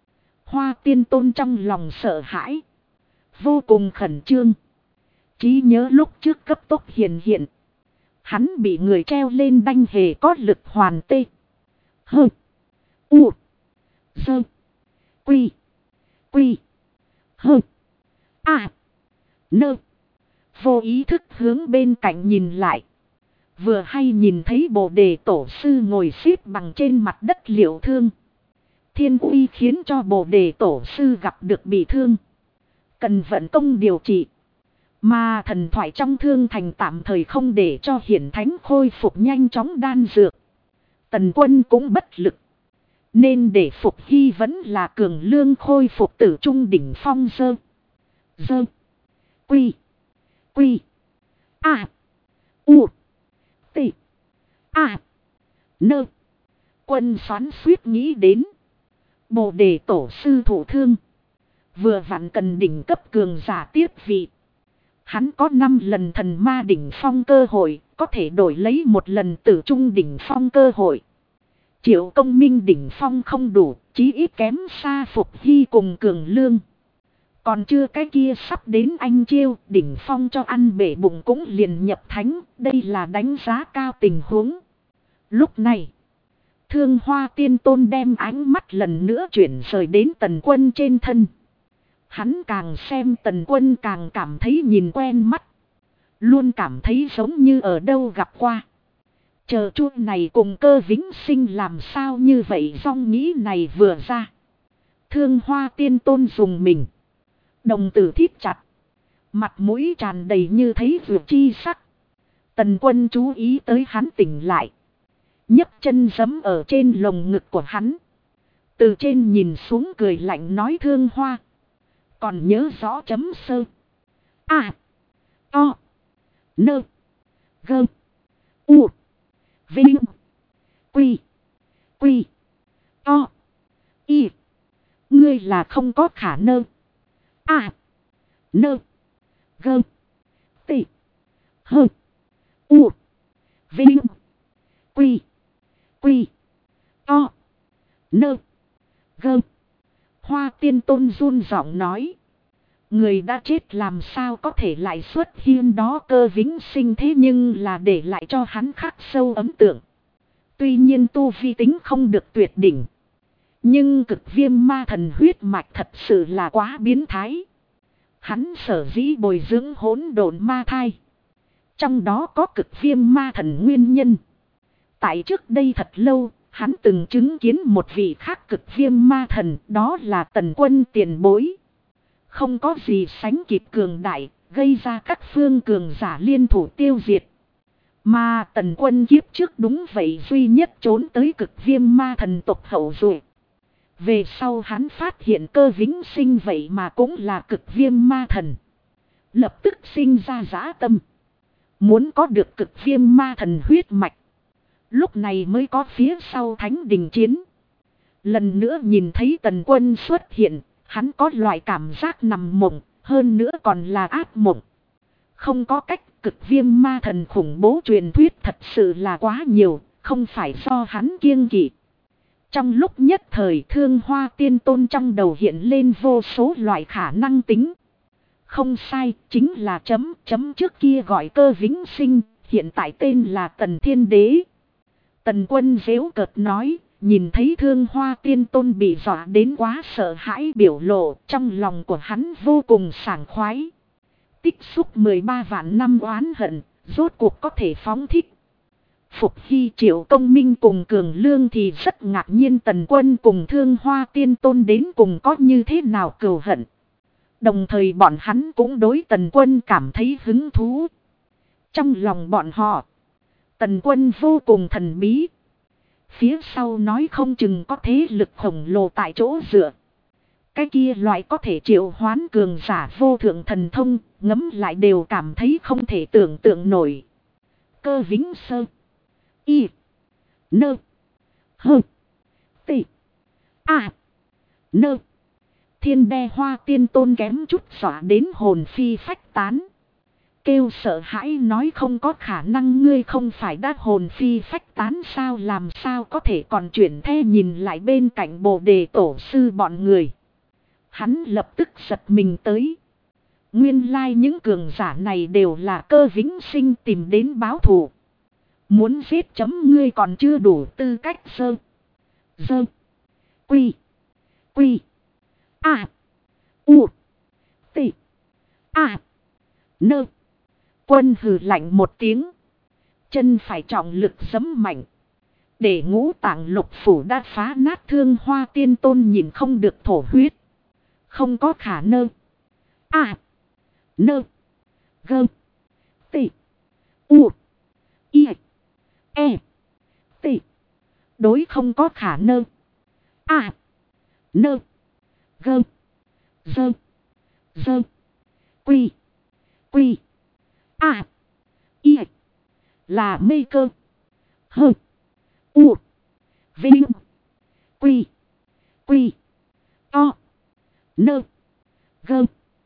Hoa Tiên Tôn trong lòng sợ hãi. Vô cùng khẩn trương. Trí nhớ lúc trước cấp tốc hiện hiện. Hắn bị người treo lên đanh hề có lực hoàn tê. Hơ. U. Dơ. Quy. Quy. Hơ. À. Nơ. Vô ý thức hướng bên cạnh nhìn lại. Vừa hay nhìn thấy Bồ Đề Tổ sư ngồi xếp bằng trên mặt đất liệu thương. Thiên uy khiến cho Bồ Đề Tổ sư gặp được bị thương. Cần vận công điều trị. Mà thần thoại trong thương thành tạm thời không để cho hiển thánh khôi phục nhanh chóng đan dược. Tần Quân cũng bất lực. Nên để Phục Hy vẫn là cường lương khôi phục tử trung đỉnh phong dơ. Dơ. Quy. Quy. A. U. T. A. Nơ. Quân xoắn suýt nghĩ đến. Bồ Đề Tổ sư thụ thương. Vừa vặn cần đỉnh cấp cường giả tiếp vị. Hắn có 5 lần thần ma đỉnh phong cơ hội. Có thể đổi lấy 1 lần tử trung đỉnh phong cơ hội. Triệu Công Minh đỉnh phong không đủ. Chí ít kém xa Phục Hy cùng cường lương. Còn chưa cái kia sắp đến anh chiêu. Đỉnh phong cho ăn bể bụng cũng liền nhập thánh. Đây là đánh giá cao tình huống. Lúc này. Thương Hoa Tiên Tôn đem ánh mắt lần nữa chuyển rời đến Tần Quân trên thân. Hắn càng xem Tần Quân càng cảm thấy nhìn quen mắt. Luôn cảm thấy giống như ở đâu gặp qua. Chờ chuông này cùng Cơ Vĩnh Sinh làm sao như vậy, dòng nghĩ này vừa ra. Thương Hoa Tiên Tôn dùng mình. Đồng tử thít chặt. Mặt mũi tràn đầy như thấy vượt chi sắc. Tần Quân chú ý tới hắn tỉnh lại. nhấc chân giẫm ở trên lồng ngực của hắn. Từ trên nhìn xuống cười lạnh nói Thương Hoa. Còn nhớ rõ chấm sơ. A. O. Nơ. Gơ. U. Vinh. Quy. Quy. O. Y. Ngươi là không có khả nơ. A. Nơ. Gơ. T. Hơ. U. Vinh. Quy. Quy. O. Nơ. Gơ. Hoa Tiên Tôn run giọng nói. Người đã chết làm sao có thể lại xuất hiện đó, Cơ Vĩnh Sinh thế nhưng là để lại cho hắn khắc sâu ấn tượng. Tuy nhiên tu vi tính không được tuyệt đỉnh. Nhưng Cực Viêm Ma Thần huyết mạch thật sự là quá biến thái. Hắn sở dĩ bồi dưỡng hỗn độn ma thai. Trong đó có Cực Viêm Ma Thần nguyên nhân. Tại trước đây thật lâu, hắn từng chứng kiến một vị khác Cực Viêm Ma Thần, đó là Tần Quân tiền bối. Không có gì sánh kịp cường đại, gây ra các phương cường giả liên thủ tiêu diệt. Mà Tần Quân kiếp trước đúng vậy duy nhất trốn tới Cực Viêm Ma Thần tộc hậu duệ. Về sau hắn phát hiện Cơ Vĩnh Sinh vậy mà cũng là Cực Viêm Ma Thần. Lập tức sinh ra dã tâm. Muốn có được Cực Viêm Ma Thần huyết mạch. Lúc này mới có phía sau Thánh Đình chiến. Lần nữa nhìn thấy Tần Quân xuất hiện, hắn có loại cảm giác nằm mộng, hơn nữa còn là ác mộng. Không có cách, Cực Viêm Ma Thần khủng bố truyền thuyết thật sự là quá nhiều, không phải do hắn kiêng kỵ. Trong lúc nhất thời Thương Hoa Tiên Tôn trong đầu hiện lên vô số loại khả năng tính. Không sai, chính là chấm trước kia gọi Cơ Vĩnh Sinh, hiện tại tên là Tần Thiên Đế. Tần Quân giễu cợt nói, nhìn thấy Thương Hoa Tiên Tôn bị dọa đến quá sợ hãi biểu lộ, trong lòng của hắn vô cùng sảng khoái. Tích xúc 13 vạn năm oán hận, rốt cuộc có thể phóng thích. Phục Hy, Triệu Công Minh cùng Cường Lương thì rất ngạc nhiên Tần Quân cùng Thương Hoa Tiên Tôn đến cùng có như thế nào cừu hận. Đồng thời bọn hắn cũng đối Tần Quân cảm thấy hứng thú. Trong lòng bọn họ, Tần Quân vô cùng thần bí. Phía sau nói không chừng có thế lực khổng lồ tại chỗ dựa. Cái kia loại có thể triệu hoán cường giả vô thượng thần thông, ngấm lại đều cảm thấy không thể tưởng tượng nổi. Cơ Vĩnh Sơ. Y. Nơ. Hơ. T. A. Nơ. Thiên Đe Hoa Tiên Tôn kém chút dọa đến hồn phi phách tán. Kêu sợ hãi nói không có khả năng, ngươi không phải đã hồn phi phách tán sao, làm sao có thể còn chuyển the nhìn lại bên cạnh Bồ Đề Tổ sư bọn người. Hắn lập tức giật mình tới. Nguyên lai những cường giả này đều là Cơ Vĩnh Sinh tìm đến báo thù. Muốn giết chấm ngươi còn chưa đủ tư cách sơ. Dơ. Quy. Quy. A. U. T. A. Nơ. Quân hừ lạnh một tiếng. Chân phải trọng lực giẫm mạnh. Để ngũ tạng lục phủ đã phá nát Thương Hoa Tiên Tôn nhìn không được thổ huyết. Không có khả nơ. A. Nơ. Gơ. T. U. I. E. T. Đối không có khả nơ. A. Nơ. Gơ. Dơ. Dơ. Quy. Quy. A. I. Là mê cơ. Hơ. U. Vinh. Quy. Quy. To. Nơ. Gơ.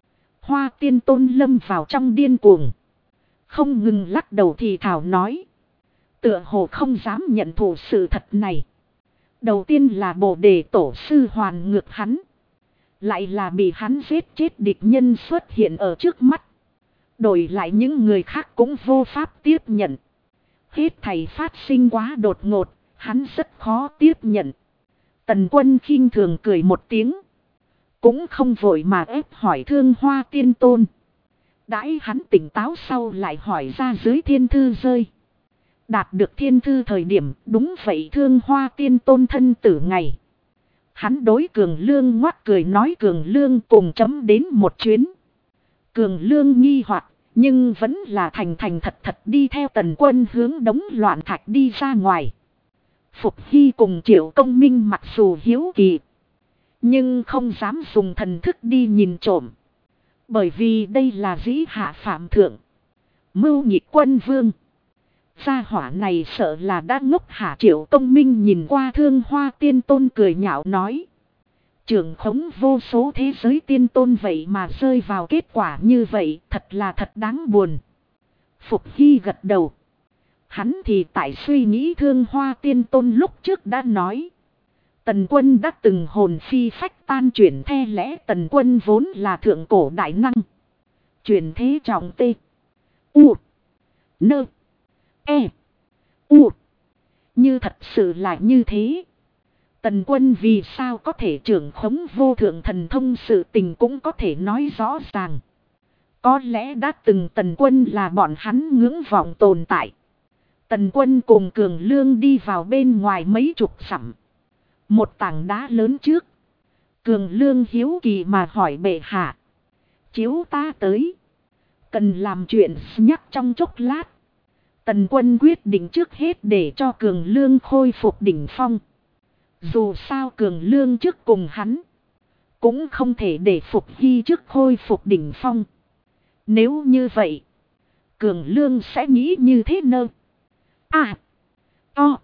Hoa Tiên Tôn lâm vào trong điên cuồng. Không ngừng lắc đầu thì thảo nói. Tựa hồ không dám nhận thụ sự thật này. Đầu tiên là Bồ Đề Tổ sư hoàn ngược hắn. Lại là bị hắn giết chết địch nhân xuất hiện ở trước mắt. Đổi lại những người khác cũng vô pháp tiếp nhận. Hết thảy phát sinh quá đột ngột, hắn rất khó tiếp nhận. Tần Quân khinh thường cười một tiếng. Cũng không vội mà ép hỏi Thương Hoa Tiên Tôn. Đãi hắn tỉnh táo sau lại hỏi ra dưới thiên thư rơi. Đạt được thiên thư thời điểm đúng vậy Thương Hoa Tiên Tôn thân tử ngày. Hắn đối Cường Lương ngoắt cười nói Cường Lương cùng chấm đến một chuyến. Cường Lương nghi hoặc nhưng vẫn là thành thành thật thật đi theo Tần Quân hướng đống loạn thạch đi ra ngoài. Phục Hy cùng Triệu Công Minh mặc dù hiếu kỳ. Nhưng không dám dùng thần thức đi nhìn trộm. Bởi vì đây là dĩ hạ phạm thượng. Mưu nhị quân vương. Gia hỏa này sợ là đã ngốc hả. Triệu Công Minh nhìn qua Thương Hoa Tiên Tôn cười nhạo nói. Trưởng khống vô số thế giới tiên tôn vậy mà rơi vào kết quả như vậy thật là thật đáng buồn. Phục Hy gật đầu. Hắn thì tại suy nghĩ Thương Hoa Tiên Tôn lúc trước đã nói. Tần Quân đã từng hồn phi phách tan chuyển the lẽ Tần Quân vốn là thượng cổ đại năng. Chuyển thế trọng tê. U. Nơ. E. U. Như thật sự là như thế. Tần Quân vì sao có thể trưởng khống vô thượng thần thông sự tình cũng có thể nói rõ ràng. Có lẽ đã từng Tần Quân là bọn hắn ngưỡng vọng tồn tại. Tần Quân cùng Cường Lương đi vào bên ngoài mấy chục dặm. Một tảng đá lớn trước. Cường Lương hiếu kỳ mà hỏi bệ hạ. Chiếu ta tới. Cần làm chuyện nhắc trong chốc lát. Tần Quân quyết định trước hết để cho Cường Lương khôi phục đỉnh phong. Dù sao Cường Lương trước cùng hắn. Cũng không thể để Phục Hy trước khôi phục đỉnh phong. Nếu như vậy. Cường Lương sẽ nghĩ như thế nơ. À. O.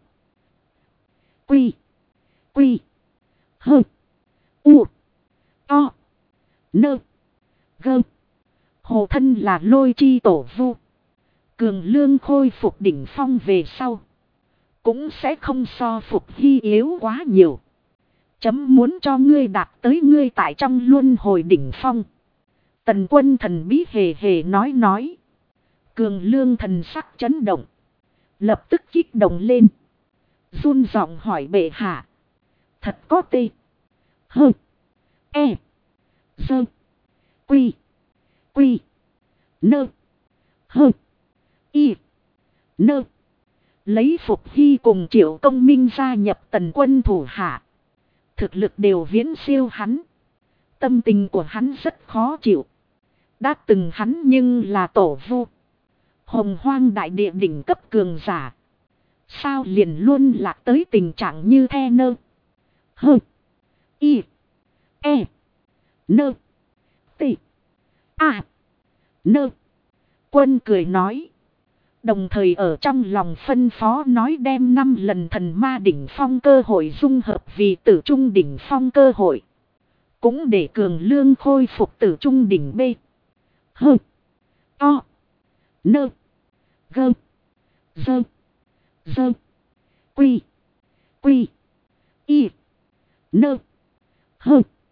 Quy. Quy. Hơ. U. O. Nơ. Gơ. Hồ thân là Lôi Chi Tổ Vu. Cường Lương khôi phục đỉnh phong về sau. Cũng sẽ không so Phục Hy yếu quá nhiều. Chấm muốn cho ngươi đạt tới ngươi tại trong luân hồi đỉnh phong. Tần Quân thần bí hề hề nói. Cường Lương thần sắc chấn động. Lập tức kích động lên. Run giọng hỏi bệ hạ. Thật có tê. Hơ. E. Dơ. Quy. Quy. Nơ. Hơ. Y. Nơ. Lấy Phục Hy cùng Triệu Công Minh gia nhập Tần Quân thủ hạ. Thực lực đều viễn siêu hắn. Tâm tình của hắn rất khó chịu. Đã từng hắn nhưng là tổ vu. Hồng Hoang đại địa đỉnh cấp cường giả. Sao liền luôn lạc tới tình trạng như the nơ. Hơ. Y. E. Nơ. T. A. Nơ. Quân cười nói. Đồng thời ở trong lòng phân phó nói đem 5 lần thần ma đỉnh phong cơ hội dung hợp vì tử trung đỉnh phong cơ hội. Cũng để Cường Lương khôi phục tử trung đỉnh B. Hơ. O. Nơ. Gơ. Dơ. Dơ. Quy. Quy. Y. Nơ. Hơ.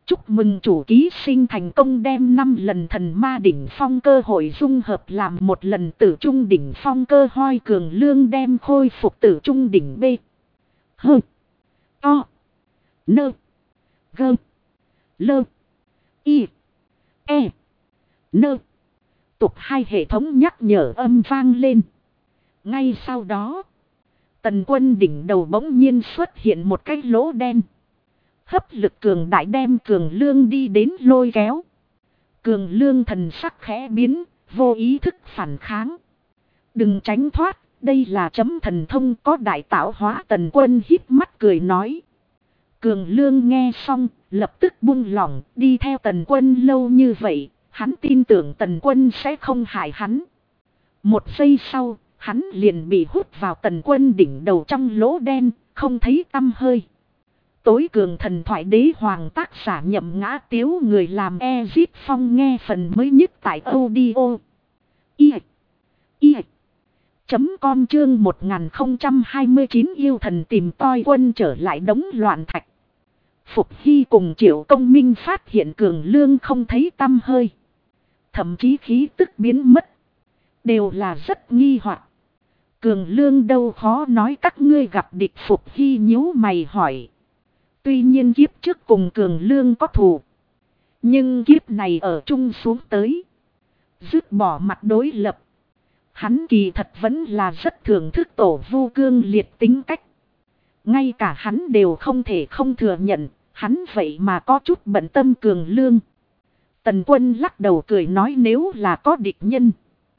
Chúc mừng chủ ký sinh thành công đem 5 lần thần ma đỉnh phong cơ hội dung hợp làm một lần tử trung đỉnh phong cơ hoi cường lương đem khôi phục tử trung đỉnh B. H. O. N. G. L. I. E. N. Tục hai hệ thống nhắc nhở âm vang lên. Ngay sau đó, Tần Quân đỉnh đầu bỗng nhiên xuất hiện một cái lỗ đen. Hấp lực cường đại đem cường lương đi đến lôi kéo. Cường lương thần sắc khẽ biến, vô ý thức phản kháng. Đừng tránh thoát, đây là chấm thần thông có đại tạo hóa. Tần Quân híp mắt cười nói. Cường lương nghe xong, lập tức buông lỏng, đi theo Tần Quân lâu như vậy, hắn tin tưởng Tần Quân sẽ không hại hắn. Một giây sau, hắn liền bị hút vào Tần Quân đỉnh đầu trong lỗ đen, không thấy tăm hơi. Tối cường thần thoại đế hoàng tác giả Nhậm Ngã Tiếu, người làm Ezip Phong, nghe phần mới nhất tại audio com chương 1029 yêu thần tìm toi quân trở lại đống loạn thạch. Phục Hy cùng Triệu Công Minh phát hiện cường lương không thấy tăm hơi. Thậm chí khí tức biến mất. Đều là rất nghi hoặc. Cường lương đâu khó nói các ngươi gặp địch. Phục Hy nhíu mày hỏi. Tuy nhiên kiếp trước cùng cường lương có thù. Nhưng kiếp này ở chung xuống tới. Dứt bỏ mặt đối lập. Hắn kỳ thật vẫn là rất thưởng thức tổ Vu cương liệt tính cách. Ngay cả hắn đều không thể không thừa nhận. Hắn vậy mà có chút bận tâm cường lương. Tần Quân lắc đầu cười nói nếu là có địch nhân.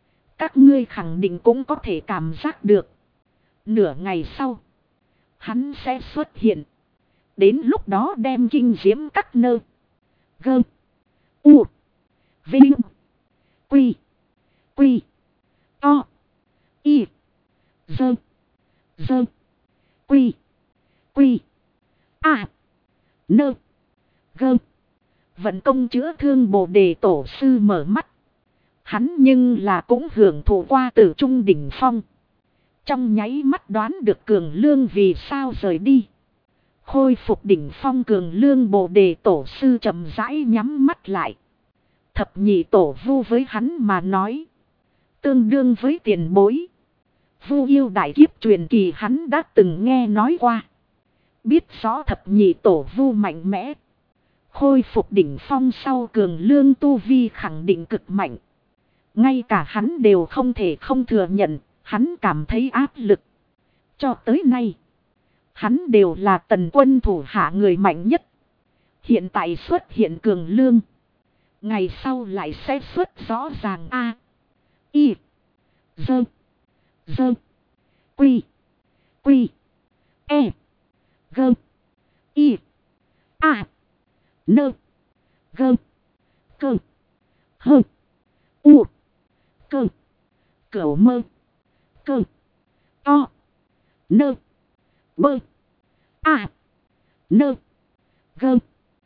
Các ngươi khẳng định cũng có thể cảm giác được. Nửa ngày sau. Hắn sẽ xuất hiện. Đến lúc đó đem kinh diễm các nơ. Gơ. U. Vinh. Quy. Quy. To. Y. Dơ. Dơ. Quy. Quy. A. Nơ. Gơ. Vận công chữa thương Bồ Đề Tổ sư mở mắt. Hắn nhưng là cũng hưởng thụ qua tử trung đỉnh phong. Trong nháy mắt đoán được cường lương vì sao rời đi. Khôi phục đỉnh phong cường lương Bồ Đề Tổ sư chậm rãi nhắm mắt lại. Thập nhị tổ Vu với hắn mà nói. Tương đương với tiền bối. Vu yêu đại kiếp truyền kỳ hắn đã từng nghe nói qua. Biết rõ thập nhị tổ Vu mạnh mẽ. Khôi phục đỉnh phong sau cường lương tu vi khẳng định cực mạnh. Ngay cả hắn đều không thể không thừa nhận, hắn cảm thấy áp lực. Cho tới nay, hắn đều là Tần Quân thủ hạ người mạnh nhất. Hiện tại xuất hiện cường lương. Ngày sau lại sẽ xuất rõ ràng A. Y. Dơ. Dơ. Quy. Quy. E. Gơ. Y. A. Nơ. Gơ. Cơ. Hơ. U. Cơ. Cửu mơ. Cơ. To. Nơ. Bơ. A. Nơ. Gơ.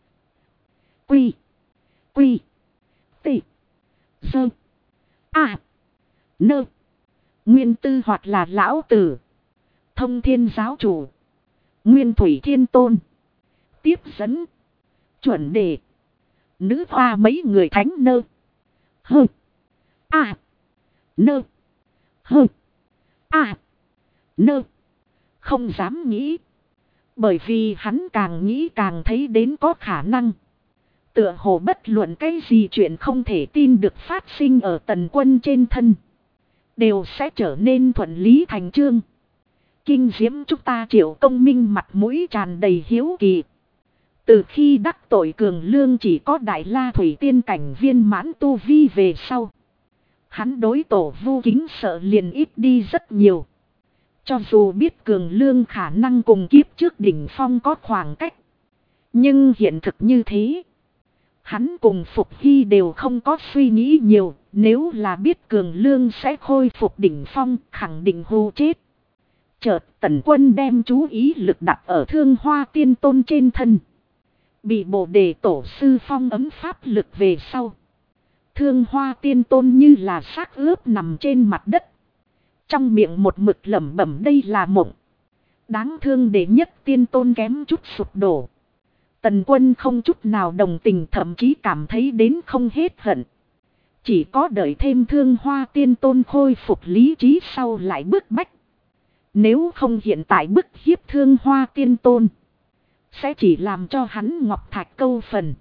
Quy. Quy. Tị. Sơ. A. Nơ. Nguyên tư hoặc là lão tử. Thông thiên giáo chủ. Nguyên thủy thiên tôn. Tiếp dẫn. Chuẩn đề. Nữ hoa mấy người thánh nơ. Hơ. A. Nơ. Hơ. A. Nơ. Không dám nghĩ. Bởi vì hắn càng nghĩ càng thấy đến có khả năng. Tựa hồ bất luận cái gì chuyện không thể tin được phát sinh ở Tần Quân trên thân. Đều sẽ trở nên thuận lý thành chương. Kinh diễm chúng ta Triệu Công Minh mặt mũi tràn đầy hiếu kỳ. Từ khi đắc tội cường lương chỉ có Đại La Thủy Tiên cảnh viên mãn tu vi về sau. Hắn đối tổ Vu kính sợ liền ít đi rất nhiều. Cho dù biết cường lương khả năng cùng kiếp trước đỉnh phong có khoảng cách. Nhưng hiện thực như thế. Hắn cùng Phục Hy đều không có suy nghĩ nhiều. Nếu là biết cường lương sẽ khôi phục đỉnh phong khẳng định hù chết. Chợt Tần Quân đem chú ý lực đặt ở Thương Hoa Tiên Tôn trên thân. Bị Bồ Đề Tổ sư phong ấm pháp lực về sau. Thương Hoa Tiên Tôn như là xác ướp nằm trên mặt đất. Trong miệng một mực lẩm bẩm đây là mộng. Đáng thương để nhất tiên tôn kém chút sụp đổ. Tần Quân không chút nào đồng tình, thậm chí cảm thấy đến không hết hận. Chỉ có đợi thêm Thương Hoa Tiên Tôn khôi phục lý trí sau lại bức bách. Nếu không hiện tại bức hiếp Thương Hoa Tiên Tôn, sẽ chỉ làm cho hắn ngọc thạch câu phần.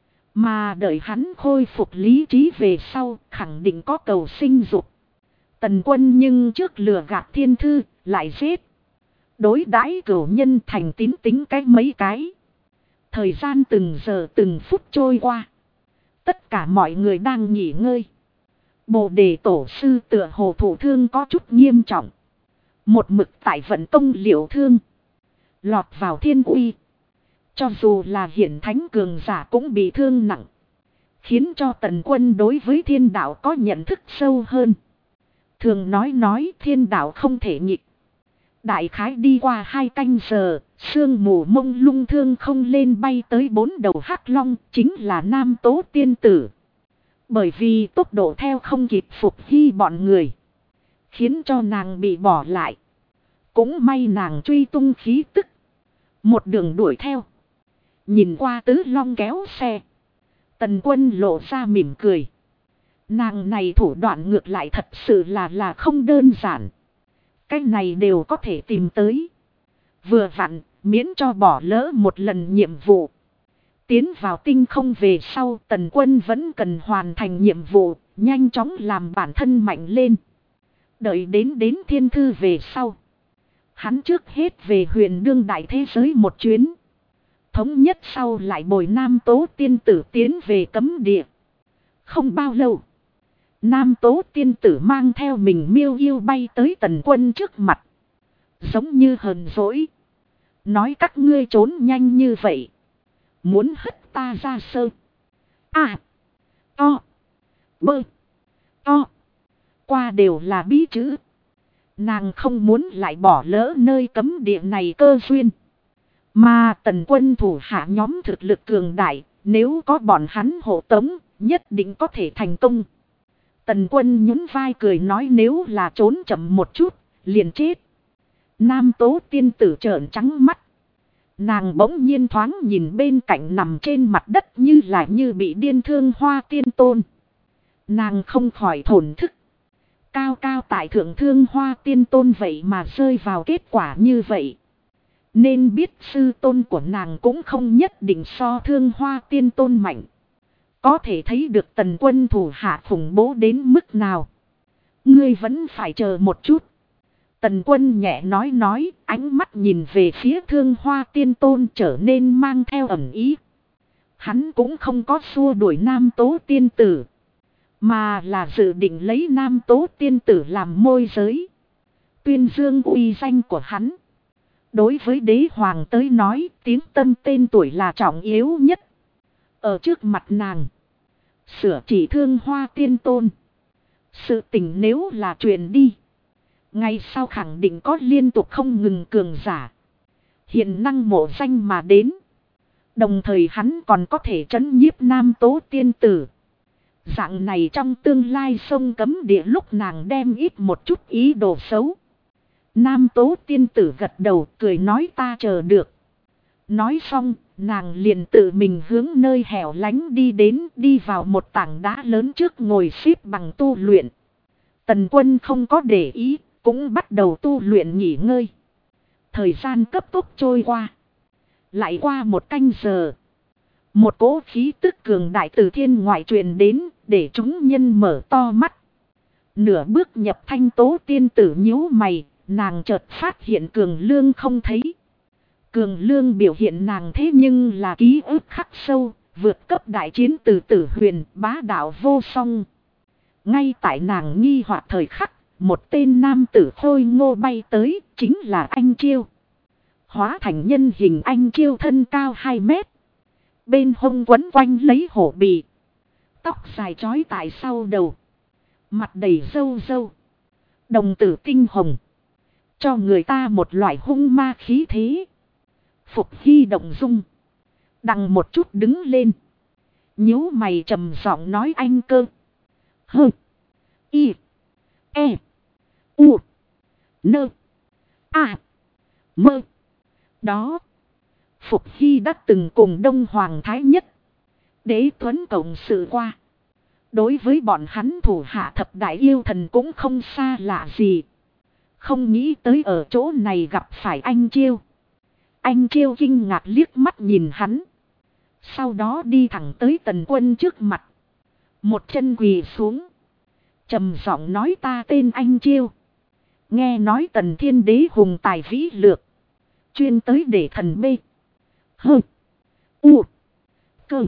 Mà đợi hắn khôi phục lý trí về sau, khẳng định có cầu sinh dục. Tần Quân nhưng trước lừa gạt Thiên Thư, lại giết. Đối đãi cửu nhân thành tín tính cái mấy cái. Thời gian từng giờ từng phút trôi qua. Tất cả mọi người đang nghỉ ngơi. Bồ đề tổ sư tựa hồ thụ thương có chút nghiêm trọng. Một mực tại vận công liệu thương. Lọt vào thiên uy. Cho dù là hiển thánh cường giả cũng bị thương nặng. Khiến cho Tần Quân đối với thiên đạo có nhận thức sâu hơn. Thường nói thiên đạo không thể nghịch. Đại khái đi qua 2 canh giờ, sương mù mông lung thương không lên bay tới 4 đầu hắc long, chính là Nam Tố Tiên Tử. Bởi vì tốc độ theo không kịp Phục Hy bọn người, khiến cho nàng bị bỏ lại. Cũng may nàng truy tung khí tức, một đường đuổi theo. Nhìn qua tứ long kéo xe, Tần Quân lộ ra mỉm cười. Nàng này thủ đoạn ngược lại thật sự là không đơn giản. Cái này đều có thể tìm tới. Vừa vặn, miễn cho bỏ lỡ một lần nhiệm vụ. Tiến vào tinh không về sau, Tần Quân vẫn cần hoàn thành nhiệm vụ, nhanh chóng làm bản thân mạnh lên. Đợi đến Thiên Thư về sau. Hắn trước hết về huyền đương đại thế giới một chuyến. Thống nhất sau lại bồi Nam Tố Tiên Tử tiến về cấm địa. Không bao lâu, Nam Tố Tiên Tử mang theo mình miêu yêu bay tới Tần Quân trước mặt. Giống như hờn dỗi. Nói các ngươi trốn nhanh như vậy. Muốn hất ta ra sơ. À. To. Bơ. To. Qua đều là bí chữ. Nàng không muốn lại bỏ lỡ nơi cấm địa này cơ duyên. Mà Tần Quân thủ hạ nhóm thực lực cường đại. Nếu có bọn hắn hộ tống, nhất định có thể thành công. Tần Quân nhún vai cười nói nếu là trốn chậm một chút, liền chết. Nam Tố Tiên Tử trợn trắng mắt. Nàng bỗng nhiên thoáng nhìn bên cạnh nằm trên mặt đất như bị điên Thương Hoa Tiên Tôn. Nàng không khỏi thổn thức. Cao cao tại thượng Thương Hoa Tiên Tôn vậy mà rơi vào kết quả như vậy. Nên biết sư tôn của nàng cũng không nhất định so Thương Hoa Tiên Tôn mạnh. Có thể thấy được Tần Quân thủ hạ khủng bố đến mức nào. Ngươi vẫn phải chờ một chút. Tần Quân nhẹ nói, ánh mắt nhìn về phía Thương Hoa Tiên Tôn trở nên mang theo ẩn ý. Hắn cũng không có xua đuổi Nam Tố Tiên Tử, mà là dự định lấy Nam Tố Tiên Tử làm môi giới. Tuyên dương uy danh của hắn. Đối với đế hoàng tới nói, tiếng tâm tên tuổi là trọng yếu nhất. Ở trước mặt nàng, sửa chỉ Thương Hoa Tiên Tôn. Sự tình nếu là truyền đi, ngày sau khẳng định có liên tục không ngừng cường giả hiện năng mộ danh mà đến. Đồng thời hắn còn có thể trấn nhiếp Nam Tố Tiên Tử. Dạng này trong tương lai sông cấm địa lúc nàng đem ít một chút ý đồ xấu. Nam Tố Tiên Tử gật đầu cười nói ta chờ được. Nói xong, nàng liền tự mình hướng nơi hẻo lánh đi vào một tảng đá lớn trước ngồi xếp bằng tu luyện. Tần Quân không có để ý, cũng bắt đầu tu luyện nghỉ ngơi. Thời gian cấp tốc trôi qua. Lại qua 1 canh giờ. Một cỗ khí tức cường đại từ thiên ngoại truyền đến, để chúng nhân mở to mắt. Nửa bước nhập Thanh Tố Tiên Tử nhíu mày, nàng chợt phát hiện Cường Lương không thấy. Cường Lương biểu hiện nàng thế nhưng là ký ức khắc sâu, vượt cấp đại chiến từ Tử Huyền, bá đạo vô song. Ngay tại nàng nghi hoặc thời khắc, một tên nam tử khôi ngô bay tới, chính là Anh Chiêu. Hóa thành nhân hình Anh Chiêu thân cao 2 mét. Bên hông quấn quanh lấy hổ bì. Tóc dài trói tại sau đầu. Mặt đầy râu râu. Đồng tử tinh hồng. Cho người ta một loại hung ma khí thế. Phục Hy động dung. Đằng một chút đứng lên. Nhíu mày trầm giọng nói anh cơ. Hơ. Y. E. U. Nơ. A. Mơ. Đó. Phục Hy đã từng cùng Đông Hoàng Thái Nhất, Đế Tuấn cộng sự qua. Đối với bọn hắn thủ hạ thập đại yêu thần cũng không xa lạ gì. Không nghĩ tới ở chỗ này gặp phải anh Chiêu. Anh Chiêu kinh ngạc liếc mắt nhìn hắn. Sau đó đi thẳng tới Tần Quân trước mặt. Một chân quỳ xuống. Trầm giọng nói ta tên anh Chiêu. Nghe nói Tần Thiên Đế hùng tài vĩ lược. Chuyên tới để thần bê. Hơ. U. Cơ.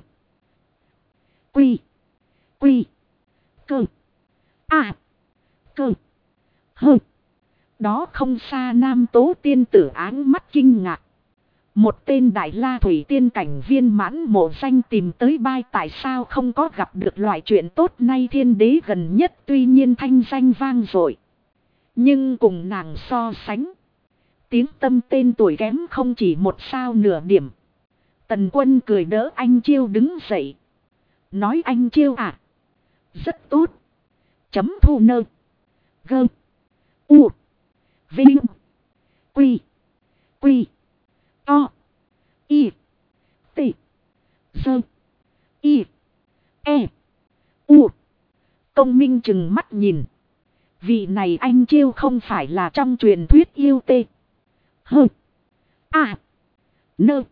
Quy. Quy. Cơ. À. Cơ. Hơ. Đó không xa Nam Tố tiên tử áng mắt kinh ngạc. Một tên Đại La Thủy tiên cảnh viên mãn mộ danh tìm tới bai, tại sao không có gặp được loại chuyện tốt nay Thiên Đế gần nhất tuy nhiên thanh danh vang dội. Nhưng cùng nàng so sánh. Tiếng tâm tên tuổi kém không chỉ một sao nửa điểm. Tần Quân cười đỡ anh Chiêu đứng dậy. Nói anh Chiêu à. Rất tốt. Chấm thu nơ. Gơ. U. Vinh. Quy. Quy. To. Y. T. Sơ. Y. E. U. Công Minh chừng mắt nhìn. Vị này anh Chiêu không phải là trong truyền thuyết yêu tê. Hơ. À. Nơ.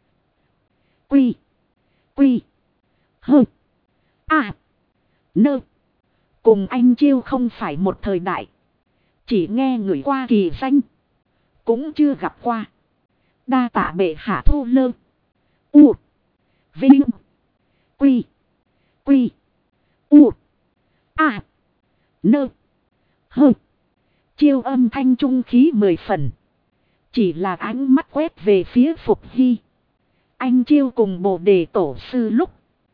Quy. Quy. Hơ. À. Nơ. Cùng anh Chiêu không phải một thời đại. Chỉ nghe người qua kỳ danh. Cũng chưa gặp qua. Đa tạ bệ hạ thu lơ. U. Vinh. Quy. Quy. U. À. Nơ. Hơ. Chiêu âm thanh trung khí 10 phần. Chỉ là ánh mắt quét về phía Phục Hy. Anh Chiêu cùng Bồ Đề tổ sư lúc.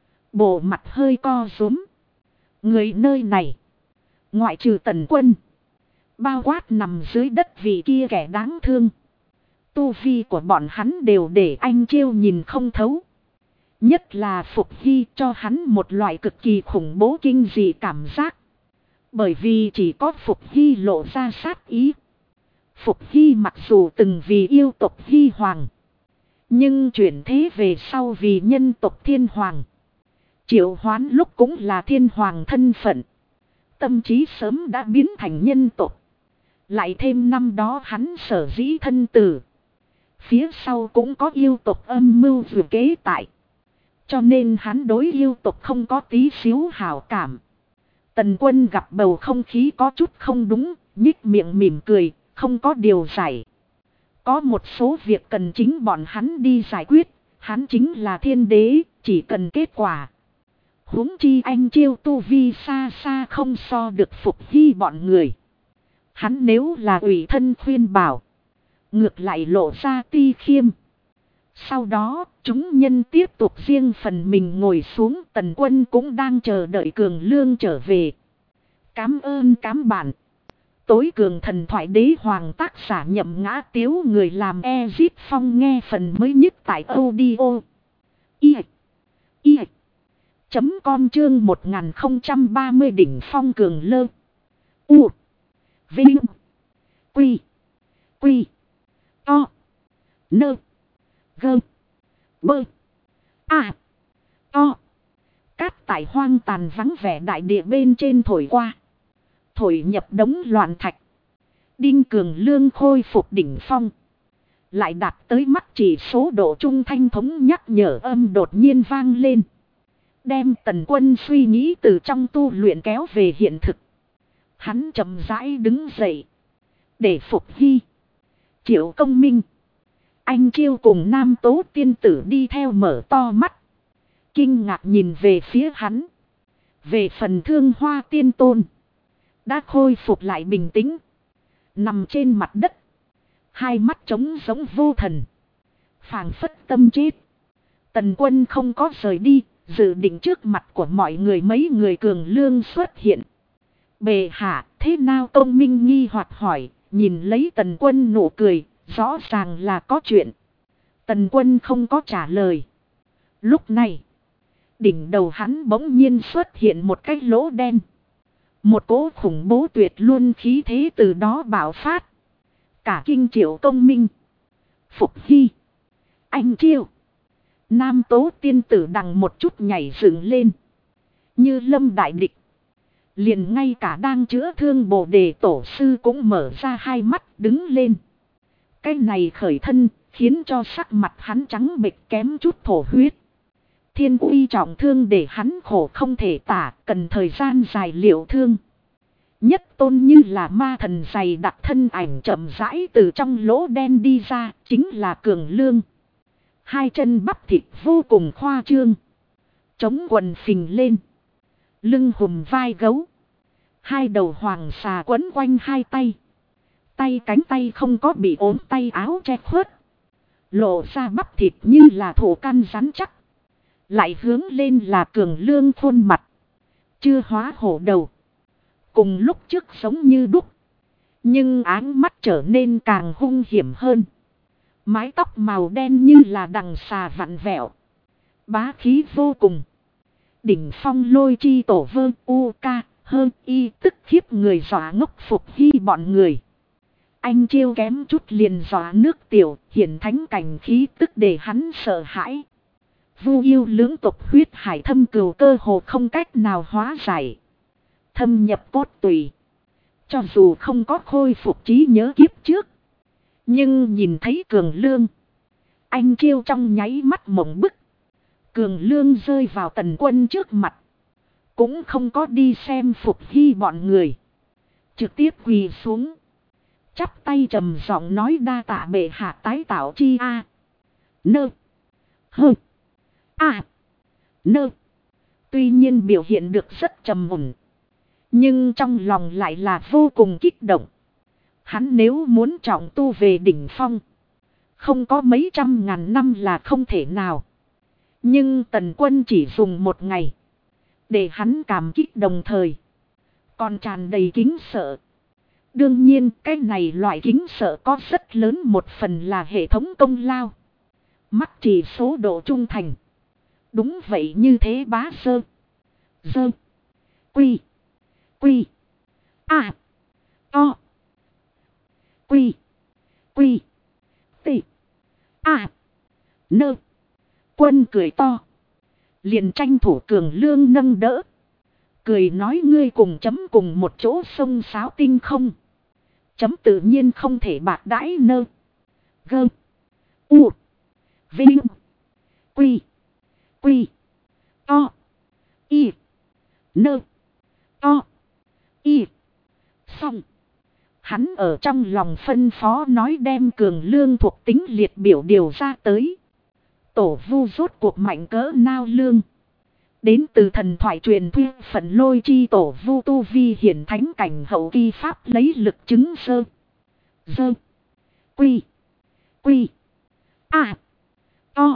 Bộ mặt hơi co rúm. Người nơi này. Ngoại trừ Tần Quân. Bao quát nằm dưới đất vì kia kẻ đáng thương. Tu vi của bọn hắn đều để anh Chiêu nhìn không thấu. Nhất là Phục Hy cho hắn một loại cực kỳ khủng bố kinh dị cảm giác. Bởi vì chỉ có Phục Hy lộ ra sát ý. Phục Hy mặc dù từng vì yêu tộc Hy Hoàng. Nhưng chuyển thế về sau vì nhân tộc Thiên Hoàng. Triệu Hoán lúc cũng là Thiên Hoàng thân phận. Tâm trí sớm đã biến thành nhân tộc. Lại thêm năm đó hắn sở dĩ thân tử. Phía sau cũng có yêu tộc âm mưu vừa kế tại. Cho nên hắn đối yêu tộc không có tí xíu hảo cảm. Tần Quân gặp bầu không khí có chút không đúng, nhích miệng mỉm cười, không có điều giải. Có một số việc cần chính bọn hắn đi giải quyết, hắn chính là Thiên Đế, chỉ cần kết quả. Huống chi anh Chiêu tu vi xa xa không so được Phục Hy bọn người. Hắn nếu là ủy thân khuyên bảo, ngược lại lộ ra ti khiêm. Sau đó, chúng nhân tiếp tục riêng phần mình ngồi xuống. Tần Quân cũng đang chờ đợi Cường Lương trở về. Cám ơn cám bạn. Tối cường thần thoại đế hoàng tác giả Nhậm Ngã Tiếu, người làm Ezip Phong, nghe phần mới nhất tại audio. Com chương 1030 đỉnh phong Cường Lơ. U. Vinh. Quy. Quy. To. Nơ. Gơ. Bơ. À. To. Cát tại hoang tàn vắng vẻ đại địa bên trên thổi qua. Thổi nhập đống loạn thạch. Đinh Cường Lương khôi phục đỉnh phong. Lại đạt tới mắt chỉ số độ trung thanh thống nhắc nhở âm đột nhiên vang lên. Đem Tần Quân suy nghĩ từ trong tu luyện kéo về hiện thực. Hắn chậm rãi đứng dậy. Để Phục Hy, Triệu Công Minh, anh Chiêu cùng Nam Tố tiên tử đi theo mở to mắt. Kinh ngạc nhìn về phía hắn. Về phần Thương Hoa tiên tôn. Đã khôi phục lại bình tĩnh. Nằm trên mặt đất. Hai mắt trống giống vô thần. Phảng phất tâm chết. Tần Quân không có rời đi. Dự định trước mặt của mọi người mấy người Cường Lương xuất hiện. Bệ hạ, thế nào? Công Minh nghi hoặc hỏi, nhìn lấy Tần Quân nụ cười, rõ ràng là có chuyện. Tần Quân không có trả lời. Lúc này, đỉnh đầu hắn bỗng nhiên xuất hiện một cái lỗ đen. Một cỗ khủng bố tuyệt luôn khí thế từ đó bạo phát. Cả kinh Triệu Công Minh, Phục Hy, Anh Chiêu. Nam tố tiên tử đằng một chút nhảy dựng lên. Như lâm đại địch. Liền ngay cả đang chữa thương Bồ Đề tổ sư cũng mở ra hai mắt đứng lên. Cái này khởi thân khiến cho sắc mặt hắn trắng bệch kém chút thổ huyết. Thiên uy trọng thương để hắn khổ không thể tả, cần thời gian dài liệu thương. Nhất tôn như là ma thần dày đặc thân ảnh chậm rãi từ trong lỗ đen đi ra, chính là Cường Lương. Hai chân bắp thịt vô cùng khoa trương. Chống quần phình lên. Lưng hùm vai gấu. Hai đầu hoàng xà quấn quanh hai tay. Tay cánh tay không có bị ốm tay áo che khuất. Lộ ra bắp thịt như là thổ căn rắn chắc. Lại hướng lên là Cường Lương khuôn mặt. Chưa hóa hổ đầu. Cùng lúc trước giống như đúc. Nhưng áng mắt trở nên càng hung hiểm hơn. Mái tóc màu đen như là đằng xà vặn vẹo. Bá khí vô cùng. Đỉnh phong lôi chi tổ vơ u ca hơn y tức khiếp người dọa ngốc Phục Hy bọn người. Anh Chiêu kém chút liền dọa nước tiểu, hiển thánh cảnh khí tức để hắn sợ hãi. Vu yêu lưỡng tộc huyết hải thâm cừu cơ hồ không cách nào hóa giải. Thâm nhập cốt tủy. Cho dù không có khôi phục trí nhớ kiếp trước. Nhưng nhìn thấy Cường Lương. Anh Chiêu trong nháy mắt mộng bức. Cường Lương rơi vào Tần Quân trước mặt. Cũng không có đi xem Phục Hy bọn người. Trực tiếp quỳ xuống. Chắp tay trầm giọng nói đa tạ bệ hạ tái tạo chi a. Nơ. Hơ. A. Nơ. Tuy nhiên biểu hiện được rất trầm mùn. Nhưng trong lòng lại là vô cùng kích động. Hắn nếu muốn trọng tu về đỉnh phong. Không có mấy trăm ngàn năm là không thể nào. Nhưng Tần Quân chỉ dùng một ngày. Để hắn cảm kích đồng thời. Còn tràn đầy kính sợ. Đương nhiên cái này loại kính sợ có rất lớn một phần là hệ thống công lao. Mắc chỉ số độ trung thành. Đúng vậy như thế bá sơ. Dơ. Quy. Quy. A. O. Quy. Quy. Tị. A. Nơ. Quân cười to. Liền tranh thủ Cường Lương nâng đỡ. Cười nói ngươi cùng chấm cùng một chỗ sông sáo tinh không. Chấm tự nhiên không thể bạc đãi nơ. Gơ. U. Vinh. Quy. Quy. To. Y. Nơ. To. Y. Xong. Hắn ở trong lòng phân phó nói đem Cường Lương thuộc tính liệt biểu điều ra tới. Tổ vu rốt cuộc mạnh cỡ nao lương. Đến từ thần thoại truyền thuyết phận lôi chi tổ vu tu vi hiển thánh cảnh hậu kỳ pháp lấy lực chứng sơ. Dơ. Quy. Quy. A. O.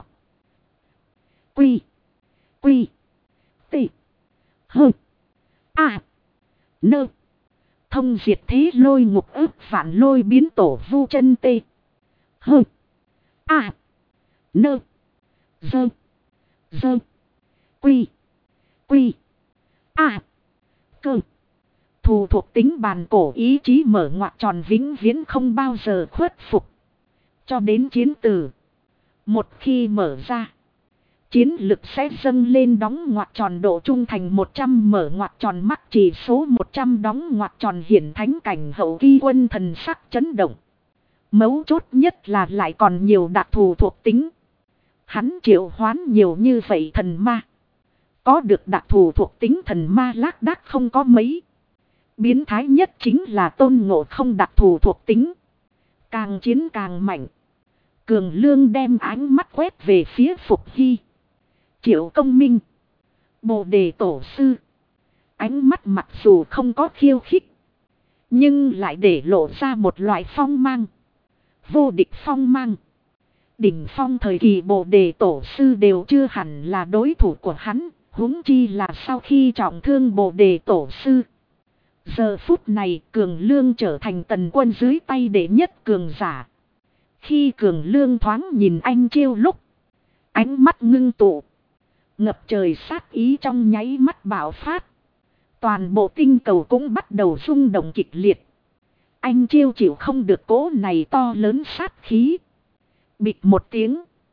Quy. Quy. Tị. Hơ. A. Nơ. Thông diệt thế lôi ngục ức vạn lôi biến tổ vu chân tê. Hơ. A. Nơ. Dơ. Dơ. Quy. Quy. A. Cơ. Thù thuộc tính bàn cổ ý chí mở ngoặc tròn vĩnh viễn không bao giờ khuất phục. Cho đến chiến tử. Một khi mở ra. Chiến lực sẽ dâng lên đóng ngoặc tròn độ trung thành 100 mở ngoặc tròn mắc chỉ số 100 đóng ngoặc tròn hiển thánh cảnh hậu kỳ quân thần sắc chấn động. Mấu chốt nhất là lại còn nhiều đặc thù thuộc tính. Hắn triệu hoán nhiều như vậy thần ma. Có được đặc thù thuộc tính thần ma lác đác không có mấy. Biến thái nhất chính là Tôn Ngộ không đặc thù thuộc tính. Càng chiến càng mạnh. Cường Lương đem ánh mắt quét về phía Phục Hy. Triệu Công Minh. Bồ Đề Tổ Sư. Ánh mắt mặc dù không có khiêu khích. Nhưng lại để lộ ra một loại phong mang. Vô địch phong mang. Đỉnh phong thời kỳ Bồ Đề Tổ Sư đều chưa hẳn là đối thủ của hắn. Huống chi là sau khi trọng thương Bồ Đề Tổ Sư. Giờ phút này Cường Lương trở thành Tần Quân dưới tay đệ nhất cường giả. Khi Cường Lương thoáng nhìn anh Chiêu lúc. Ánh mắt ngưng tụ. Ngập trời sát ý trong nháy mắt bạo phát. Toàn bộ tinh cầu cũng bắt đầu rung động kịch liệt. Anh Chiêu chịu không được cỗ này to lớn sát khí. Bịch một tiếng.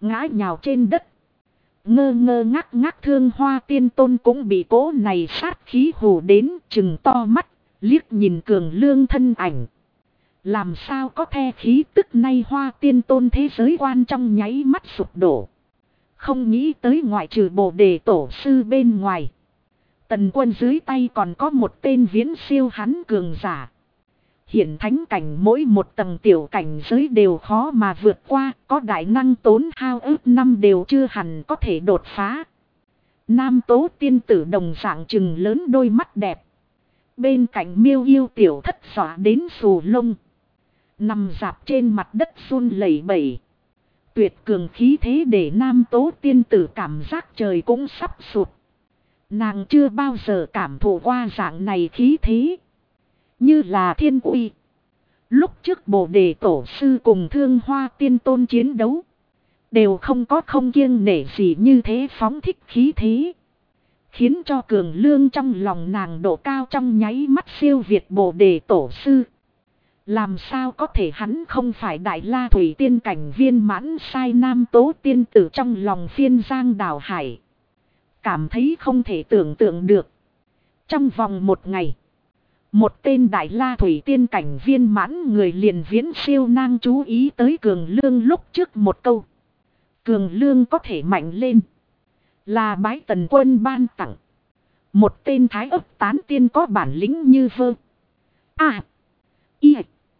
ngã nhào trên đất. Ngơ ngơ ngác ngác Thương Hoa Tiên Tôn cũng bị cỗ này sát khí hù đến, trừng to mắt, liếc nhìn Cường Lương thân ảnh. Làm sao có the khí tức nay Hoa Tiên Tôn thế giới quan trong nháy mắt sụp đổ. Không nghĩ tới ngoại trừ Bồ Đề Tổ Sư bên ngoài, Tần Quân dưới tay còn có một tên viễn siêu hắn cường giả. Hiện thánh cảnh mỗi một tầng tiểu cảnh giới đều khó mà vượt qua, có đại năng tốn hao ước năm đều chưa hẳn có thể đột phá. Nam Tố tiên tử đồng dạng trừng lớn đôi mắt đẹp. Bên cạnh Miêu Yêu tiểu thất dọa đến xù lông. Nằm dạp trên mặt đất run lẩy bẩy. Tuyệt cường khí thế để Nam Tố tiên tử cảm giác trời cũng sắp sụp. Nàng chưa bao giờ cảm thụ qua dạng này khí thế. Như là thiên uy. Lúc trước Bồ Đề Tổ Sư cùng Thương Hoa Tiên Tôn chiến đấu, đều không có không kiêng nể gì như thế phóng thích khí thế. Khiến cho Cường Lương trong lòng nàng độ cao trong nháy mắt siêu việt Bồ Đề Tổ Sư. Làm sao có thể hắn không phải Đại La Thủy Tiên cảnh viên mãn sai Nam Tố tiên tử trong lòng phiên giang đảo hải. Cảm thấy không thể tưởng tượng được. Trong vòng một ngày, một tên Đại La Thủy Tiên cảnh viên mãn người liền viễn siêu nàng chú ý tới Cường Lương lúc trước một câu. Cường Lương có thể mạnh lên, là bái Tần Quân ban tặng. Một tên thái ấp tán tiên có bản lĩnh như vơ. A. I.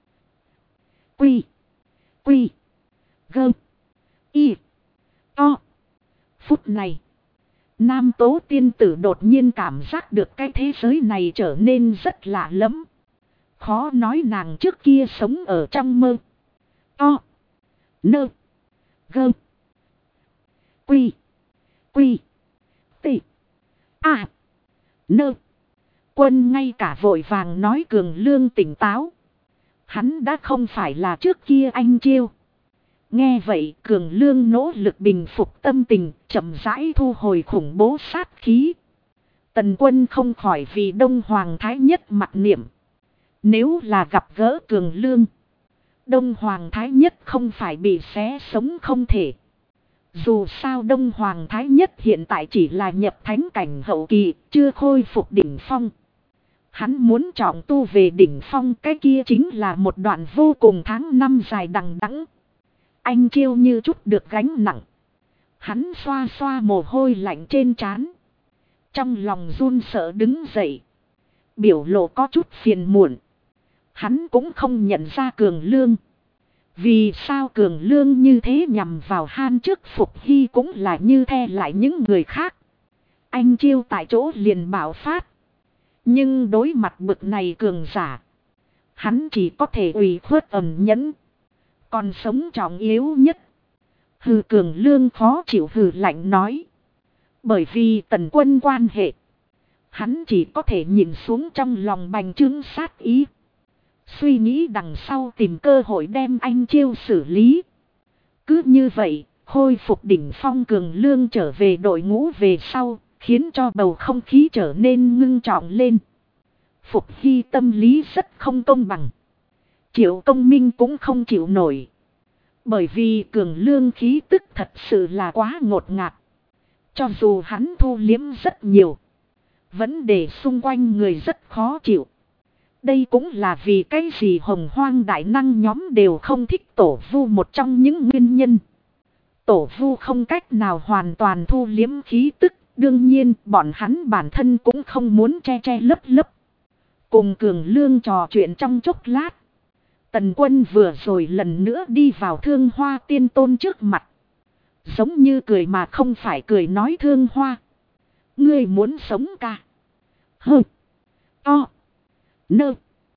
Quy. Quy. Gơ. Y. To. Phút này, Nam Tố tiên tử đột nhiên cảm giác được cái thế giới này trở nên rất lạ lẫm. Khó nói nàng trước kia sống ở trong mơ. To. Nơ. Gơ. Quy. Quy. Tị. A. Nơ. Quân ngay cả vội vàng nói Cường Lương tỉnh táo. Hắn đã không phải là trước kia anh Chiêu. Nghe vậy Cường Lương nỗ lực bình phục tâm tình, chậm rãi thu hồi khủng bố sát khí. Tần Quân không khỏi vì Đông Hoàng Thái Nhất mặc niệm. Nếu là gặp gỡ Cường Lương, Đông Hoàng Thái Nhất không phải bị xé sống không thể. Dù sao Đông Hoàng Thái Nhất hiện tại chỉ là nhập thánh cảnh hậu kỳ, chưa khôi phục đỉnh phong. Hắn muốn trọng tu về đỉnh phong, cái kia chính là một đoạn vô cùng tháng năm dài đằng đẵng. Anh Chiêu như chút được gánh nặng. Hắn xoa xoa mồ hôi lạnh trên trán. Trong lòng run sợ đứng dậy. Biểu lộ có chút phiền muộn. Hắn cũng không nhận ra Cường Lương. Vì sao Cường Lương như thế nhằm vào Han trước Phục Hy cũng là như the lại những người khác. Anh Chiêu tại chỗ liền bạo phát. Nhưng đối mặt bực này cường giả, hắn chỉ có thể ủy khuất ẩn nhẫn. Còn sống trọng yếu nhất. Hừ Cường Lương khó chịu hừ lạnh nói. Bởi vì Tần Quân quan hệ, hắn chỉ có thể nhìn xuống trong lòng bành trướng sát ý. Suy nghĩ đằng sau tìm cơ hội đem anh Chiêu xử lý. Cứ như vậy, khôi phục đỉnh phong Cường Lương trở về đội ngũ về sau, khiến cho bầu không khí trở nên ngưng trọng lên. Phục Hy tâm lý rất không công bằng. Triệu Công Minh cũng không chịu nổi. Bởi vì Cường Lương khí tức thật sự là quá ngột ngạt. Cho dù hắn thu liếm rất nhiều, vấn đề xung quanh người rất khó chịu. Đây cũng là vì cái gì Hồng Hoang đại năng nhóm đều không thích Tổ Vu một trong những nguyên nhân. Tổ Vu không cách nào hoàn toàn thu liếm khí tức. Đương nhiên bọn hắn bản thân cũng không muốn che che lấp lấp. Cùng Cường Lương trò chuyện trong chốc lát, Tần Quân vừa rồi lần nữa đi vào Thương Hoa Tiên Tôn trước mặt. Giống như cười mà không phải cười nói Thương Hoa. Ngươi muốn sống ca. Hơ. To. Nơ.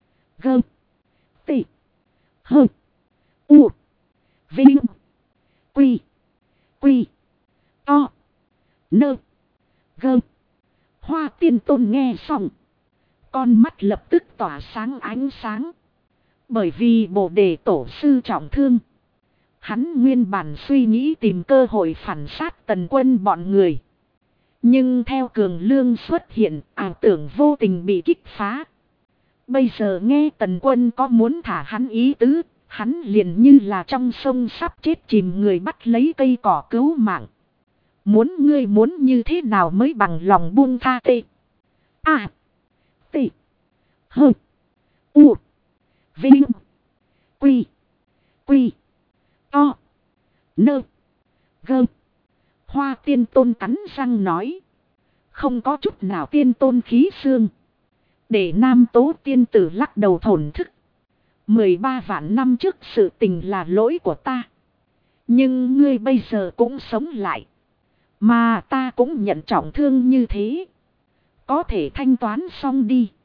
Gơ. Tị. Hơ. U. Vinh. Quy. Quy. To. Nơ. Gơ. Hoa Tiên Tôn nghe xong, con mắt lập tức tỏa sáng ánh sáng. Bởi vì Bồ Đề Tổ Sư trọng thương, hắn nguyên bản suy nghĩ tìm cơ hội phản sát Tần Quân bọn người. Nhưng theo Cường Lương xuất hiện, ảo tưởng vô tình bị kích phá. Bây giờ nghe Tần Quân có muốn thả hắn ý tứ, Hắn liền như là trong sông sắp chết chìm người bắt lấy cây cỏ cứu mạng. Ngươi muốn như thế nào mới bằng lòng buông tha tê. À. Tê. Hơ. U. Vinh. Quy. Quy. To. Nơ. Gơ. Hoa Tiên Tôn cắn răng nói. Không có chút nào tiên tôn khí xương. Để Nam Tố tiên tử lắc đầu thổn thức. 13 vạn năm trước sự tình là lỗi của ta. Nhưng ngươi bây giờ cũng sống lại. Mà ta cũng nhận trọng thương như thế. Có thể thanh toán xong đi.